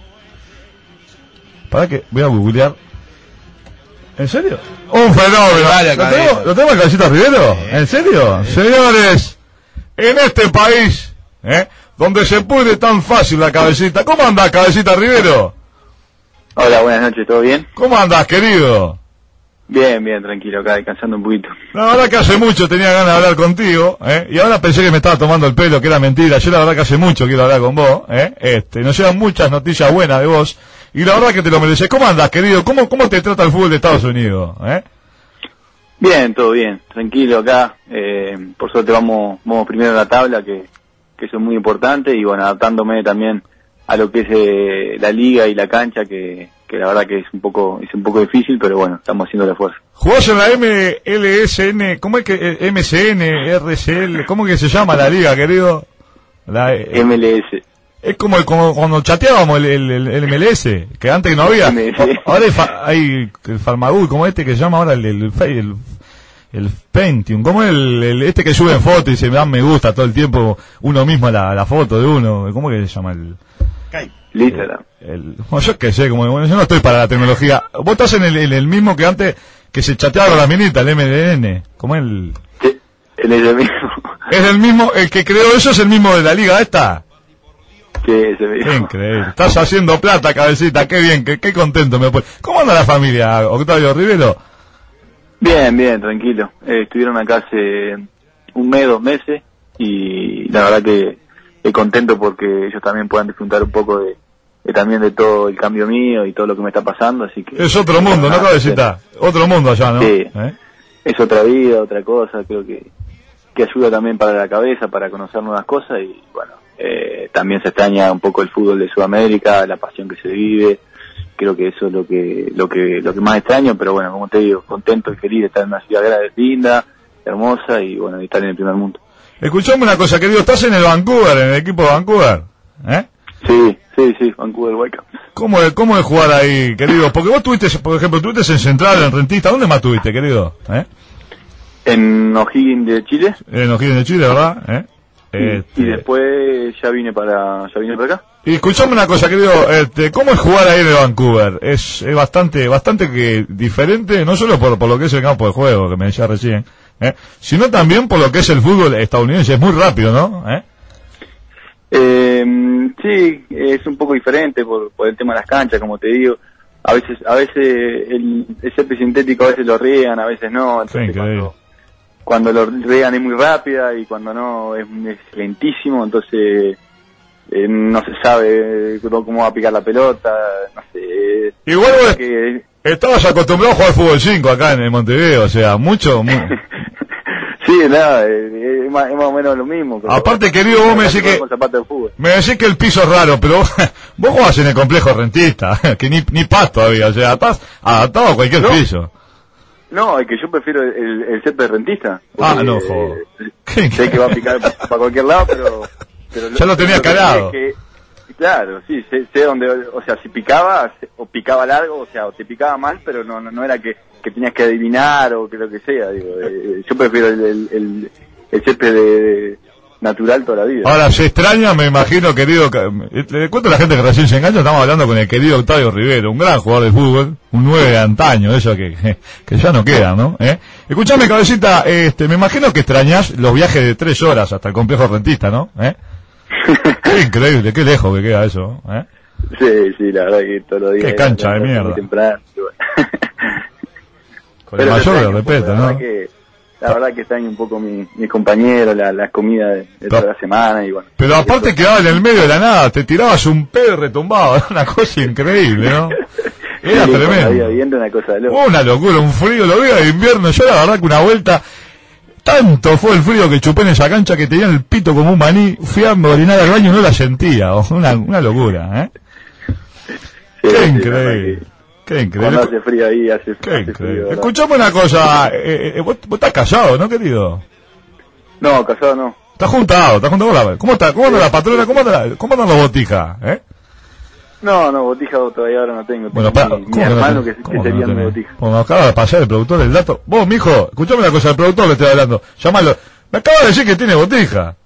Para que voy a googlear. ¿En serio? Un fenómeno. Vale, ¿Lo tenemos, ¿Lo tenemos el Cabecita Rivero? Sí. ¿En serio? Sí. Señores, en este país, ¿eh? Donde se pudre tan fácil la cabecita. ¿Cómo andás, Cabecita Rivero? Hola, buenas noches, ¿todo bien? ¿Cómo andás, querido? Bien, bien, tranquilo, acá descansando un poquito. La verdad que hace mucho tenía ganas de hablar contigo, ¿eh? Y ahora pensé que me estaba tomando el pelo, que era mentira. Yo la verdad que hace mucho quiero hablar con vos, ¿eh? Este, nos llegan muchas noticias buenas de vos, y la verdad que te lo mereces. ¿Cómo andás, querido? ¿Cómo, cómo te trata el fútbol de Estados Unidos, eh? Bien, todo bien, tranquilo acá. Eh, por suerte vamos, vamos primero en la tabla, que, que eso es muy importante, y bueno, adaptándome también a lo que es eh, la liga y la cancha, que, que la verdad que es un poco es un poco difícil, pero bueno, estamos haciendo el esfuerzo. ¿Jugás en la M L S N? ¿Cómo es que? eh, M C N, R C L, ¿cómo que se llama la liga, querido? La eh, M L S. Es como, el, como cuando chateábamos el, el, el, el M L S, que antes no había. Ahora hay, fa, hay el Farmagul, como este que se llama ahora el el, el, el Pentium, como el, el este que sube fotos y se me dan me gusta todo el tiempo uno mismo la, la foto de uno. ¿Cómo que se llama el? Instagram. El, bueno, yo qué sé, como bueno, yo no estoy para la tecnología. Vos estás en el, el, el mismo que antes que se chateaba con las minitas, el M D N, como el. Sí, el ese mismo. Es el mismo, el que creó eso es el mismo de la liga esta. Sí, ese mismo. Qué increíble. Estás haciendo plata, Cabecita, qué bien, qué, qué contento me pone. ¿Cómo anda la familia, Octavio Rivero? Bien, bien, tranquilo. Eh, estuvieron acá hace un mes, dos meses, y la verdad que eh, contento porque ellos también puedan disfrutar un poco de, de también de todo el cambio mío y todo lo que me está pasando, así que... Es otro mundo, ¿no, cabecita? Otro mundo allá, ¿no? Sí, ¿Eh? es otra vida, otra cosa, creo que, que ayuda también para la cabeza, para conocer nuevas cosas, y bueno, eh, también se extraña un poco el fútbol de Sudamérica, la pasión que se vive. Creo que eso es lo que lo que lo que más extraño, pero bueno, como te digo, contento y feliz de estar en una ciudad grande, linda, hermosa, y bueno, de estar en el primer mundo. Escuchame una cosa, querido, estás en el Vancouver, en el equipo de Vancouver, ¿eh? Sí, sí, sí, Vancouver Whitecaps. ¿Cómo es, cómo es jugar ahí, querido? Porque vos tuviste, por ejemplo, tuviste en Central, en Rentista, ¿dónde más tuviste, querido? ¿Eh? En O'Higgins de Chile. En O'Higgins de Chile, ¿verdad? ¿Eh? Este... Y después ya vine para ya vine para acá. Y escuchame una cosa, querido, este, ¿cómo es jugar ahí en el Vancouver? Es, es bastante bastante que diferente, no solo por, por lo que es el campo de juego, que me decía recién, ¿eh? Sino también por lo que es el fútbol estadounidense, es muy rápido, ¿no? ¿Eh? Eh, sí, es un poco diferente por, por el tema de las canchas, como te digo. A veces a veces el, el césped sintético a veces lo riegan, a veces no. Entonces Sí, cuando, cuando lo riegan es muy rápida y cuando no es, es lentísimo, entonces eh, no se sabe cómo va a picar la pelota, no sé. Igual vos que, estabas acostumbrado a jugar fútbol cinco acá en el Montevideo, o sea, mucho... Muy... sí, nada, es, es, más, es más o menos lo mismo. Aparte, querido, vos me decís que... Me decís que el piso es raro, pero vos, vos jugás en el complejo Rentista, que ni, ni paz todavía, o sea, estás adaptado a cualquier no. piso. No, es que yo prefiero el, el césped Rentista. Ah, no, joder. Eh, sé que va a picar para cualquier lado, pero... pero ya lo tenía calado. Que, claro, sí, sé, sé dónde... O sea, si picaba, o picaba largo, o sea, o te picaba mal, pero no no, no era que, que tenías que adivinar o que lo que sea, digo. Eh, yo prefiero el, el, el, el césped de, de natural toda la vida. Ahora, se extraña, me imagino, querido... Le cuento a la gente que recién se engancha, estamos hablando con el querido Octavio Rivero, un gran jugador de fútbol, un nueve de antaño, eso que, que ya no queda, ¿no? ¿Eh? Escuchame, cabecita, este, me imagino que extrañás los viajes de tres horas hasta el complejo Rentista, ¿no? ¿Eh? Qué increíble, qué lejos que queda eso, ¿eh? Sí, sí, la verdad que todos los días... Qué cancha de mierda. Muy temprano, con el mayor de respeto, ¿no? Que, la verdad que extraño un poco mi, mis compañeros, la, la comida de, de toda la semana y bueno. Pero aparte quedaba en el medio de la nada, te tirabas un pedo y retumbaba, era una cosa increíble, ¿no? Era sí, tremendo. Viendo una cosa de loco. Una locura, un frío, lo días de invierno, yo la verdad que una vuelta, tanto fue el frío que chupé en esa cancha que tenía el pito como un maní, fui a orinar al baño y no la sentía, una, una locura, ¿eh? Sí, Qué sí, increíble. Qué increíble. Cuando hace frío ahí, hace, Qué hace increíble. frío. Escuchame una cosa, eh, eh, vos, vos estás casado, ¿no, querido? No, casado no. Estás juntado, estás juntado con la... ¿Cómo está? ¿Cómo anda la patrona? ¿Cómo anda la, cómo andan los botijas, eh? No, no, botija todavía ahora no tengo. Bueno, tengo pa, mi, ¿cómo mi que no hermano tenés? que, ¿Cómo que que no sería mi tenés? botija. Bueno, me acaba de pasar el productor el dato. Vos, mijo, escuchame una cosa, el productor le estoy hablando. Llámalo. Me acaba de decir que tiene botija.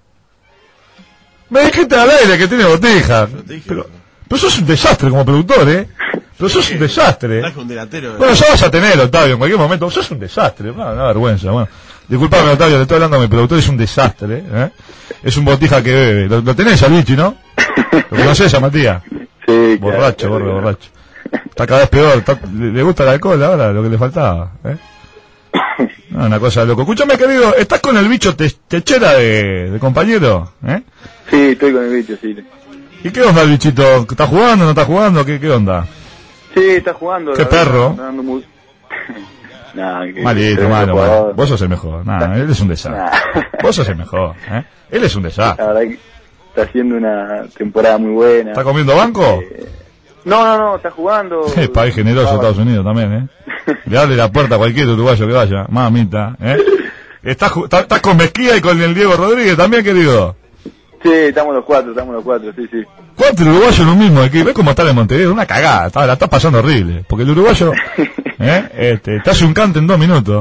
Me dijiste al aire que tiene botija. Pero, pero sos un desastre como productor, ¿eh? Pero sos un desastre. Traje un delantero. Bueno, ya vas a tener, Octavio, en cualquier momento. Sos un desastre, una, una vergüenza. Bueno, disculpame, Octavio, le estoy hablando a mi productor, es un desastre, ¿eh? Es un botija que bebe. Lo, lo tenés a Lichi, ¿no? ¿Lo conocés a Matías? Sí, borracho, claro, gordo, claro. borracho. Está cada vez peor. Está, le, le gusta el alcohol ahora, lo que le faltaba, ¿eh? No, una cosa de loco. Escúchame, querido, ¿estás con el bicho te, techera de, de compañero? ¿Eh? Sí, estoy con el bicho, sí. ¿Y qué onda el bichito? ¿Está jugando, no está jugando? ¿Qué, qué onda? Sí, está jugando. ¿Qué la perro? verdad, está dando muy... nah, que- Malito, que- malo, que- malo. Vos sos el mejor. Nah, él es un desastre. Vos sos el mejor, ¿eh? Él es un desastre. La verdad que está haciendo una temporada muy buena. ¿Está comiendo banco? No, no, no, está jugando. Eh, país generoso Estados Unidos también, ¿eh? Le abre la puerta a cualquier uruguayo que vaya. Mamita, ¿eh? ¿Estás, ju- estás- estás con Mezquía y con el Diego Rodríguez también, querido? Sí, estamos los cuatro, estamos los cuatro, sí, sí. Cuatro uruguayos en un mismo equipo. ¿Ves cómo está en Montevideo? Una cagada. Está, la estás pasando horrible. Porque el uruguayo, ¿eh? Este, te hace un cante en dos minutos.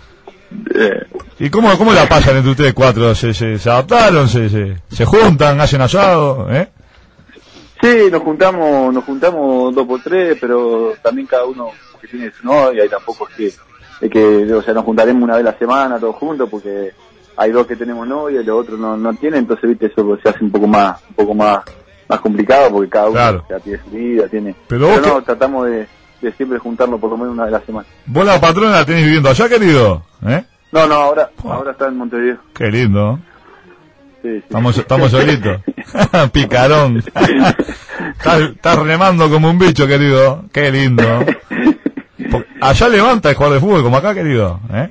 ¿Y cómo, cómo la pasan entre ustedes cuatro? ¿Se, se, se adaptaron? ¿Se, se, se juntan? ¿Hacen asado? ¿Eh? Sí, nos juntamos, nos juntamos dos por tres, pero también cada uno que tiene su novia y tampoco es que, es que, o sea, nos juntaremos una vez a la semana todos juntos porque hay dos que tenemos novia y los otros no, no tienen, entonces viste eso se hace un poco más, un poco más, más complicado porque cada uno Claro. ya tiene su vida, tiene. Pero vos no, que- tratamos de, de siempre juntarnos por lo menos una vez a la semana. ¿Vos la patrona la tenés viviendo allá, querido? ¿Eh? No, no, ahora, ahora está en Montevideo. Qué lindo. Sí, sí. Estamos, estamos solitos. Picarón. Estás, estás remando como un bicho, querido. Qué lindo. Po- Allá levanta el jugador de fútbol como acá, querido. ¿Eh?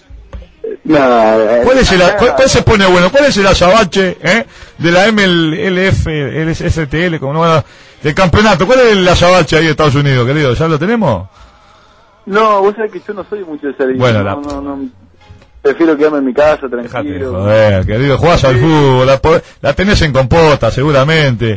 Nada, ¿Cuál es el, cuál, cuál se pone bueno? ¿Cuál es el azabache eh? de la M L F, L S T L, como no, del campeonato? ¿Cuál es el azabache ahí de Estados Unidos, querido? ¿Ya lo tenemos? No, vos sabés que yo no soy mucho de salir. Bueno, no, la- no, no, prefiero quedarme en mi casa, tranquilo. Joder, querido, jugás al fútbol, la, podés- la tenés en compota, seguramente.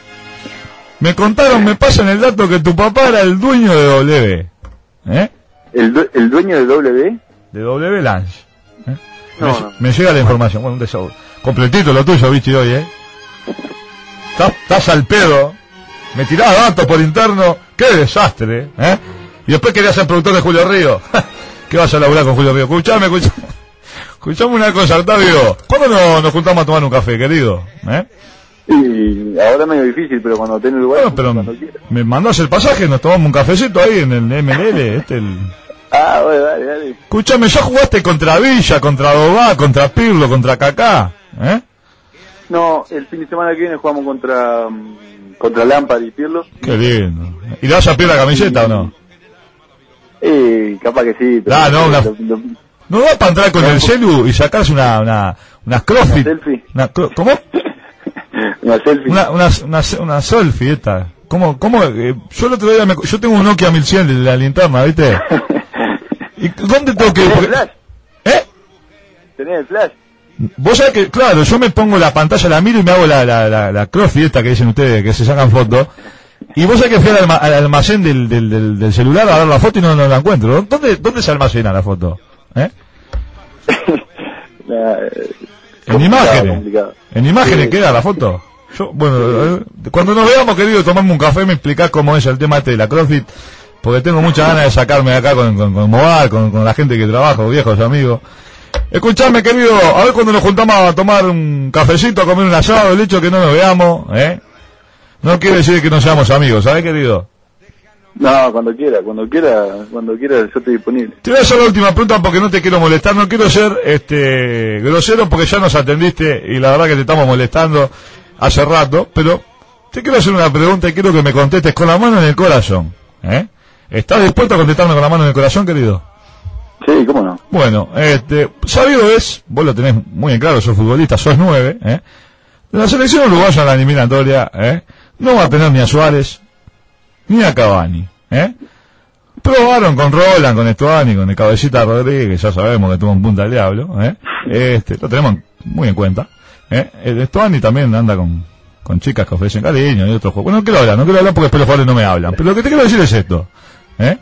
Me contaron, me pasan el dato que tu papá era el dueño de W. ¿Eh? ¿El, due- el dueño de W? De W Lange. ¿Eh? No, me, no. me llega la información. Bueno, un deseo. Completito lo tuyo, bichi, hoy, ¿eh? Estás, estás al pedo. Me tirás datos por interno. ¡Qué desastre! ¿Eh? Y después querías ser productor de Julio Río. ¿Qué vas a laburar con Julio Río? Escuchame, escuchame. Escuchame una cosa, Octavio. ¿Cuándo no, nos juntamos a tomar un café, querido? ¿Eh? Y ahora es medio difícil, pero cuando tengo lugar, Bueno, pero cuando quiera. me mandás el pasaje, nos tomamos un cafecito ahí en el M L L. Este, el... Ah, bueno, dale, dale. Escuchame, ya jugaste contra Villa, contra Dová, contra Pirlo, contra Kaká. ¿Eh? No, el fin de semana que viene jugamos contra mm, contra Lampard y Pirlo. Qué lindo. ¿Y le vas a pedir la camiseta o no? Eh, capaz que sí. Pero Ah, no, una- lo- lo- ¿No da para entrar con el celu y sacarse una, una, unas crossfit? Una selfie. Una cro- ¿Cómo? una selfie. Una, una, una, una selfie esta. ¿Cómo? ¿Cómo? Eh, yo el otro día me, yo tengo un Nokia mil cien de la linterna, ¿viste? ¿Y dónde tengo que ir? ¿Tenés el Porque- flash? ¿Eh? ¿Tenés el flash? Vos sabés que, claro, yo me pongo la pantalla, la miro y me hago la, la, la, la crossfit esta que dicen ustedes, que se sacan fotos. Y vos sabés que fui al, alma- al almacén del, del, del, del celular a ver la foto y no, no la encuentro. ¿Dónde, dónde se almacena la foto? ¿Eh? La- eh, En complicado, imágenes. complicado. En imágenes Sí. queda la foto. Yo, bueno, eh, cuando nos veamos, querido, tomamos un café, me explicás cómo es el tema este de la CrossFit, porque tengo muchas ganas de sacarme de acá con, con, con Moar, con, con la gente que trabaja, viejos amigos. Escuchame, querido, a ver cuando nos juntamos a tomar un cafecito, a comer un asado, el hecho de que no nos veamos, ¿eh? No quiere decir que no seamos amigos, ¿sabes, querido? No, cuando quiera, cuando quiera, cuando quiera yo estoy disponible. Te voy a hacer la última pregunta porque no te quiero molestar, no quiero ser este grosero porque ya nos atendiste y la verdad que te estamos molestando hace rato, pero te quiero hacer una pregunta y quiero que me contestes con la mano en el corazón. ¿Eh? ¿Estás dispuesto a contestarme con la mano en el corazón, querido? Sí, cómo no. Bueno, este, sabido es, vos lo tenés muy en claro, sos futbolista, sos nueve, ¿eh? La selección uruguaya en la eliminatoria, ¿eh? No va a tener ni a Suárez, ni a Cavani, ¿eh? Probaron con Roland, con Estuani, con el Cabecita Rodríguez, ya sabemos que tuvo un punta al diablo, ¿eh? Este, lo tenemos muy en cuenta, ¿eh? El Estuani también anda con, con chicas que ofrecen cariño y otros juegos. Bueno, no quiero hablar, no quiero hablar porque después los jugadores no me hablan, pero lo que te quiero decir es esto, ¿eh?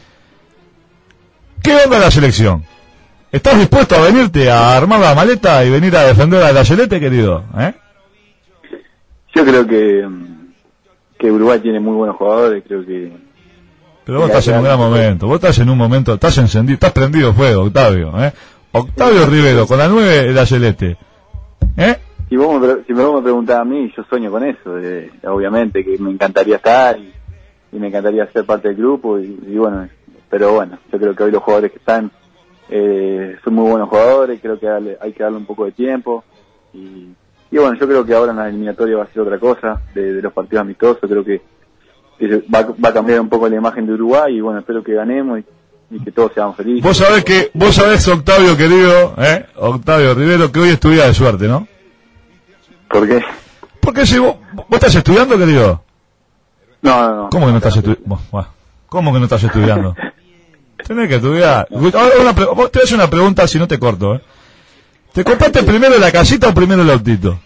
¿Qué onda la selección? ¿Estás dispuesto a venirte a armar la maleta y venir a defender a la Celeste, querido? ¿Eh? Yo creo que, mm, que Uruguay tiene muy buenos jugadores, creo que... Pero vos estás en un gran momento, vos estás en un momento, estás encendido, estás prendido fuego, Octavio, ¿eh? Octavio Rivero, con la nueve de la Celeste, ¿eh? Si, vos me, pre- si me vos me preguntás a mí, yo sueño con eso, eh, obviamente, que me encantaría estar y, y me encantaría ser parte del grupo, y, y bueno, pero bueno, yo creo que hoy los jugadores que están eh, son muy buenos jugadores, creo que darle- hay que darle un poco de tiempo, y, y bueno, yo creo que ahora en la eliminatoria va a ser otra cosa, de, de los partidos amistosos, creo que, que se- va, va a cambiar un poco la imagen de Uruguay, y bueno, espero que ganemos y, y que todos seamos felices. Vos sabés que, vos sabés, Octavio querido, ¿eh? Octavio Rivero, que hoy es tu día de suerte, ¿no? ¿Por qué? Porque si vos, vos estás estudiando, querido. No, no, no. ¿Cómo que no estás estudiando? ¿Cómo que no estás estudiando? Tenés que estudiar. Ahora una pre- vos te voy a hacer una pregunta si no te corto, ¿eh? ¿Te compraste primero la casita o primero el autito?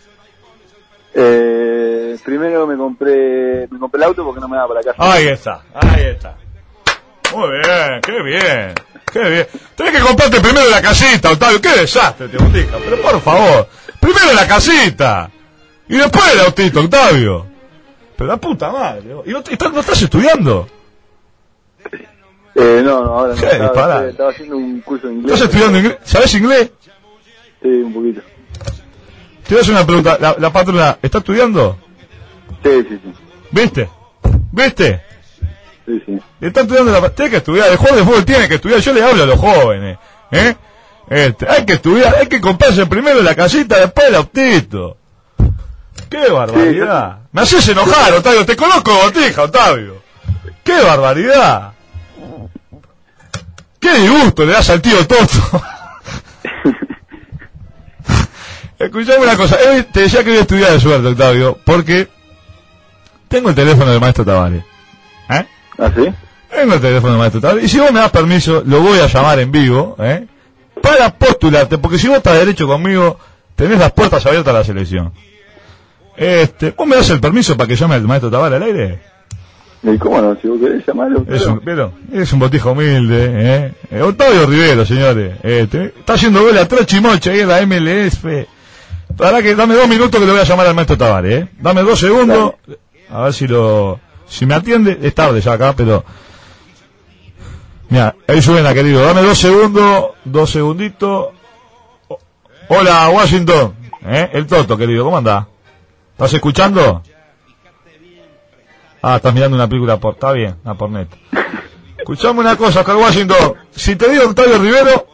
Eh, primero me compré me compré el auto porque no me daba para la casa. Ahí está, ahí está. Muy bien, qué bien, qué bien. Tenés que comprarte primero la casita, Octavio. Qué desastre, te botica. Pero por favor, primero la casita. Y después el autito, Octavio. Pero la puta madre. ¿Y no, te- estás- no estás estudiando? Eh, no, no, ahora no. Qué Estaba, disparate. estaba haciendo un curso de inglés. ¿Estás estudiando inglés? ¿Sabés inglés? Sí, un poquito. Te voy a hacer una pregunta. La, la patrona, ¿está estudiando? Sí, sí, sí. ¿Viste? ¿Viste? Sí, sí. Están estudiando la... Tiene que estudiar, el juego de fútbol tiene que estudiar. Yo le hablo a los jóvenes, ¿eh? Este, hay que estudiar, hay que comprarse primero la casita, después el autito. ¡Qué barbaridad! Me haces enojar, Octavio. Te conozco de botija, Octavio. ¡Qué barbaridad! ¡Qué disgusto le das al tío Toto! Escuchame una cosa. Eh, te decía que voy a estudiar de suerte, Octavio, porque tengo el teléfono del maestro Tavares. ¿Eh? ¿Ah, sí? Tengo el teléfono del maestro Tavares. Y si vos me das permiso, lo voy a llamar en vivo, ¿eh? Para postularte, porque si vos estás derecho conmigo, tenés las puertas abiertas a la selección. Este, ¿vos me das el permiso para que llame al maestro Tavares al aire? ¿Y cómo no? Si vos querés llamarlo. Es un, pero, es un botijo humilde, ¿eh? eh Octavio Rivero, señores. Este, está haciendo gol a tres chimoches ahí en la M L S. Para que dame dos minutos que le voy a llamar al maestro Tavares, ¿eh? Dame dos segundos. A ver si lo, si me atiende. Es tarde ya acá, pero. Mira, ahí suena, querido. Dame dos segundos, dos segunditos. Hola, Washington. ¿Eh? El Toto, querido. ¿Cómo andás? ¿Estás escuchando? Ah, estás mirando una película por... Está bien, una por net. Escuchame una cosa, Oscar Washington. Si te digo Octavio Rivero...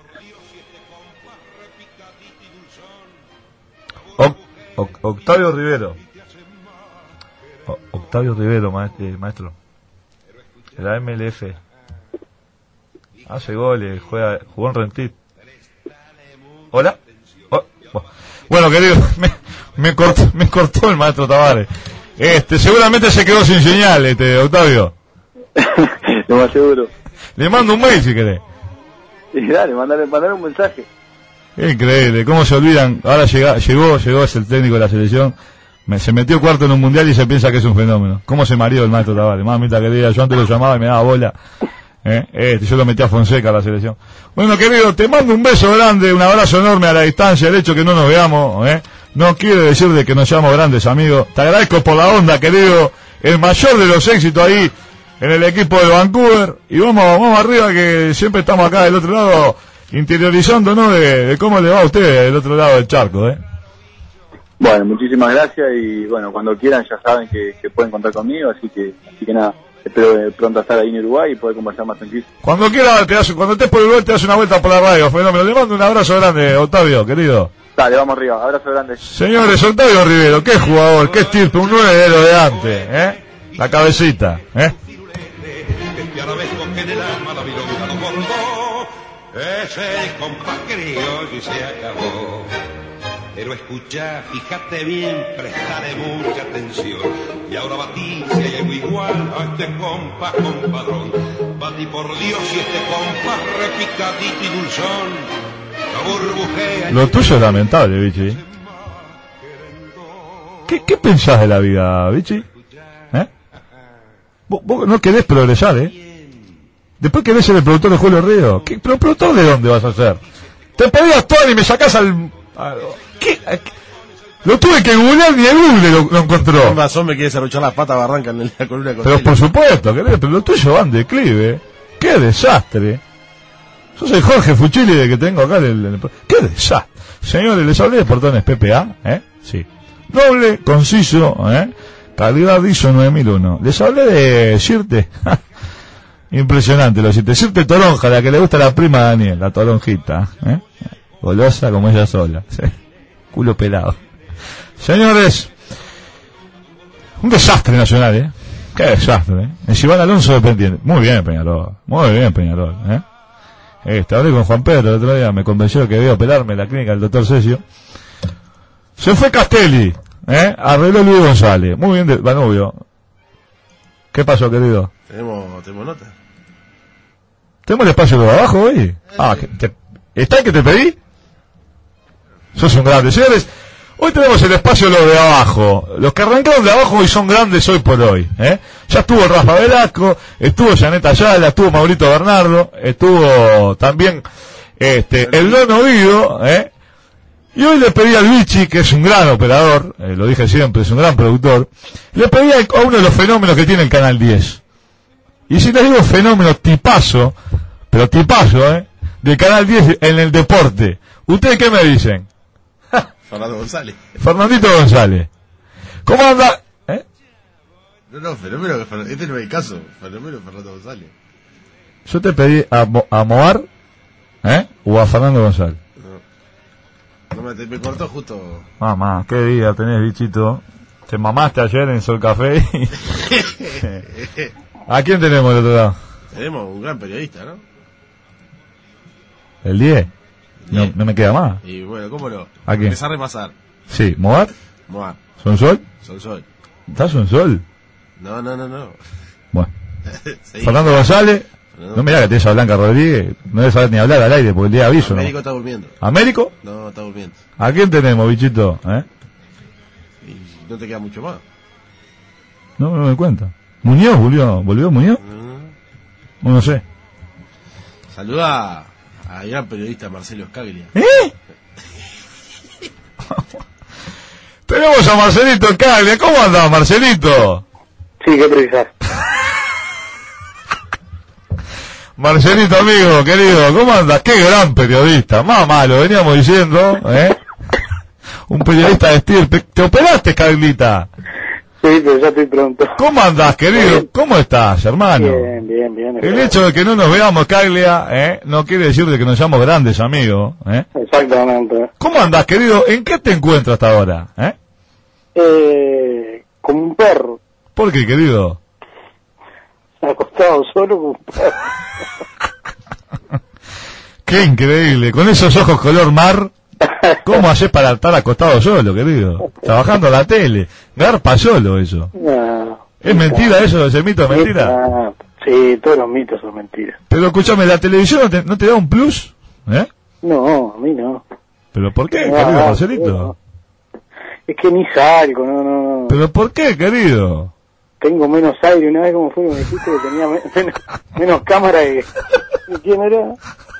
O, o, Octavio Rivero. O, Octavio Rivero, maestro. maestro. De la M L F. Hace goles, juega, jugó en Rentit. ¿Hola? Oh, oh. Bueno, querido, me, me, cortó, me cortó el maestro Tavares. Este, seguramente se quedó sin señal, este, Octavio. Lo más seguro. Le mando un mail si querés. Y dale, mandale, mandale un mensaje. Increíble, cómo se olvidan. Ahora llega, llegó, llegó, es el técnico de la selección. Me, se metió cuarto en un mundial y se piensa que es un fenómeno. ¿Cómo se mareó el maestro Tavares? Mamita querida, yo antes lo llamaba y me daba bola. Eh, este, yo lo metí a Fonseca a la selección. Bueno, querido, te mando un beso grande, un abrazo enorme a la distancia. El hecho que no nos veamos, eh, no quiere decir de que nos seamos grandes amigos. Te agradezco por la onda, querido. El mayor de los éxitos ahí en el equipo de Vancouver. Y vamos, vamos arriba, que siempre estamos acá del otro lado, interiorizándonos de, de cómo le va a usted del otro lado del charco, eh. Bueno, muchísimas gracias y bueno, cuando quieran ya saben que, que pueden contar conmigo, así que, así que nada. Espero eh, pronto estar ahí en Uruguay y poder conversar más tranquilo. Cuando quieras, te das, cuando estés por Uruguay, te das una vuelta por la radio, fenómeno. Le mando un abrazo grande, Octavio, querido. Dale, vamos arriba, abrazo grande. Señores, Octavio Rivero, qué jugador, qué estirpe, un nueve de lo de antes, ¿eh? La cabecita, ¿eh? Este arabesco que en el alma la milonga lo bordó, ese compás criollo y se acabó. Pero escucha, fíjate bien, prestale mucha atención. Y ahora batí, si hay algo igual a este compás, compadrón. Batí por Dios y este compás repicadito y dulzón. La burbujea. Lo tuyo es lamentable, Vichy. ¿Qué, qué pensás de la vida, Vichy? ¿Eh? Vos, vos no querés progresar, ¿eh? Después querés ser el productor de Julio Río. ¿Qué, pero productor de dónde vas a ser? Te pedí actuar y me sacás al... al ¿Qué? Lo tuve que googlear, ni el Google lo, lo encontró. Con razón me quiere desarrollar las patas barranca en la columna de Pero por supuesto, querido, pero lo tuyo va en declive. ¡Qué desastre! Yo soy Jorge Fuchili de que tengo acá el, el, ¡qué desastre! Señores, les hablé de Portones P P A, ¿eh? Sí. Noble, conciso, ¿eh? Calidad I S O nueve mil uno. Les hablé de Sirte. Impresionante lo Sirte. Sirte Toronja, la que le gusta a la prima Daniel, la toronjita, ¿eh? Golosa como ella sola, ¿sí? Culo pelado. Señores, un desastre nacional, ¿eh? Qué desastre, ¿eh? En Iván Alonso dependiente. Muy bien, Peñarol. Muy bien, Peñarol, ¿eh? Este, hablé con Juan Pedro el otro día, me convenció que debía operarme en la clínica del doctor Cesio. Se fue Castelli, ¿eh? Arregló Luis González. Muy bien, de Danubio. ¿Qué pasó, querido? Tenemos, tenemos nota. ¿Tenemos el espacio de abajo hoy? Ah, te, ¿está el que te pedí? Sos un grande. Señores, hoy tenemos el espacio de los de abajo. Los que arrancaron de abajo hoy son grandes hoy por hoy, ¿eh? Ya estuvo Rafa Velasco, estuvo Janet Ayala, estuvo Maurito Bernardo, estuvo también este el Lono Guido, ¿eh? Y hoy le pedí al Vichy, que es un gran operador, eh, lo dije siempre, es un gran productor, le pedí a uno de los fenómenos que tiene el Canal diez. Y si les digo fenómeno tipazo, pero tipazo, ¿eh? Del Canal diez en el deporte, ¿ustedes qué me dicen? Fernando González. Fernandito González. ¿Cómo anda? ¿Eh? No, no, Fenómeno, este no es el caso. Fenómeno Fernando González. Yo te pedí a, Mo- a Moar, ¿eh? O a Fernando González. No, me, me cortó justo. Mamá, qué día tenés, bichito. Te mamaste ayer en Sol Café. Y... ¿A quién tenemos del otro lado? Tenemos un gran periodista, ¿no? ¿El diez? No, no me queda más. Y bueno, ¿cómo no? ¿A quién? Empezar a remasar. Sí, ¿Moar? Moar. ¿Sonsol? Sonsol. ¿Estás Sonsol? No, no, no, no. Bueno. Sí. Fernando González. Fernando. No me digas que tenés a Blanca Rodríguez. No debes saber ni hablar al aire porque el día de aviso, Américo ¿no? está durmiendo. ¿Américo? No, está durmiendo. ¿A quién tenemos, bichito? ¿Eh? Y no te queda mucho más. No, no me doy cuenta. ¿Muñoz? ¿Volvió, volvió Muñoz? Mm. No, no sé. Saluda al gran periodista Marcelo Scaglia. ¿Eh? Tenemos a Marcelito Caglia. ¿Cómo andás, Marcelito? Sí, ¿qué precisás? Marcelito, amigo, querido, ¿cómo andas? Qué gran periodista. Mamá, lo veníamos diciendo, ¿eh? Un periodista de estirpe. ¿Te operaste, Caglita? Sí, pero ya estoy pronto. ¿Cómo andás, querido? ¿Cómo estás, hermano? Bien, bien, bien. El hecho de que no nos veamos, Caglia, ¿eh? No quiere decir de que nos seamos grandes amigos, ¿eh? Exactamente. ¿Cómo andás, querido? ¿En qué te encuentras hasta ahora, eh? Eh, como un perro. ¿Por qué, querido? Acostado solo como un perro. Qué increíble, con esos ojos color mar. ¿Cómo haces para estar acostado solo, querido? Trabajando en la tele. Garpa solo eso. No, ¿Es mentira eso? ¿Ese mito es mentira? no, sí, todos los mitos son mentiras. Pero escúchame, ¿la televisión no te, no te da un plus? ¿Eh? No, a mí no. ¿Pero por qué, No, querido no, Marcelito? no. Es que ni salgo, no, no, no. ¿Pero por qué, querido? Tengo menos aire. Una vez como fue que me dijiste que tenía me- menos, menos cámara que... ¿Y quién era?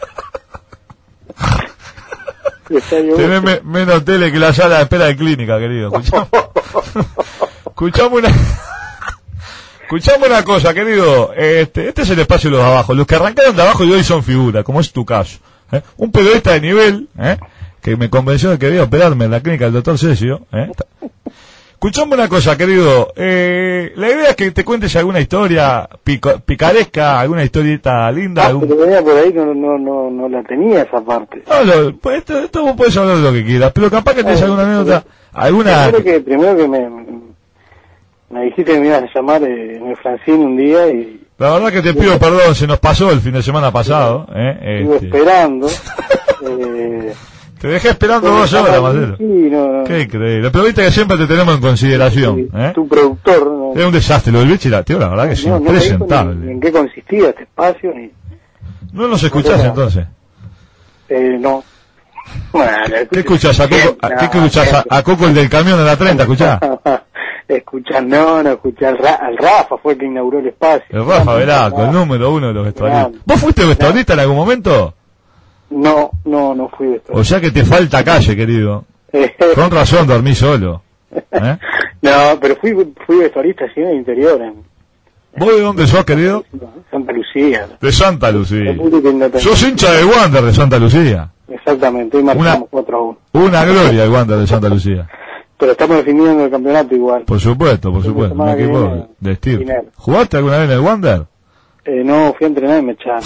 Tenés me- menos tele que la sala de espera de clínica, querido. Escuchame, escuchame una... Escuchame una cosa, querido. Este, este es el espacio de los de abajo. Los que arrancaron de abajo y hoy son figuras, como es tu caso. ¿eh? Un periodista de nivel, ¿eh? que me convenció de que debía operarme en la clínica del doctor Cesio. ¿eh? Escuchame una cosa, querido. Eh, la idea es que te cuentes alguna historia pico, picaresca, alguna historieta linda. Ah, algún... pero venía por ahí, no, no, no, no la tenía esa parte. No, lo- pues esto, esto vos podés hablar de lo que quieras, pero capaz que tenés alguna anécdota, alguna... Primero que, primero que me, me dijiste que me ibas a llamar eh, en el Francine un día y La verdad que te pido perdón, se nos pasó el fin de semana pasado. ¿eh? estuve Este, esperando. eh, te dejé esperando bueno, dos horas, estaba Marcelo. ahí, sí, no, no. Qué increíble. Pero viste que siempre te tenemos en consideración. ¿eh? Tu productor. No, Es un desastre, lo del bicho y la tío, la verdad que es no, no me dijo impresentable. ni, ni en qué consistía este espacio, ni... ¿No nos escuchás No, no. entonces? Eh, no. Bueno, ¿Qué escuchás? ¿A Coco, a- ¿qué escuchás? ¿A, a Coco el del camión de la treinta? ¿Escuchás? Escuchar, no, no, escuchar al, Ra- al Rafa, fue el que inauguró el espacio. El Rafa Veraco, el número uno de los vestuaristas. ¿Vos fuiste vestuarista en algún momento? No, no, no fui de O sea que te falta calle, querido. Con razón dormí solo. ¿eh? No, pero fui, fui vestuarista así en el interior, en ¿Vos de dónde sos, querido? Santa Lucía. De Santa Lucía. República Independiente. Sos hincha de Wander de Santa Lucía. Exactamente, hoy marcamos cuatro a uno. Una gloria el Wander de Santa Lucía. Pero estamos definiendo el campeonato igual. Por supuesto, por supuesto. Un semana que equipo viene, de estilo. final. ¿Jugaste alguna vez en el Wander? Eh, no, fui a entrenar y me echaron.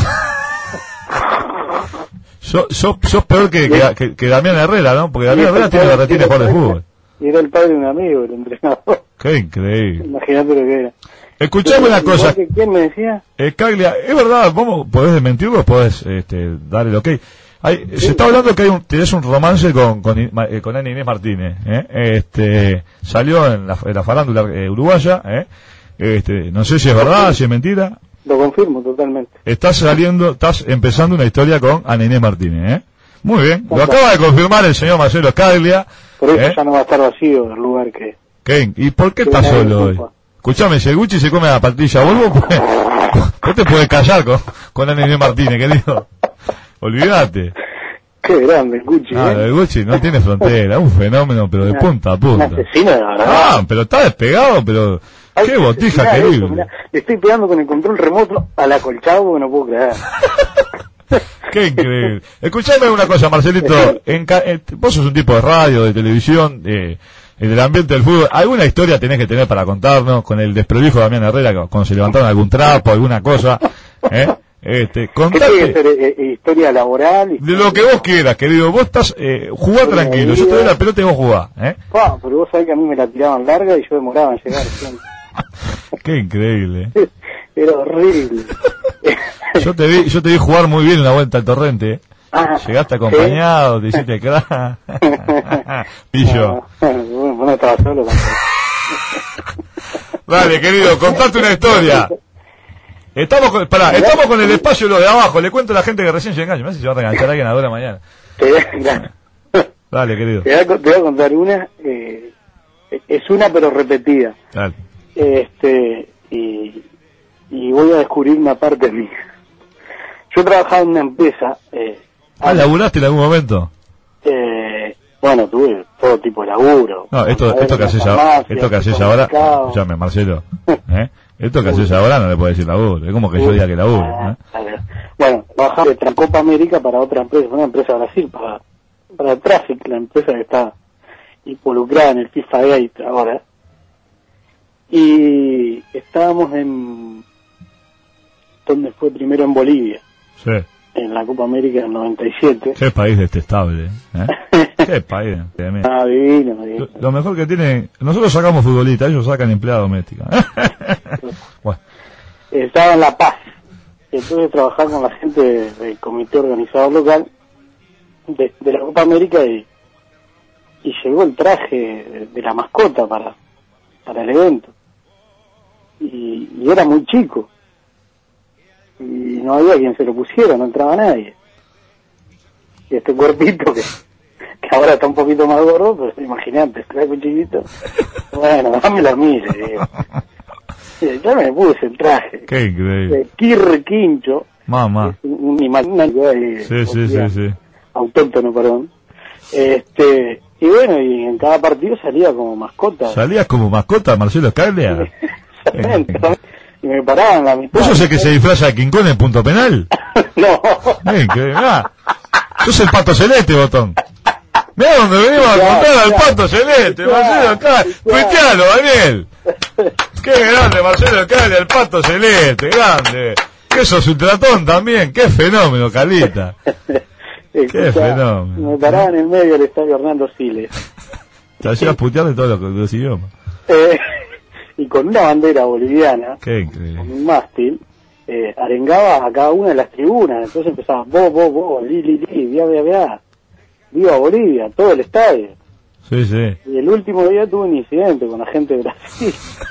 Sos, sos, sos peor que, que, que, que Damián Herrera, ¿no? Porque Damián Herrera tiene la retina de jugar de fútbol. Y era el padre de un amigo, el entrenador. Qué increíble. Imagínate lo que era. Escuchame una cosa. ¿Igual que ¿Quién me decía? Eh, Caglia, es verdad, vos podés desmentirlo, podés este, dar el ok. Hay, se está hablando que hay un, tenés un romance con, con, eh, con Ana Inés Martínez. ¿eh? Este, salió en la, en la farándula eh, uruguaya. ¿eh? Este, no sé si es verdad, si es mentira. Lo confirmo totalmente. Estás saliendo, estás empezando una historia con Ana Inés Martínez. ¿eh? Muy bien, lo acaba de confirmar el señor Marcelo Caglia. Por eso ¿eh? ya no va a estar vacío el lugar que... ¿Qué? ¿Y por qué que estás nadie solo hoy? ocupa. Escuchame, si el Gucci se come a la patilla, vos, vos, vos te podés callar con, con Ana Inés Martínez, querido. Olvídate. Qué grande el Gucci, Ah, ¿eh? el Gucci no tiene frontera, un fenómeno, pero de Una- punta a Un punta. asesino de la verdad. Ah, pero está despegado, pero Ay, qué botija mirá eso, querible. mirá. Le estoy pegando con el control remoto al acolchado porque no puedo creer. Qué increíble. Escuchame una cosa, Marcelito. En ca- eh, vos sos un tipo de radio, de televisión. Eh, en el ambiente del fútbol. ¿Alguna historia tenés que tener para contarnos con el desprolijo de Damián Herrera cuando se levantaron algún trapo, alguna cosa? ¿Eh? Este, contate. ¿Qué tiene que ser, eh, eh, historia laboral? De lo que vos quieras, querido. Vos estás, eh, jugá tranquilo. Yo te doy la pelota y vos jugás, ¿eh? Pa, pero vos sabés que a mí me la tiraban larga y yo demoraba en llegar siempre. Qué increíble. Era horrible. Yo te vi, yo te vi jugar muy bien en la vuelta al Torrente. Ah, llegaste acompañado, ¿sí? Te hiciste crack. Pillo. Bueno, no estaba solo tampoco. Dale, querido, contate una historia. Estamos con, pará, estamos con el espacio lo de abajo. Le cuento a la gente que recién llega. Me parece que se va a reenganchar alguien a las dos de la mañana. Te voy a, Dale, querido. Te voy a, te voy a contar una. Eh, es una pero repetida. Dale. Este, y, y voy a descubrir una parte mía. Yo trabajaba en una empresa. Eh, Ah, ¿laburaste en algún momento? Eh, bueno, tuve todo tipo de laburo. No, esto, esto que haces ahora, esto que haces ahora, escúchame, Marcelo, ¿eh? Esto que haces ahora no le puedes decir laburo, es como que yo diga que laburo, ¿eh? Bueno, trabajaba de Copa América para otra empresa, una empresa de Brasil, para, para Traffic, la empresa que está involucrada en el FIFA Gate ahora. Y estábamos en, ¿dónde fue? Primero en Bolivia. Sí. En la Copa América del noventa y siete. Qué país detestable, ¿eh? Qué país. Ah, divino, divino. Lo, lo mejor que tiene, nosotros sacamos futbolistas, ellos sacan empleada doméstica. Bueno. Estaba en La Paz. Entonces trabajaba con la gente del comité organizador local de, de la Copa América y, y llegó el traje de, de la mascota para, para el evento. Y, y era muy chico. Y no había quien se lo pusiera, no entraba nadie. Y este cuerpito que, que ahora está un poquito más gordo, pero imagínate, trae un chiquito. Bueno, dámelo a mí, le digo. Y ya me puse el traje. Qué increíble. Eh, Kirr Quincho. Mamá. Un animal ahí, sí, sí, sí, sí. autóctono, perdón. Este, y bueno, y en cada partido salía como mascota. ¿Salías como mascota, Marcelo Scaglia? Y me paraban en la mitad. ¿Vos sos el que se disfraza de King Kong en punto penal? No. Bien, que, ah, sos el Pato Celeste, Botón. Mirá donde venimos a contar al Pato Celeste, Marcelo acá. Tuitealo, Daniel. Qué grande, Marcelo Cali, el Pato Celeste, grande. Que sos un tratón también, qué fenómeno, Calita. Qué fenómeno. Me paraban en el medio del estadio Hernando Siles. Te hacías putear de todos los, los idiomas. Eh, y con una bandera boliviana, qué increíble, con un mástil, eh, arengaba a cada una de las tribunas. Entonces empezaba, vos, vos, vos, li, li, li, via, via, via, viva Bolivia, todo el estadio. Sí, sí. Y el último día tuve un incidente con la gente de Brasil.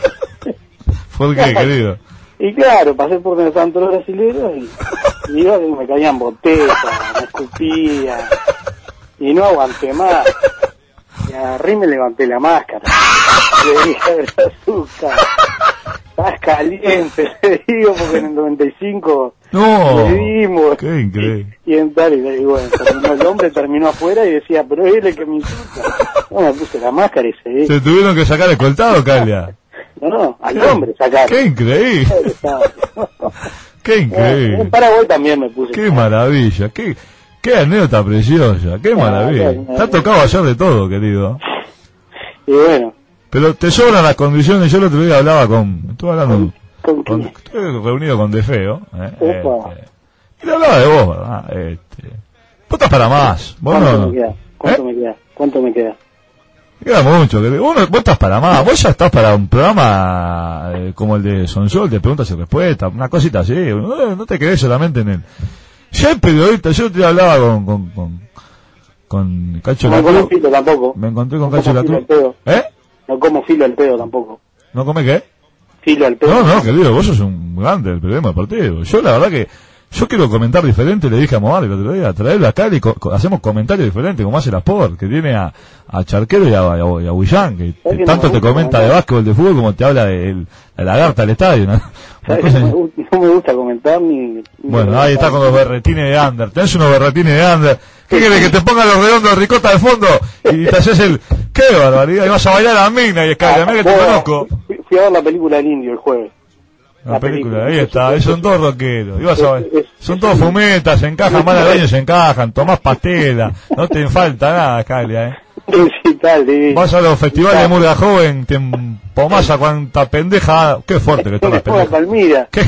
¿Por qué, querido? Y claro, pasé por donde estaban todos los brasileños y, y iba que me caían botellas, me escupían, y no aguanté más. Y agarré y me levanté la máscara. Le dije a ver azúcar. Estás caliente, le digo, porque en el noventa y cinco no, le dimos. Qué increíble. Y, y en tal, y le digo, bueno, terminó el hombre, terminó afuera y decía, pero él es el que me insulta. No, me puse la máscara y se... ¿Se tuvieron que sacar escoltado, Calia? No, no, al hombre sacaron. Qué increíble. Qué increíble. En Paraguay también me puse. Qué maravilla, qué, qué anécdota preciosa, qué maravilla. Te ha tocado ayer de todo, querido. Y bueno. Pero te sobran las condiciones. Yo el otro día hablaba con... Estuve hablando... ¿Con, con, estuve reunido con De Feo. ¿eh? Este, y le hablaba de vos, ¿verdad? Este, vos estás para más. Vos ¿Cuánto no, me queda? ¿Cuánto ¿eh? me queda? ¿Cuánto me queda? Queda mucho, querido. Vos, no, vos estás para más. Vos ya estás para un programa eh, como el de Sonsol, de preguntas y respuestas, una cosita así. No, no te quedés solamente en el... Ya el periodista, yo te hablaba con... con, con con Cacho No Lacruz. como filo tampoco. Me encontré con No Cacho como filo Lacruz. al pedo. ¿Eh? No como filo al pedo tampoco. ¿No come qué? Filo al pedo. No, no, querido, vos sos un grande del periodismo deportivo. Yo la verdad que yo quiero comentar diferente, le dije a Moar el otro día, traerlo acá y co hacemos comentarios diferentes, como hace la Sport, que tiene a, a Charquero y a, a, a Huillán, que te, que tanto no te comenta de básquetbol, de fútbol, como te habla de, el, de la Lagarta del estadio. ¿No? ¿Sabes que no, me, gusta, no me gusta comentar ni... ni bueno, ahí está con los berretines de Ander. Tenés unos berretines de Ander. ¿Qué querés? Que te pongan los redondos de ricota de fondo y te haces el... ¡Qué barbaridad! Y vas a bailar a la mina y escala. Mira que te conozco. Fui a ver la película del Indio el jueves. La, la película, película, ahí está, son todos rockeros, ibas a ver, son todos fumetas, se encajan, mal al baño se encajan, tomás pastela, no te falta nada, Calia, eh. Recital, divino. Vas a los festivales de Murga Joven, te empomás a cuanta pendeja. Qué fuerte que están las pendejas. Palmira. Qué...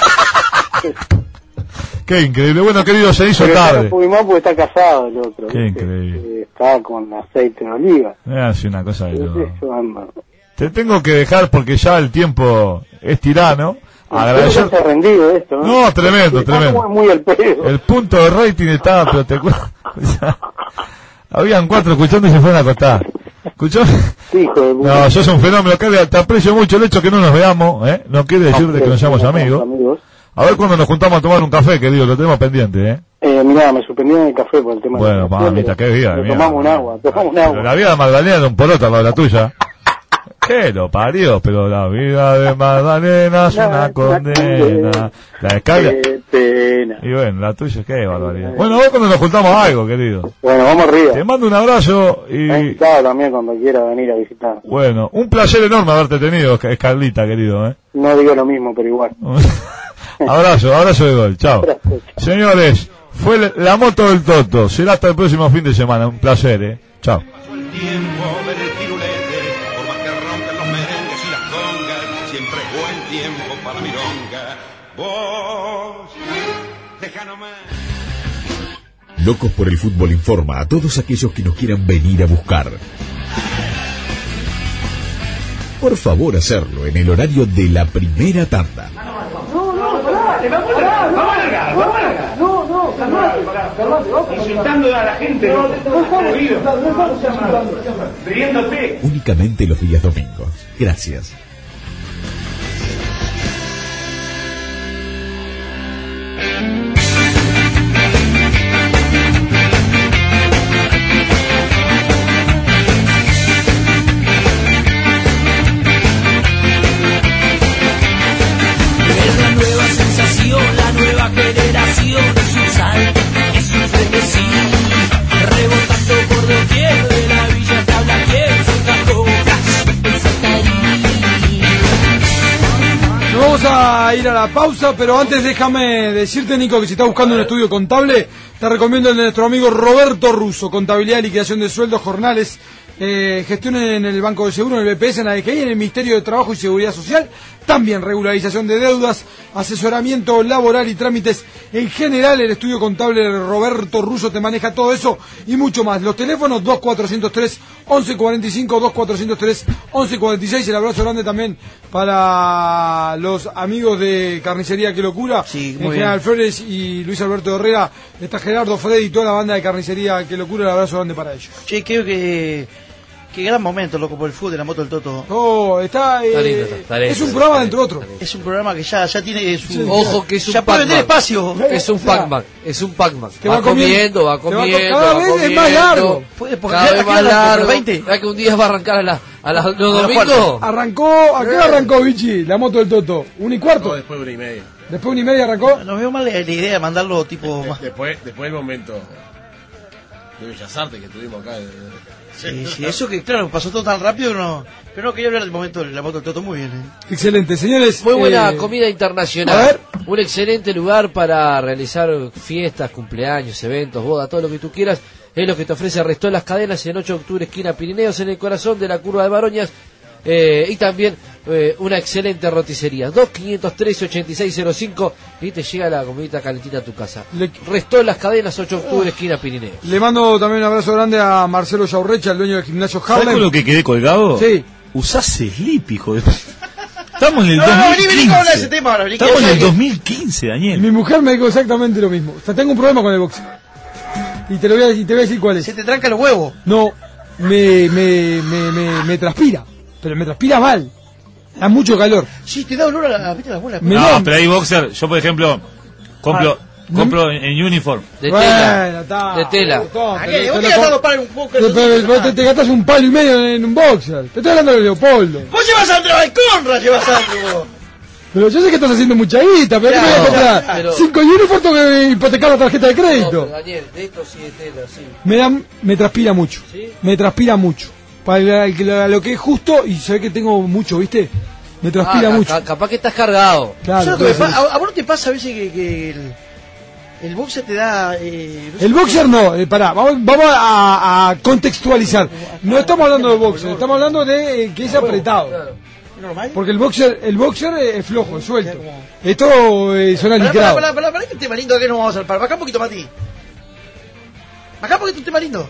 Qué increíble. Bueno, querido, se hizo Pero tarde. no fui más porque está casado el otro. Qué ¿viste? increíble. Eh, Está con aceite de oliva. Es una cosa de loco. Eso anda. Te tengo que dejar porque ya el tiempo es tirano. Agradecer. Se ha rendido esto, ¿no? No, tremendo, Está tremendo. muy, muy al pedo. El punto de rating estaba, pero te cu- habían cuatro escuchando y se fueron a acostar. ¿Escuchó? Hijo de puta. No, sos un fenómeno, Carlos. Te aprecio mucho el hecho que no nos veamos, ¿eh? No quiere decir de que no seamos amigos. A ver cuando nos juntamos a tomar un café, querido, lo tenemos pendiente, ¿eh? Eh, mirá, me suspendieron el café por el tema Bueno, de la mamita, qué vida de mierda. Tomamos un agua, tomamos un agua. Pero la vida de Magdalena de un poroto al lado de la tuya. ¿Qué lo parió? Pero la vida de Magdalena es una condena. La descarga. Qué pena. Y bueno, la tuya, qué barbaridad. Bueno, a ver cuando nos juntamos a algo, querido. Bueno, vamos arriba. Te mando un abrazo y... Me ha invitado también cuando quiera venir a visitar. Bueno, un placer enorme haberte tenido, Escarlita, querido, ¿eh? No digo lo mismo, pero igual. Abrazo, abrazo de gol, chao. Señores, fue la- la moto del Toto. Será hasta el próximo fin de semana. Un placer, ¿eh? Chao. Tiempo ver el firulete, por más que ronquen los merengues y las congas, siempre buen tiempo para la milonga. Vos, deja nomás. Locos por el Fútbol informa a todos aquellos que nos quieran venir a buscar. Por favor, hacerlo en el horario de la primera tanda. No, no, pará, te vamos a largar, vamos a largar, vamos a largar. No, no, calmate, calmate, vamos. Insultando a la gente, no, no estamos insultando, no estamos insultando, riéndote. Únicamente los días domingos. Gracias. Es la nueva sensación, la nueva generación, es un salto, es un frenesí, rebotando por doquier de la villa tabla quien sacó el saltarín. Nos vamos a ir a la pausa, pero antes déjame decirte, Nico, que si estás buscando un estudio contable, te recomiendo el de nuestro amigo Roberto Russo, contabilidad y liquidación de sueldos, jornales, eh, gestión en el Banco de Seguro, en el B P S, en la D G I, en el Ministerio de Trabajo y Seguridad Social, también regularización de deudas, asesoramiento laboral y trámites en general. El estudio contable de Roberto Russo te maneja todo eso y mucho más. Los teléfonos dos cuatro cero tres, once cuarenta y cinco, dos cuatro cero tres, once cuarenta y seis. El abrazo grande también para los amigos de Carnicería Qué Locura, Sí, en muy General bien. Flores y Luis Alberto Herrera. Está Gerardo Freddy y toda la banda de Carnicería Qué Locura. El abrazo grande para ellos. Che, creo que... Qué gran momento, loco, por el fútbol de la moto del Toto. Oh, está, eh, Está lindo, está- está lindo, es un está programa lindo. dentro de otro. Es un programa que ya, ya tiene su... Ojo que es un ya puede vender Pac-Man. espacio. Es un Pac-Man, es un Pac-Man. Que Va va comiendo, comiendo, va que va co- comiendo, cada va vez es comiendo. más largo. Puede- porque Cada ya- vez aquí más arranca por largo. veinte. ¿Verdad que un día va a arrancar a, la, a las, los los domingos? Arrancó, ¿a qué hora arrancó, Vichy? La moto del Toto. ¿Un y cuarto? No, después de una y media. Después de una y media arrancó. No veo mal la, la idea de mandarlo tipo... De- después, después del momento de Bellas Artes que tuvimos acá. de- Sí, sí, eso que claro, pasó todo tan rápido, no, pero no quería hablar del momento de la moto del Toto muy bien. ¿eh? Excelente, señores. Muy buena eh, comida a internacional. ver. Un excelente lugar para realizar fiestas, cumpleaños, eventos, bodas, todo lo que tú quieras. Es lo que te ofrece Restó Las Cadenas en ocho de octubre, esquina Pirineos, en el corazón de la curva de Baroñas. Eh, y también eh, una excelente roticería. dos quinientos trece, ochenta y seis cero cinco y te llega la comidita calentita a tu casa. Le- Restó Las Cadenas, ocho de octubre, esquina Pirineos. Le mando también un abrazo grande a Marcelo Yaurrecha, el dueño del gimnasio ¿Sabes Harlem. con lo que quedé colgado? Sí. Usás Sleep, hijo de... Estamos en el No, no, vení, vení, vamos a hablar de ese dos mil quince. tema ahora, vení, que Estamos en ya el que- dos mil quince, Y Daniel. mi mujer me dijo exactamente lo mismo. O sea, tengo un problema con el boxeo. Y te, lo voy a, y te voy a decir cuál es. Se te tranca los huevos. No, me, me, me, me, me transpira. Pero me transpira mal. Da mucho calor. Sí, te da olor a la, ¿viste las bolas? Me No, da- pero hay boxer. Yo, por ejemplo, compro, Ah, compro en, en uniform. De Bueno, tela. está. De tela. Toma, ¿A te- qué? te Vos lo te has com- dado para un poco. te- te- te- te- te gastas un palo y medio en un boxer. Te estoy hablando de Leopoldo. Vos llevas a Andrés Balconra, llevas a Andrés vos. Pero yo sé que estás haciendo mucha guita, pero ¿qué me voy a Claro, comprar? pero- Cinco uniformes tengo que hipotecar la tarjeta de No, crédito. pero Daniel, de esto sí, de tela, sí. Me da, me transpira mucho. ¿Sí? Me transpira mucho. Para el que- lo, lo que es justo, y se ve que tengo mucho, ¿viste? Me transpira Ah, ca- mucho. ca- capaz que estás cargado. Claro, ¿Sabes lo que me entonces- pa- a, a vos no te pasa a veces que, que el- El boxer te da... Eh, El boxer no, eh, pará, vamos, vamos a, a contextualizar. No estamos hablando de boxer, estamos hablando de eh, que es apretado. ¿Normal? Porque el boxer, el boxer es flojo, es suelto. Esto eh, suena Pará, liquidado. pará, pará, pará, que un tema lindo que no vamos a salpar. Baja un poquito, Mati. Baja un poquito un tema lindo.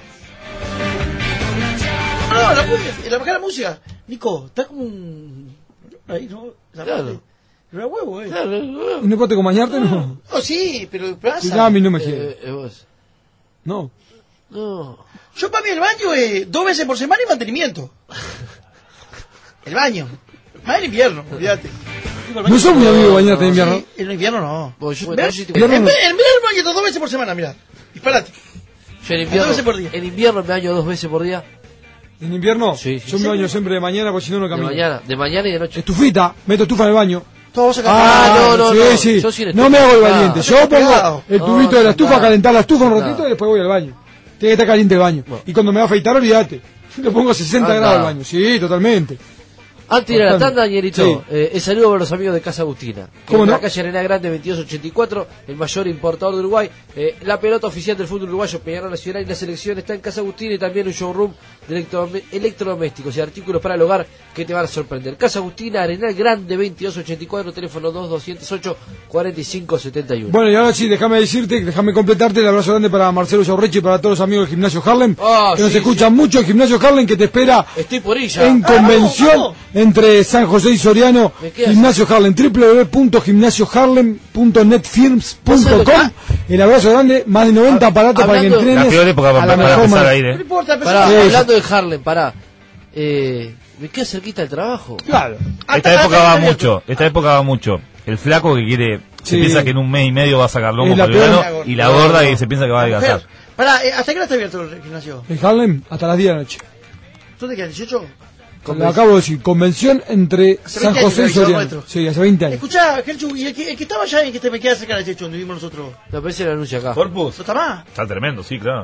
No, no, la, la, baja la música. Nico, está como un... Ahí, ¿no? Esa Claro. parte. Pero era huevo, eh. ¿Y no puedes acompañarte? No. No, sí, pero pasa. Ya a mí no me quiere. Eh, eh, vos. No. No. Yo para mí el baño es dos veces por semana y mantenimiento. El baño. Más en invierno, olvídate. No sos muy amigo de bañarte en invierno. Sí, en invierno no. Vos, yo- ¿Ves? no, yo te- En, en, en verano baño dos veces por semana, mirá. Disparate. Yo en invierno, Dos veces por día. en invierno me baño dos veces por día. ¿En invierno? Sí, sí. Yo me baño siempre de mañana porque si no no De camino. mañana, de mañana y de noche. Estufita, meto estufa en el baño. Todos acá. Ah, no, no, sí, no. sí. Yo sin No estufa. me hago el Ah, valiente. no Yo te pongo pegado. el No, tubito de la estufa, nada. calentar la estufa un Nada. ratito y después voy al baño. Tiene que estar caliente el baño. Y cuando me va a afeitar, olvídate. Le pongo sesenta Anda. grados al baño. Sí, totalmente. Antes de ir a la Bastante. tanda, Danielito, Sí. eh, el saludo para los amigos de Casa Agustina. Que ¿Cómo en no? la calle Arenal Grande veintidós ochenta y cuatro, el mayor importador de Uruguay. Eh, la pelota oficial del fútbol uruguayo, Peñarol Nacional y la selección está en Casa Agustina y también un showroom de electro- electrodomésticos y artículos para el hogar que te van a sorprender. Casa Agustina, Arenal Grande veintidós ochenta y cuatro, teléfono dos doscientos ocho, cuarenta y cinco setenta y uno. Bueno, y ahora sí, déjame decirte, déjame completarte el abrazo grande para Marcelo Yaurrechi y para todos los amigos del Gimnasio Harlem, Ah, que nos sí, escuchan mucho. El Gimnasio Harlem que te espera Estoy por ella. en convención entre San José y Soriano. Me queda Gimnasio Harlem, w w w punto gimnasio harlem punto net films punto com. El abrazo grande, más de noventa aparatos para que hablando- entrenes La peor época a para, la para mejor empezar manera. a ir, No ¿eh? importa, pero Pará, Sí, hablando de Harlem, pará. Eh, me queda cerquita el trabajo. Claro. Esta época va mucho, esta época va mucho. El flaco que quiere, se Sí. piensa que en un mes y medio va a sacar lomo Es la para el verano, peor. y la gorda que se piensa que va a La adelgazar. mujer. Pará, eh, ¿hasta qué hora está abierto el gimnasio? En Harlem, hasta las diez de la noche. ¿Tú te quedas dieciocho? Le acabo de decir, convención entre Hace San veinte José y años que lo Soriano. nuestro. Sí, hace veinte años. Escuchá, Gerchu, y el que, el que estaba allá en que te me queda cerca de Checho, donde vivimos nosotros. Me parece el anuncio acá. Corpus. ¿No está más? Está tremendo, sí, claro.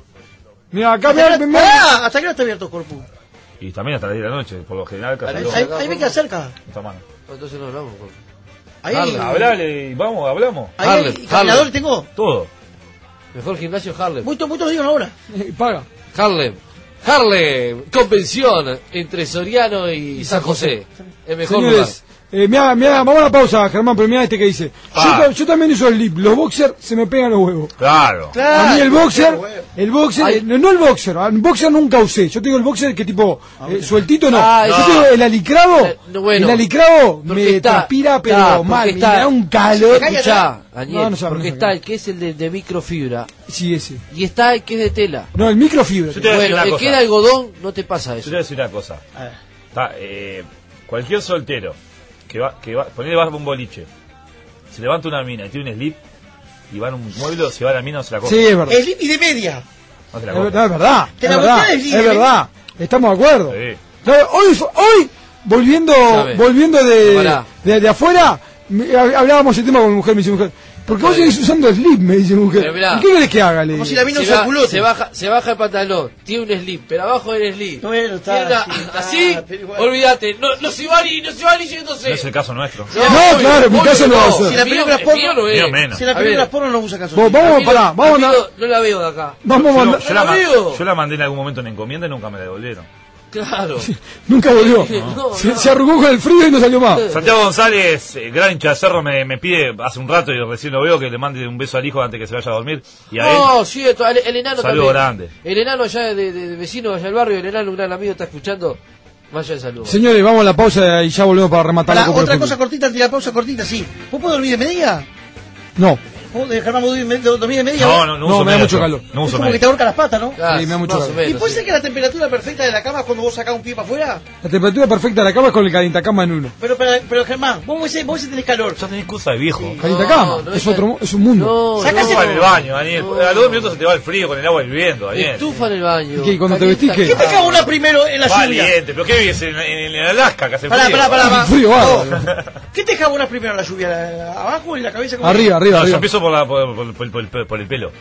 Mira, acá ¿Hasta, me, qué me- hora- pará, ¿hasta qué hora está abierto Corpus? Y también hasta las diez de la noche, por lo general, casi Ahí, todo. ahí, ahí me queda cerca. No está mal. Entonces no hablamos. Jorge. Ahí, Harlem. Hablale, vamos, hablamos. ahí Harlem, hay caminador Harlem. tengo. Todo. Mejor gimnasio Harlem. Muchos, muchos digan ahora. eh, paga. Harlem. Harlem. Convención entre Soriano y San José. El mejor Señores, eh, mirá, mirá, vamos a la pausa, Germán, pero mirá este que dice. Yo, Ah. ta- yo también uso el lip, los boxers se me pegan los huevos. Claro. A mí el boxer, Claro, el boxer, Ay. eh, no, no el boxer, el boxer nunca usé. Yo tengo el boxer que tipo, eh, sueltito no. Ah, Yo no. tengo el alicrado, Eh, no, bueno. el alicrado Porque me está- transpira, pero está, porque mal, está- me da un calor. Escuchá, Daniel, No, no sabe, porque no está sabe. el que es el de, de microfibra Sí, ese. y está el que es de tela. No, el microfibra. Yo te voy a decir Bueno, una el cosa. que es de algodón no te pasa Yo eso. te voy a decir una cosa. A ver. Está, eh, cualquier soltero que va, que va, ponele vas a un boliche, se levanta una mina y tiene un slip y va en un mueble, se va a la mina, no se la coge. Sí, es verdad. El y de media. No se la Es coge. verdad, es verdad. Te Es la verdad, volteas y es libre. verdad. Estamos de acuerdo. Sí. No, hoy, hoy, volviendo, Sabe. volviendo de, Pará. de, de afuera, me- hab- hablábamos el tema con mi mujer, me dice mujer. ¿Por qué vos seguís usando slip? Me dice mujer. Pero mirá. ¿Y qué querés que haga? Le Como digo. si la mina Se, usa va- culote. se baja, se baja el pantalón, tiene un slip, pero abajo del slip. Bueno, está, tiene una- sí, está, así, pero igual. olvídate, no, no se va ni, no se va ni yéndose. No es el caso nuestro. No, claro, en mi obvio caso no va a ser. Si la Mío- película mío porno, no es. Mío menos. si la A película ver. porno no usa caso. Vos, vamos, Amigo- pará, vamos a amigo, no la veo de acá. Vamos a Yo, mandar. yo la, ma- amigo. yo la mandé en algún momento en encomienda y nunca me la devolvieron. Claro. Nunca volvió. No, se, no. se arrugó con el frío y no salió más. Santiago González, eh, gran hincha de Cerro, me, me pide hace un rato y recién lo veo que le mande un beso al hijo antes que se vaya a dormir. Y a él, No, sí, esto, el, el enano saludo también. grande. El enano allá de, de- de vecino allá del barrio, el enano, un gran amigo, está escuchando. Vaya el saludo. Señores, vamos a la pausa y ya volvemos para rematar Para, la Copa del otra Fútbol. cosa cortita, antes de la pausa cortita, sí. ¿Vos podés dormir de media? No, ¿Vos dejás dormir de dormir de media? No, vos? no, no, No, uso me da media mucho yo. calor. No Es uso como que te media. ahorca las patas, ¿no? Ah, Sí, me da mucho más o calor. ¿Y menos, puede sí. ser que la temperatura perfecta de la cama es cuando vos sacás un pie para afuera? la temperatura perfecta de la cama es con el calientacama en uno. Pero, pero, pero Germán, vos vos vos tenés calor. Ya tenés excusa de viejo. Calientacama, no, es no, otro, mu- es un mundo. No, Sacás Estufa el- en el baño, Daniel. A los dos minutos se te va el frío con el agua hirviendo, Daniel. Estufa en el baño. ¿Y qué, cuando te Calienta- vestís, qué? ¿Qué te cago una primero en la lluvia? Valiente, pero ¿qué vives en, en, en Alaska que hace Pará, frío? pará, pará, pará. Frío, Oh. bárbaro. ¿Qué te jabonas primero en la lluvia? ¿La- ¿Abajo o en la cabeza? ¿Cómo? Arriba, arriba, No, yo arriba. empiezo por, la, por, por, por, por- por- por el pelo.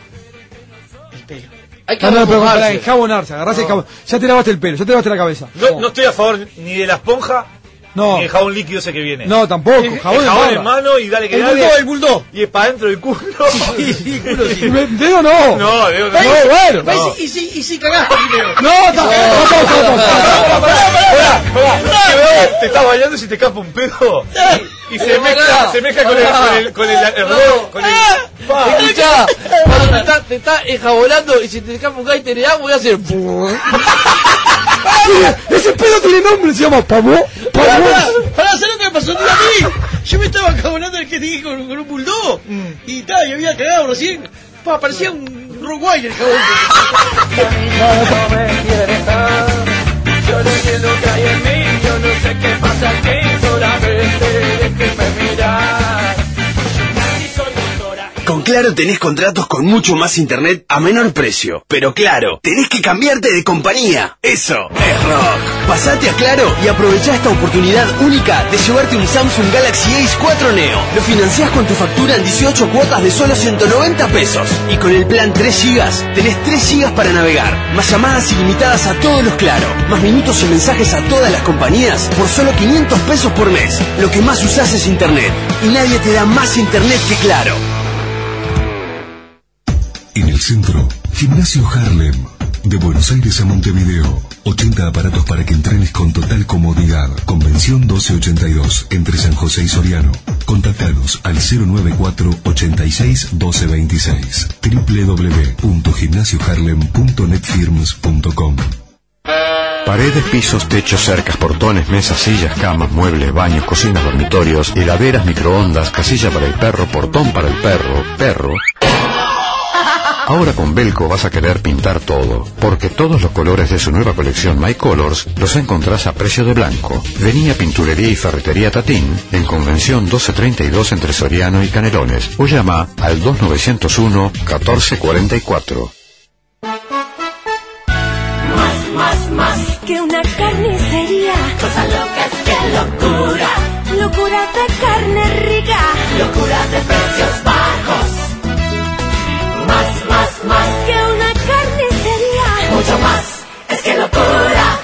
El pelo. Hay que Ah, no, pero para remojarse. enjabonarse, agarrás el jabón. Ya te lavaste el pelo, ya te lavaste la cabeza. No, no estoy a favor ni de la esponja No. Y el jabón líquido ese que viene. No, tampoco. El Jabón, jabón en en mano y dale que El dale. bulldog, el bulldog. Y es para dentro del culo. Sí, culo sí. Dedo no. No, dedo no. Ahí, No, bueno. ahí No. sí- Y si, y si cagaste primero. No, tampoco. Te estás bañando y si te escapa un pedo. Y se mezcla, se mezcla con el, con el, con el error, con el... Escuchá, cuando te estás te está enjabonando y si te escapa un gaiter de agua, voy a hacer. Ese pedo tiene nombre, se llama pavó. Pará, pará, pará, ¿sabes lo que me pasó un día a mí? Yo me estaba acabonando el que te dije con, con un bulldog. Y tal, y había cagado recién. Pa, parecía un Rottweiler el jabón. No me quiere estar. Yo no sé lo que hay en mí. Yo no sé qué pasa aquí. Solamente déjeme mirar. Yo casi soy doctora. Con Claro tenés contratos con mucho más internet a menor precio. Pero claro, tenés que cambiarte de compañía. Eso es rock. Pasate a Claro y aprovechá esta oportunidad única de llevarte un Samsung Galaxy Ace cuatro Neo. Lo financiás con tu factura en dieciocho cuotas de solo ciento noventa pesos. Y con el plan tres gigas tenés tres gigas para navegar. Más llamadas ilimitadas a todos los Claro. Más minutos y mensajes a todas las compañías por solo quinientos pesos por mes. Lo que más usás es internet. Y nadie te da más internet que Claro. En el centro, Gimnasio Harlem. De Buenos Aires a Montevideo. ochenta aparatos para que entrenes con total comodidad. Convención doce ochenta y dos, entre San José y Soriano. Contactanos al cero noventa y cuatro, ochenta y seis, doce veintiséis. doble u doble u doble u punto gimnasio harlem punto net firms punto com. Paredes, pisos, techos, cercas, portones, mesas, sillas, camas, muebles, baños, cocinas, dormitorios, heladeras, microondas, casilla para el perro, portón para el perro, perro... Ahora con Belco vas a querer pintar todo, porque todos los colores de su nueva colección My Colors los encontrás a precio de blanco. Vení a Pinturería y Ferretería Tatín, en Convención doce treinta y dos entre Soriano y Canelones, o llama al dos nueve cero uno, catorce cuarenta y cuatro. Más, más, más que una carnicería. Cosas locas, qué locura. Locura de carne rica. Locura de precios bajos. Más, más, más que una carnicería. Mucho más, es que locura.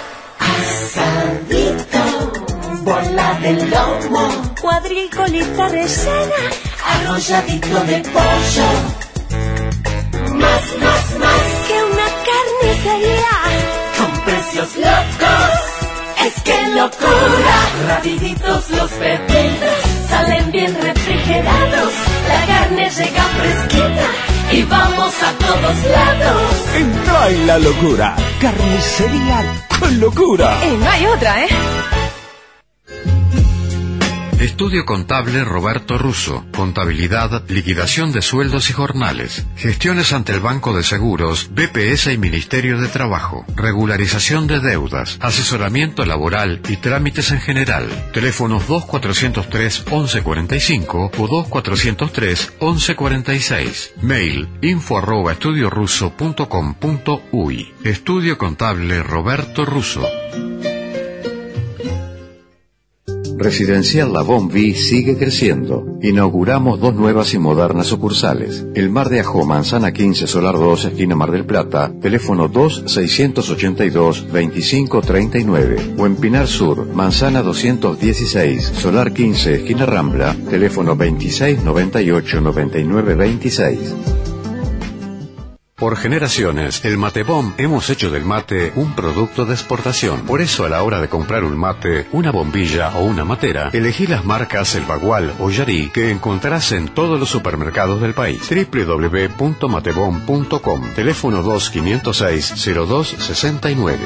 Asadito, bola de lomo, cuadricolita rellena, arrolladito de pollo. Más, más, más que una carnicería. Con precios locos, es que locura. Rapiditos los pedidos, salen bien refrigerados. La carne llega fresquita y vamos a todos lados. Entra en la locura. Carnicería con locura. Y no hay otra, ¿eh? Estudio Contable Roberto Russo. Contabilidad, liquidación de sueldos y jornales. Gestiones ante el Banco de Seguros, B P S y Ministerio de Trabajo. Regularización de deudas, asesoramiento laboral y trámites en general. Teléfonos dos cuatrocientos tres, once cuarenta y cinco o dos cuatrocientos tres, once cuarenta y seis. Mail info arroba estudiorusso punto com punto uy. Estudio Contable Roberto Russo. Residencial La Bombi sigue creciendo. Inauguramos dos nuevas y modernas sucursales. El Mar de Ajó, Manzana quince, Solar dos, esquina Mar del Plata, teléfono dos seiscientos ochenta y dos, veinticinco treinta y nueve. O en Pinar Sur, Manzana doscientos dieciséis, Solar quince, esquina Rambla, teléfono veintiséis noventa y ocho, noventa y nueve veintiséis. Por generaciones, el Matebom hemos hecho del mate un producto de exportación. Por eso a la hora de comprar un mate, una bombilla o una matera, elegí las marcas El Bagual o Yarí que encontrarás en todos los supermercados del país. doble u doble u doble u punto matebom punto com. Teléfono dos quinientos seis, cero dos sesenta y nueve.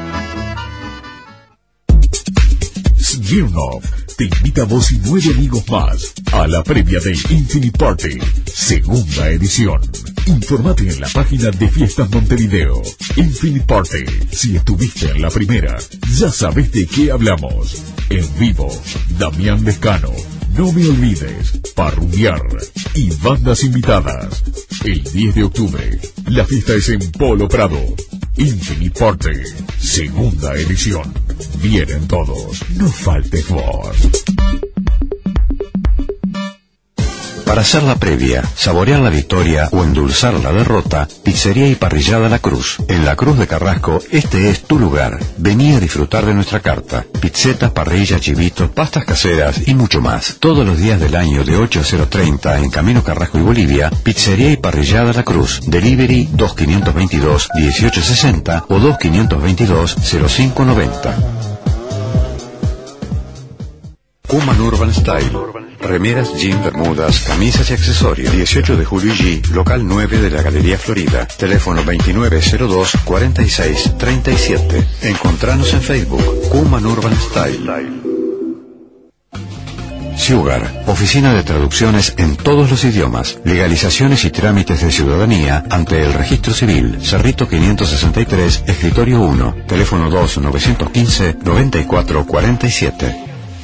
Smirnoff te invita a vos y nueve amigos más a la previa de Infinite Party, segunda edición. Informate en la página de Fiestas Montevideo. Infinite Party. Si estuviste en la primera, ya sabes de qué hablamos. En vivo, Damián Lescano, No Me Olvides, Parrubiar y bandas invitadas. El diez de octubre, la fiesta es en Polo Prado. Infinite Party, segunda edición. Vienen todos, no faltes vos. Para hacer la previa, saborear la victoria o endulzar la derrota, Pizzería y Parrillada La Cruz. En La Cruz de Carrasco, este es tu lugar. Vení a disfrutar de nuestra carta. Pizzetas, parrillas, chivitos, pastas caseras y mucho más. Todos los días del año de ocho a cero treinta en Camino Carrasco y Bolivia, Pizzería y Parrillada La Cruz. Delivery dos quinientos veintidós dieciocho sesenta o dos quinientos veintidós cero cinco noventa. Human Urban Style. Remeras, jeans, bermudas, camisas y accesorios. dieciocho de julio G, local nueve de la Galería Florida. Teléfono veintinueve cero dos cuarenta y seis treinta y siete. Encontranos en Facebook. Human Urban Style. Ciugar, oficina de traducciones en todos los idiomas, legalizaciones y trámites de ciudadanía ante el registro civil. Cerrito quinientos sesenta y tres, escritorio uno, teléfono dos nueve uno cinco noventa y cuatro cuarenta y siete.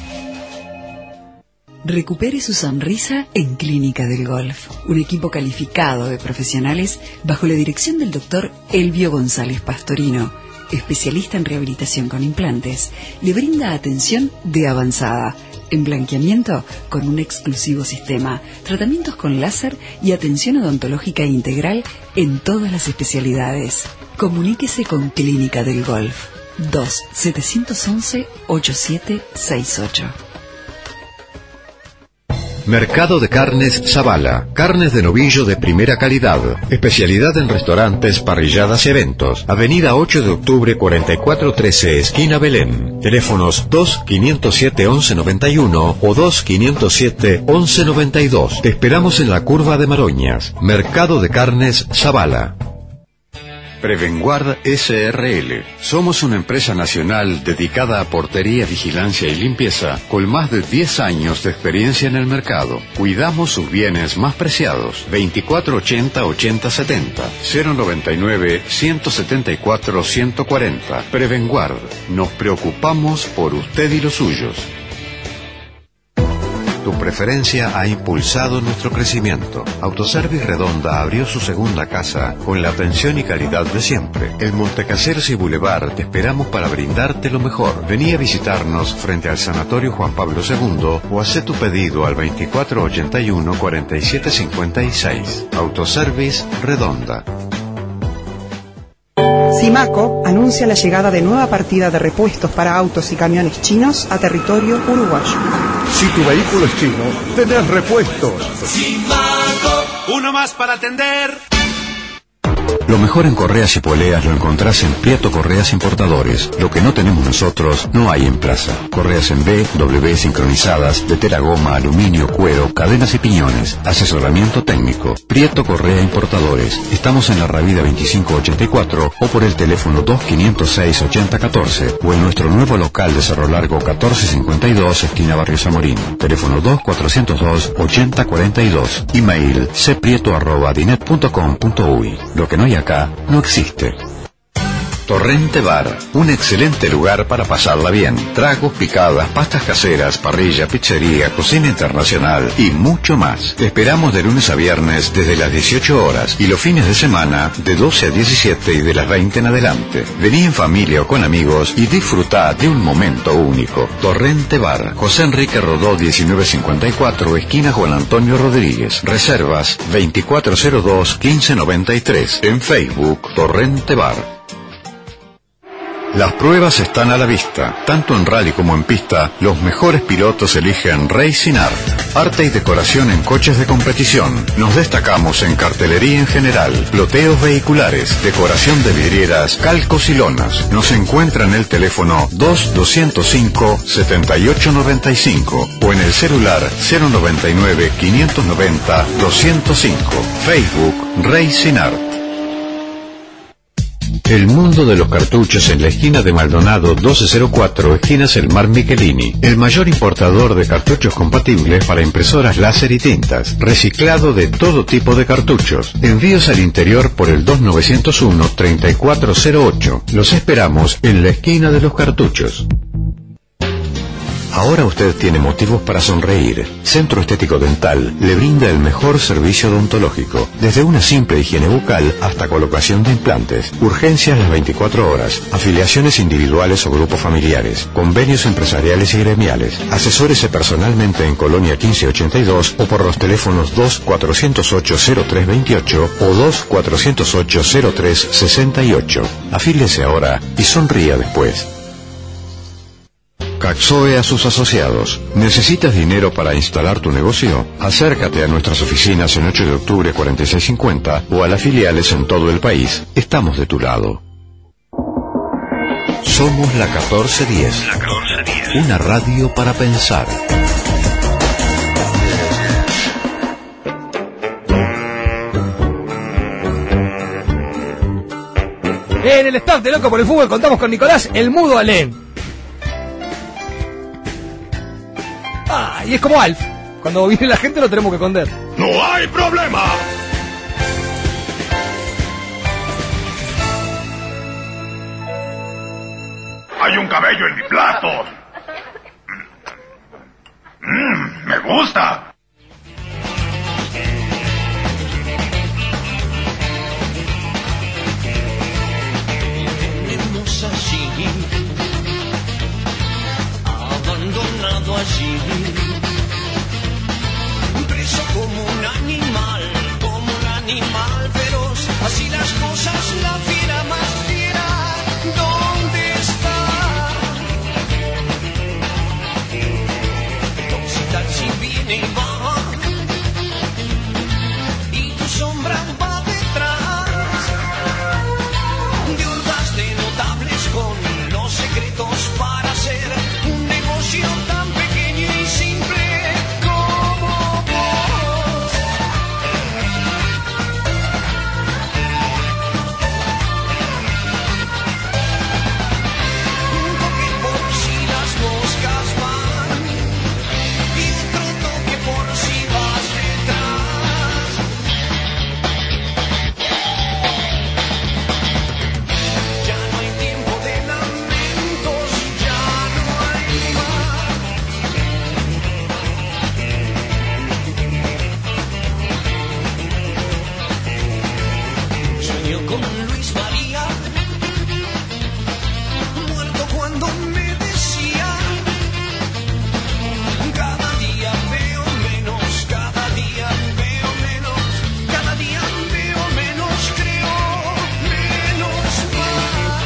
Recupere su sonrisa en Clínica del Golf, un equipo calificado de profesionales bajo la dirección del doctor Elvio González Pastorino, especialista en rehabilitación con implantes. Le brinda atención de avanzada, en blanqueamiento con un exclusivo sistema, tratamientos con láser y atención odontológica integral en todas las especialidades. Comuníquese con Clínica del Golf dos siete once ocho siete seis ocho. Mercado de Carnes Zavala. Carnes de novillo de primera calidad. Especialidad en restaurantes, parrilladas y eventos. Avenida ocho de octubre cuarenta y cuatro trece, esquina Belén. Teléfonos dos quinientos siete once noventa y uno o dos quinientos siete once noventa y dos. Te esperamos en la curva de Maroñas. Mercado de Carnes Zavala. Prevenguard S R L. Somos una empresa nacional dedicada a portería, vigilancia y limpieza con más de diez años de experiencia en el mercado. Cuidamos sus bienes más preciados. veinticuatro ochenta ochenta setenta, cero noventa y nueve ciento setenta y cuatro ciento cuarenta. Prevenguard. Nos preocupamos por usted y los suyos. Tu preferencia ha impulsado nuestro crecimiento. Autoservice Redonda abrió su segunda casa con la atención y calidad de siempre. En Montecaseros y Boulevard te esperamos para brindarte lo mejor. Vení a visitarnos frente al Sanatorio Juan Pablo segundo o hacé tu pedido al veinticuatro ochenta y uno cuarenta y siete cincuenta y seis. Autoservice Redonda. Simaco anuncia la llegada de nueva partida de repuestos para autos y camiones chinos a territorio uruguayo. Si tu vehículo es chino, tenés repuestos. Simaco, uno más para atender. Lo mejor en correas y poleas lo encontrás en Prieto Correas Importadores. Lo que no tenemos nosotros no hay en plaza. Correas en B, W sincronizadas, de tela goma, aluminio, cuero, cadenas y piñones. Asesoramiento técnico. Prieto Correa Importadores. Estamos en la Ravida veinticinco ochenta y cuatro o por el teléfono dos quinientos seis ochenta catorce o en nuestro nuevo local de Cerro Largo catorce cincuenta y dos, esquina Barrio Zamorín. Teléfono dos cuatrocientos dos ochenta cuarenta y dos. Email cprieto arroba dinet punto com punto uy. Lo que no hay acá no existe. Torrente Bar, un excelente lugar para pasarla bien. Tragos, picadas, pastas caseras, parrilla, pizzería, cocina internacional y mucho más. Te esperamos de lunes a viernes desde las dieciocho horas y los fines de semana de doce a diecisiete y de las veinte en adelante. Vení en familia o con amigos y disfrutá de un momento único. Torrente Bar, José Enrique Rodó diecinueve cincuenta y cuatro, esquina Juan Antonio Rodríguez. Reservas veinticuatro cero dos quince noventa y tres. En Facebook, Torrente Bar. Las pruebas están a la vista. Tanto en rally como en pista, los mejores pilotos eligen Racing Art. Arte y decoración en coches de competición. Nos destacamos en cartelería en general, loteos vehiculares, decoración de vidrieras, calcos y lonas. Nos encuentra en el teléfono dos doscientos cinco setenta y ocho noventa y cinco o en el celular cero noventa y nueve quinientos noventa doscientos cinco. Facebook Racing Art. El mundo de los cartuchos en la esquina de Maldonado doce cero cuatro, esquina Selmar Michelini. El mayor importador de cartuchos compatibles para impresoras láser y tintas. Reciclado de todo tipo de cartuchos. Envíos al interior por el dos nueve cero uno treinta y cuatro cero ocho. Los esperamos en la esquina de los cartuchos. Ahora usted tiene motivos para sonreír. Centro Estético Dental le brinda el mejor servicio odontológico, desde una simple higiene bucal hasta colocación de implantes, urgencias las veinticuatro horas, afiliaciones individuales o grupos familiares, convenios empresariales y gremiales. Asesórese personalmente en Colonia quince ochenta y dos o por los teléfonos dos cuatrocientos ocho cero tres veintiocho o dos cuatrocientos ocho cero tres sesenta y ocho. Afíliese ahora y sonría después. Caxoe a sus asociados. ¿Necesitas dinero para instalar tu negocio? Acércate a nuestras oficinas en ocho de octubre cuarenta y seis cincuenta o a las filiales en todo el país. Estamos de tu lado. Somos la catorce diez. La catorce diez. Una radio para pensar. En el staff de Loco por el Fútbol contamos con Nicolás El Mudo Alén. Ah, y es como Alf. Cuando viene la gente lo tenemos que esconder. ¡No hay problema! Hay un cabello en mi plato. Mm, me gusta. Tenemos allí, abandonado allí, preso como un animal, como un animal feroz. Así las cosas, la fiera más fiera, ¿dónde está? Entonces taxi viene y va, y tu sombra va detrás, de hordas de notables con los secretos para hacer un negocio tan pequeño y simple como vos. Un toque por si las moscas van y otro toque por si vas detrás. Ya no hay tiempo de lamentos, ya no hay más. Sueño con Luis María, muerto cuando me decía: cada día veo menos, cada día veo menos, cada día veo menos, creo menos mal.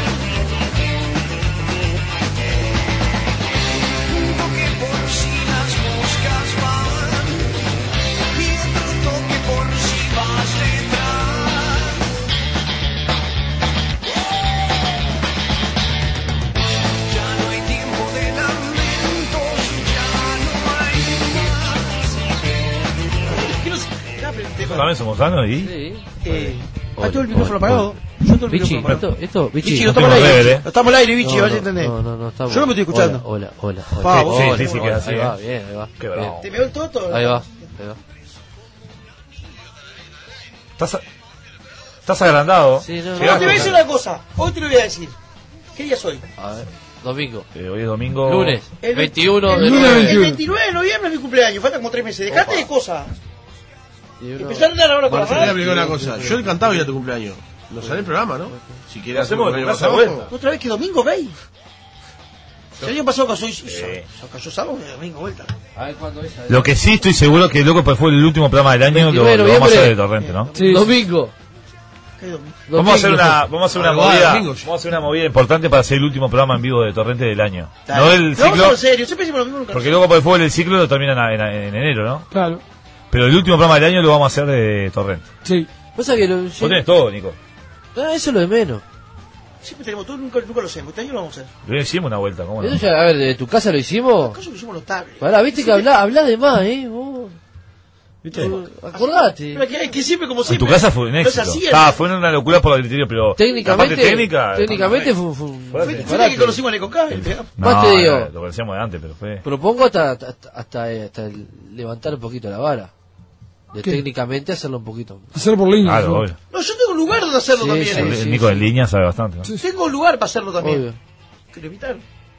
Un toque por si las moscas van y otro toque por si vas detrás. Ya no hay tiempo de lamentos, ya no hay más. ¿Qué nos... Ya, pero el tema- También somos sanos y... Eh, ¿hay todo el micrófono apagado? Yo tengo el Bichi, micrófono apagado. esto, esto, Bichi, Bichi, no no estamos al tengo aire. red, ¿eh? No estamos al aire, Bichi, No, vas a no, entender. no, no, no, estamos. Yo no me estoy escuchando. Hola, hola, hola. Pa, vos, Sí, vos, sí, sí, vos, que así, Ahí va, ¿eh? bien, ahí va. Qué bravo. ¿Te veo el toto? Ahí va, ahí va. Estás, estás agrandado. Sí, no, no. No, te voy a decir una cosa. Hoy te lo voy a decir. ¿Qué día soy? A ver, domingo. Eh, hoy es domingo. Lunes, El veintiuno el, de el, noviembre. el veintinueve de noviembre es mi cumpleaños. Falta como tres meses. Dejate de cosas. Y uno- Empezar a andar ahora con la Marcela, radio. me una cosa. Yo he cantado ya tu cumpleaños. Nos sale el programa, ¿no? Si quieres Hacemos hacer un de cumpleaños casa más vuelta. abajo. ¿Otra vez que domingo, veis? El año pasado cayó, cayó sábado y domingo vuelta. A ver cuándo es. Lo que sí estoy seguro que Loco pues fue el último programa del año, lo, veintinueve de lo vamos a hacer de noviembre. Torrente, ¿no? Sí. Domingo. ¿Qué domingo? Vamos a hacer una, vamos a hacer una Algo de movida, domingo. vamos a hacer una movida importante para hacer el último programa en vivo de Torrente del año. Dale. No el No, vamos ciclo, en serio. Siempre decimos lo mismo. Nunca. porque luego por el fútbol el ciclo lo termina en, en- en enero, ¿no? Claro. Pero el último programa del año lo vamos a hacer de Torrente. Sí. Vos sabés que lo... Vos tenés todo, Nico. Ah, eso es lo de menos. Siempre tenemos todo, nunca, nunca lo hacemos. Este año lo vamos a hacer. Lo hicimos una vuelta, ¿cómo no? Eso ya, a ver, ¿de tu casa lo hicimos? ¿Acaso lo hicimos notable? Pará, viste que habla, habla de más, ¿eh? Vos. Vos, Acordate. Pero que, que siempre, como En siempre. tu casa fue un no es éxito. así, Ah, fue una locura por el criterio, pero Técnicamente, la parte técnica, técnicamente fue, fue un Fue, fue la disparate. que conocimos a Necocá. y pegamos. No, Más te digo. no, lo conocíamos de antes, pero fue... Propongo hasta, hasta, hasta, eh, hasta el- levantar un poquito la vara. De ¿Qué? técnicamente hacerlo un poquito. Hacer por línea. Claro, ¿no? obvio. No, yo tengo un lugar donde hacerlo Sí, también. sí, eh. El Nico de línea sabe bastante, ¿no? Tengo un lugar para hacerlo también. Obvio. Quiero evitar.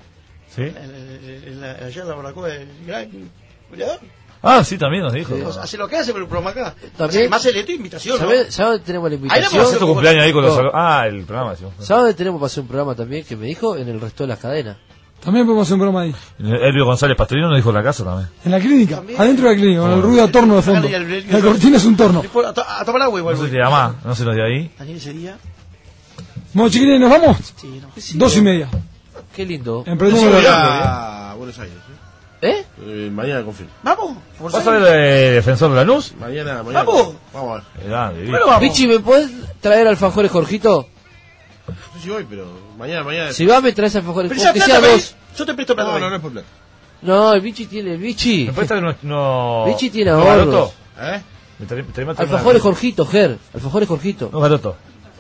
¿Sí? En, en, en la, allá en la barbacoa del gran goleador. Ah, sí, también nos dijo. Sí. O sea, hace lo que hace con el programa acá. También. Más el tu invitación, ¿no? ¿Sabes dónde tenemos la Ahí invitación? la vamos a hacer tu cumpleaños ahí con los... No. Ah, el programa. Sí. ¿Sabes dónde tenemos para hacer un programa también que me dijo? En el resto de las cadenas. También podemos hacer un programa ahí. Elvio González Pastorino nos dijo en la casa también. En la clínica, adentro de la clínica, con el ruido a torno de fondo. La cortina es un torno. A, to a tomar agua igual. No se te llama, no se nos de ahí. Daniel ese día. Bueno, chiquilines, ¿nos vamos? Sí, no. Dos y media. Qué lindo. Emprendemos Voy la a Buenos Aires. ¿Eh? Eh, mañana confirmo. Vamos. ¿Vas a ver el defensor de Lanús? Mañana, mañana. Vamos. Vamos a ver. Grande, Vichy. Bueno, vamos. Vichy, ¿me podés traer alfajores, Jorgito? No sé si voy, pero mañana, mañana. Si vas, me traes alfajores. Pero Aunque esa sea plata, dos. Yo te presto plata. No, no, hoy. no es por plata. No, el Vichy tiene, el Vichy. ¿Me puedes traer unos... No... Vichy tiene ¿No ahorros. garoto? ¿Eh? Me trae- me trae- me trae Alfajores, una- Jorgito, Ger. Alfajores, Jorgito. No, garoto.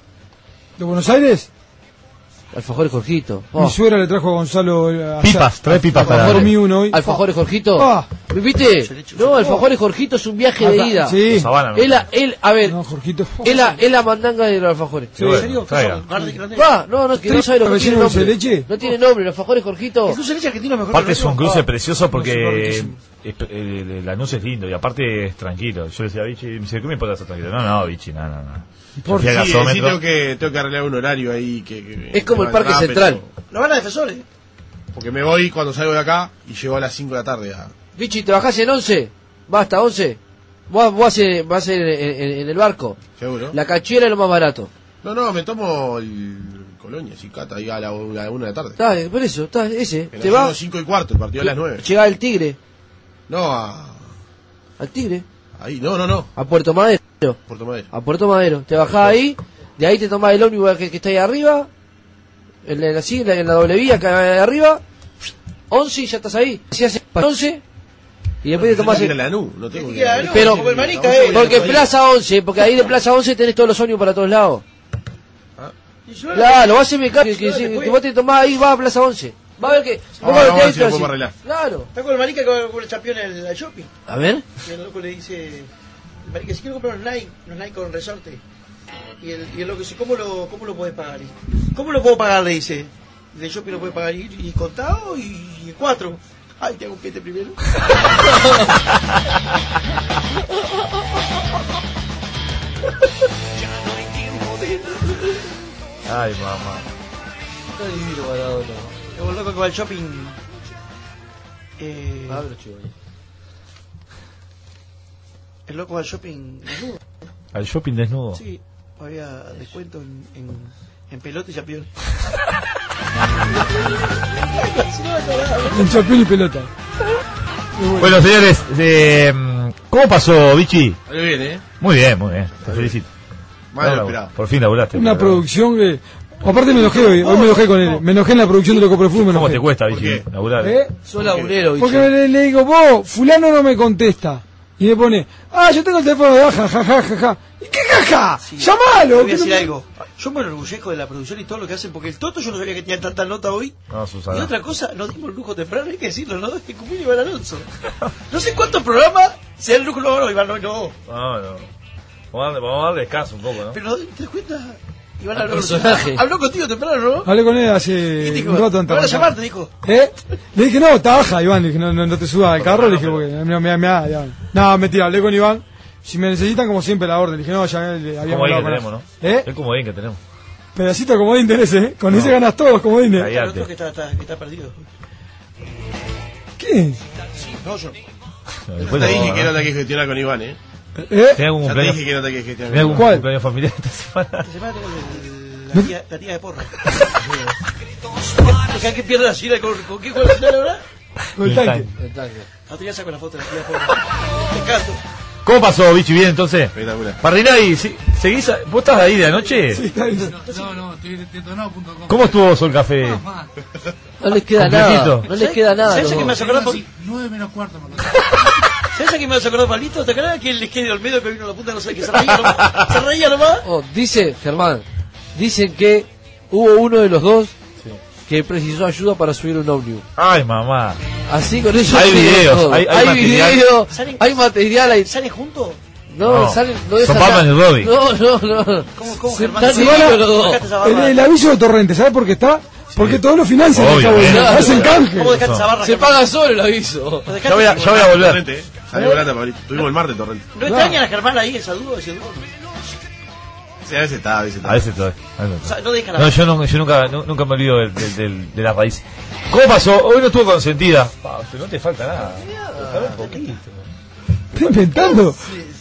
¿De Buenos Aires? Alfajores, Jorgito. Mi Oh. suegra le trajo a Gonzalo. eh, allá. Pipas, trae pipas para... Alfajor mío uno hoy. Alfajores, Jorgito. Ah. ¿Me viste? No, Alfajores, Jorgito es un viaje de Ah, ida. sí. Sabana, ¿no? Él, la- él, a ver, No, Jorgito. es la, es la mandanga de los alfajores. Sí, bueno, ¿En serio? ¿Qué traiga. son? Grande, grande. Va, no, no, que no sabe lo que ¿Relleno tiene de dulce de nombre. leche? No tiene nombre, los alfajores, Jorgito. El dulce de leche argentino mejor. Aparte que es un el cruce nuestro. precioso No, porque riquísimo. es- el, el anuncio es lindo y aparte es tranquilo. Yo le decía a Vichy, me dice, ¿qué me importa estar tranquilo? No, no, Vichy, no, no, no. Yo fui al Sí, sí, gasómetro. tengo que, tengo que arreglar un horario ahí. Que, que- Es como el que Parque va, Central. pero- No van a defensores. Porque me voy cuando salgo de acá y llego a las cinco de la tarde. A... Vichy, ¿trabajás en once? ¿Va hasta once? ¿Vos vas a ir, vas a ir en, en- en el barco? ¿Seguro? La cachera es lo más barato. No, no, me tomo el Colonia, Cicata, ahí a la, a la una de la tarde. Está, por eso, está, ese. Pero ¿Te llego va? a las cinco y cuarto, el partido a las nueve. Llega el Tigre. No, a... Al Tigre. Ahí, no, no, no. A Puerto Madero. Puerto Madero. A Puerto Madero. Te bajás ahí. De ahí te tomás el ómnibus que, que está ahí arriba. En la, así, en la, en la doble vía acá de arriba. once y ya estás ahí. Si haces once y después te tomás Tengo que ir el... a Lanús, no tengo que ir Ir a a Lanús, Pero, como el Marica, eh. porque Plaza once, porque ahí de Plaza once tenés todos los ómnibus para todos lados. Y yo- Claro, vas a hacer mecánico, que, Yo que, después- que vos te tomás ahí, vas a Plaza once. Va a ver que... Ah, vos cuando vamos a ver te si lo entras podemos así. arreglar. Claro. Está con el Marica con, con el campeón en el shopping. A ver. Y el loco le dice, el Marica, si quiero comprar unos Nike, unos Nike con resorte. Y el, y el loco dice, ¿cómo lo, cómo lo puedes pagar? Y, ¿Cómo lo puedo pagar? Le dice. De shopping lo puede pagar y, y contado y, y cuatro. Ay, te hago un pete primero. Ay, mamá. Está divino, Maradona. El loco que va al shopping. Eh, A ver, chivo. el loco va al shopping desnudo. Al shopping desnudo. Sí, había descuento en, en, en pelota y chapión. En champión y pelota. Bueno, señores, eh, ¿cómo pasó, Vichy? Muy bien, ¿eh? Muy bien, muy bien. Te felicito. Más de lo Bueno, esperado. por fin laburaste. Una pero- producción que. Aparte me enojé hoy, hoy me enojé con él. Me enojé en la producción de Loco Perfume. me ¿Cómo enojé. te cuesta, ¿Por Vichy, qué? laburar? ¿Eh? Sos laburero, Vichy. Porque le, le digo, vos, fulano no me contesta. Y me pone, ah, yo tengo el teléfono de baja, ja, ja, ja, ja. ¿Y qué jaja? Sí. ¡Llamalo! Te voy a que decir no- algo. Yo me enorgullezco de la producción y todo lo que hacen, porque el Toto yo no sabía que tenía tanta nota hoy. No, Y Susana. otra cosa, nos dimos el lujo temprano, hay que decirlo, ¿no? De cumplir Iván Alonso. No sé cuántos programas se dan el lujo, no, no, Iván, no, no. No, no. Vamos a darle, vamos a darle descanso un poco, ¿no? Pero, ¿te das cuenta? Iván Al Alonso. personaje. Habló contigo temprano, ¿no? Hablé con él ¿Qué hace te dijo? un rato Me antes. van a llamar, te dijo. ¿Eh? Le dije, no, está baja, Iván. Le dije, no, no, no te subas al carro. Le dije, porque me, me, me, da, Iván. No, mentira, hablé con Iván. Si me necesitan, como siempre, la orden. Le dije, no, ya le habíamos Como bien que hablado con tenemos, ¿no? él. ¿Eh? Es como bien que tenemos. Pedacito de comodín tenés, ¿eh? Con ese ganas todos, comodín. El otro que está, está, que está perdido. ¿Qué? No, yo. Después te lo- dije que no te hay que gestionar con Iván, ¿eh? ¿Eh? ¿Tenés algún Ya te cumpleaños? dije que no te hay que gestionar ¿Tenés con algún ¿Cuál? cumpleaños familiar esta semana? Esta semana tengo el- la, tía, la tía de porra. Porque hay que pierde la silla con, con qué juega la final ahora. Con el tanque. El tanque. No te voy a sacar la foto de la tía de porra. Me encanto. ¿Cómo pasó, Vichy? Bien, entonces. Espectacular. Parrinay, ¿sí- ¿seguís? a- ¿Vos estás ahí de anoche? Sí, está bien. No, no, estoy detonado punto com. ¿Cómo estuvo Sol Café? No les queda Completito. nada. No les queda nada. ¿Sabes a los qué me dos. hace acordar? por- nueve menos cuarto, me acordé. ¿Sabes a qué me hace acordar, Palito? ¿Te acuerdas que el que Olmedo que vino a la punta no sé qué se reía nomás? Se reía nomás. Oh, dice, Germán, dicen que hubo uno de los dos que precisó ayuda para subir un ómnibus. Ay, mamá. Así con eso. Hay te digo videos, todo. hay- hay material. video, ¿Salen- hay material. Hay... ¿Salen juntos? No, No. salen. No Son dejan Batman nada. y Robin. No, no, no. ¿Cómo, cómo, Se Germán? están Se igual van a- los dos. Dejate esa barba. El, el aviso de Torrente, ¿sabes por qué está? Porque todos lo financian, Obviamente. claro, hacen canje. ¿Cómo dejaste esa barra? Se paga solo el aviso. Ya voy a, ya voy a volver. Torrente, eh. Salió grande, Pablito. Tuvimos el martes, Torrente. ¿No extrañan a Germán ahí, esa duda, ese dúo? Sí, a veces está, a veces está. A veces estoy. a veces O estoy. sea, no dejan a No, yo, no, yo nunca, nu- nunca me olvido del- del- del- de la raíz. ¿Cómo pasó? Hoy no estuvo consentida. Pa, no te falta nada. Déjame un poquito. Está inventando.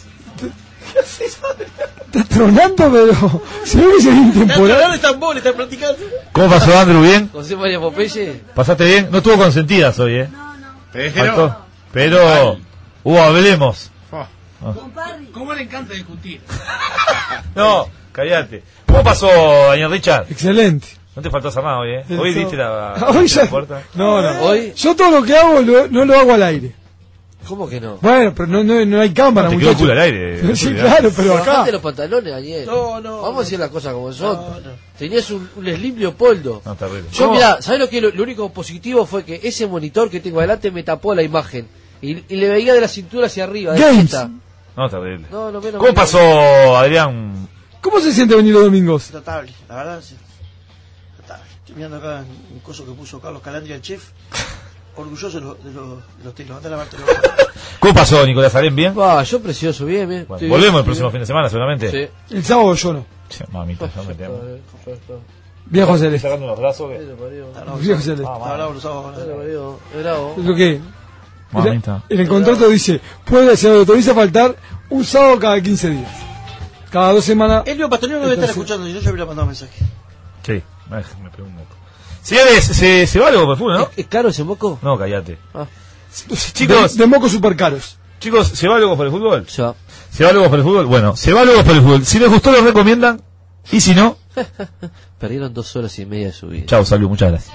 Está tronando, pero se ve que se viene Está temporal. tronando el tambor, está practicando. ¿Cómo pasó, Andrew? ¿Bien? José María Popeye. ¿Pasaste bien? No estuvo consentidas hoy, ¿eh? Pero, Faltó. Pero hubo hablemos. ¿Cómo le encanta discutir? No, cállate. ¿Cómo pasó, Daniel Richard? Excelente. No te faltó hacer nada hoy, ¿eh? Hoy Eso. viste la, Hoy ya- la puerta. No, no. Hoy. Yo todo lo que hago lo- no lo hago al aire. ¿Cómo que no? Bueno, pero no, no, no hay cámara, No, te quedó el muchachos. culo al aire. Sí, claro, pero Bajate acá. los pantalones, Daniel. No, no. Vamos a decir las cosas como son. Tenías un, un Slim Leopoldo. No, terrible. Yo, No. mirá, ¿sabés lo que lo, lo único positivo fue que ese monitor que tengo adelante me tapó la imagen? Y, y le veía de la cintura hacia arriba. de Games. esta. No, terrible. No, no, menos ¿Cómo mal. pasó, Adrián? ¿Cómo se siente venir los domingos? Notable, la verdad, sí. Notable. Estoy mirando acá un coso que puso Carlos Calandria, el chef. Orgulloso de los de los, de los telos. Andá a lavarte los ¿Cómo pasó, Nicolás Arén? ¿Bien? Ah, yo precioso, bien, bien. Bueno, Estoy volvemos bien, el próximo bien. fin de semana, seguramente. Sí. El sábado yo no. Sí, mamita, ya me temo. Viejo Estoy Celeste. sacando los brazos. que- Viejo Celeste. Ah, bravo los sábados. Bravo. Lo que Mamita. en el contrato dice, puede, se autoriza faltar un sábado cada quince días. Cada dos semanas. Elvio Pastorino debe estar Entonces- escuchando, si no yo hubiera mandado un mensaje. Sí, me, me pregunto. Señores, ¿se, se va algo por el fútbol, no? ¿Es caro ese moco? No, cállate. Ah. Chicos, De, de mocos super caros. chicos, ¿se va algo por el fútbol? Ya. ¿Se va algo por el fútbol? Bueno, se va algo por el fútbol. Si les gustó, lo recomiendan. Y si no, Perdieron dos horas y media de su vida. chao, salud, muchas gracias.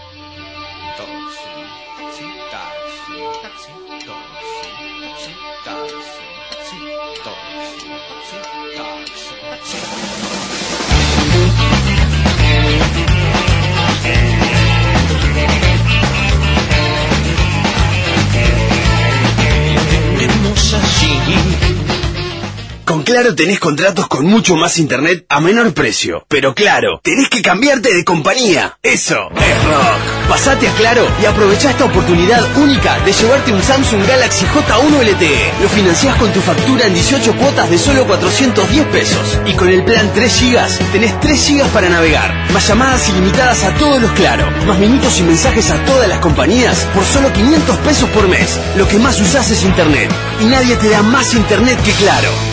Con Claro tenés contratos con mucho más internet a menor precio. Pero claro, tenés que cambiarte de compañía. Eso es rock. Pasate a Claro y aprovechá esta oportunidad única de llevarte un Samsung Galaxy J uno L T E. Lo financiás con tu factura en dieciocho cuotas de solo cuatrocientos diez pesos. Y con el plan tres gigas tenés tres gigas para navegar. Más llamadas ilimitadas a todos los Claro. Más minutos y mensajes a todas las compañías por solo quinientos pesos por mes. Lo que más usás es internet. Y nadie te da más internet que Claro.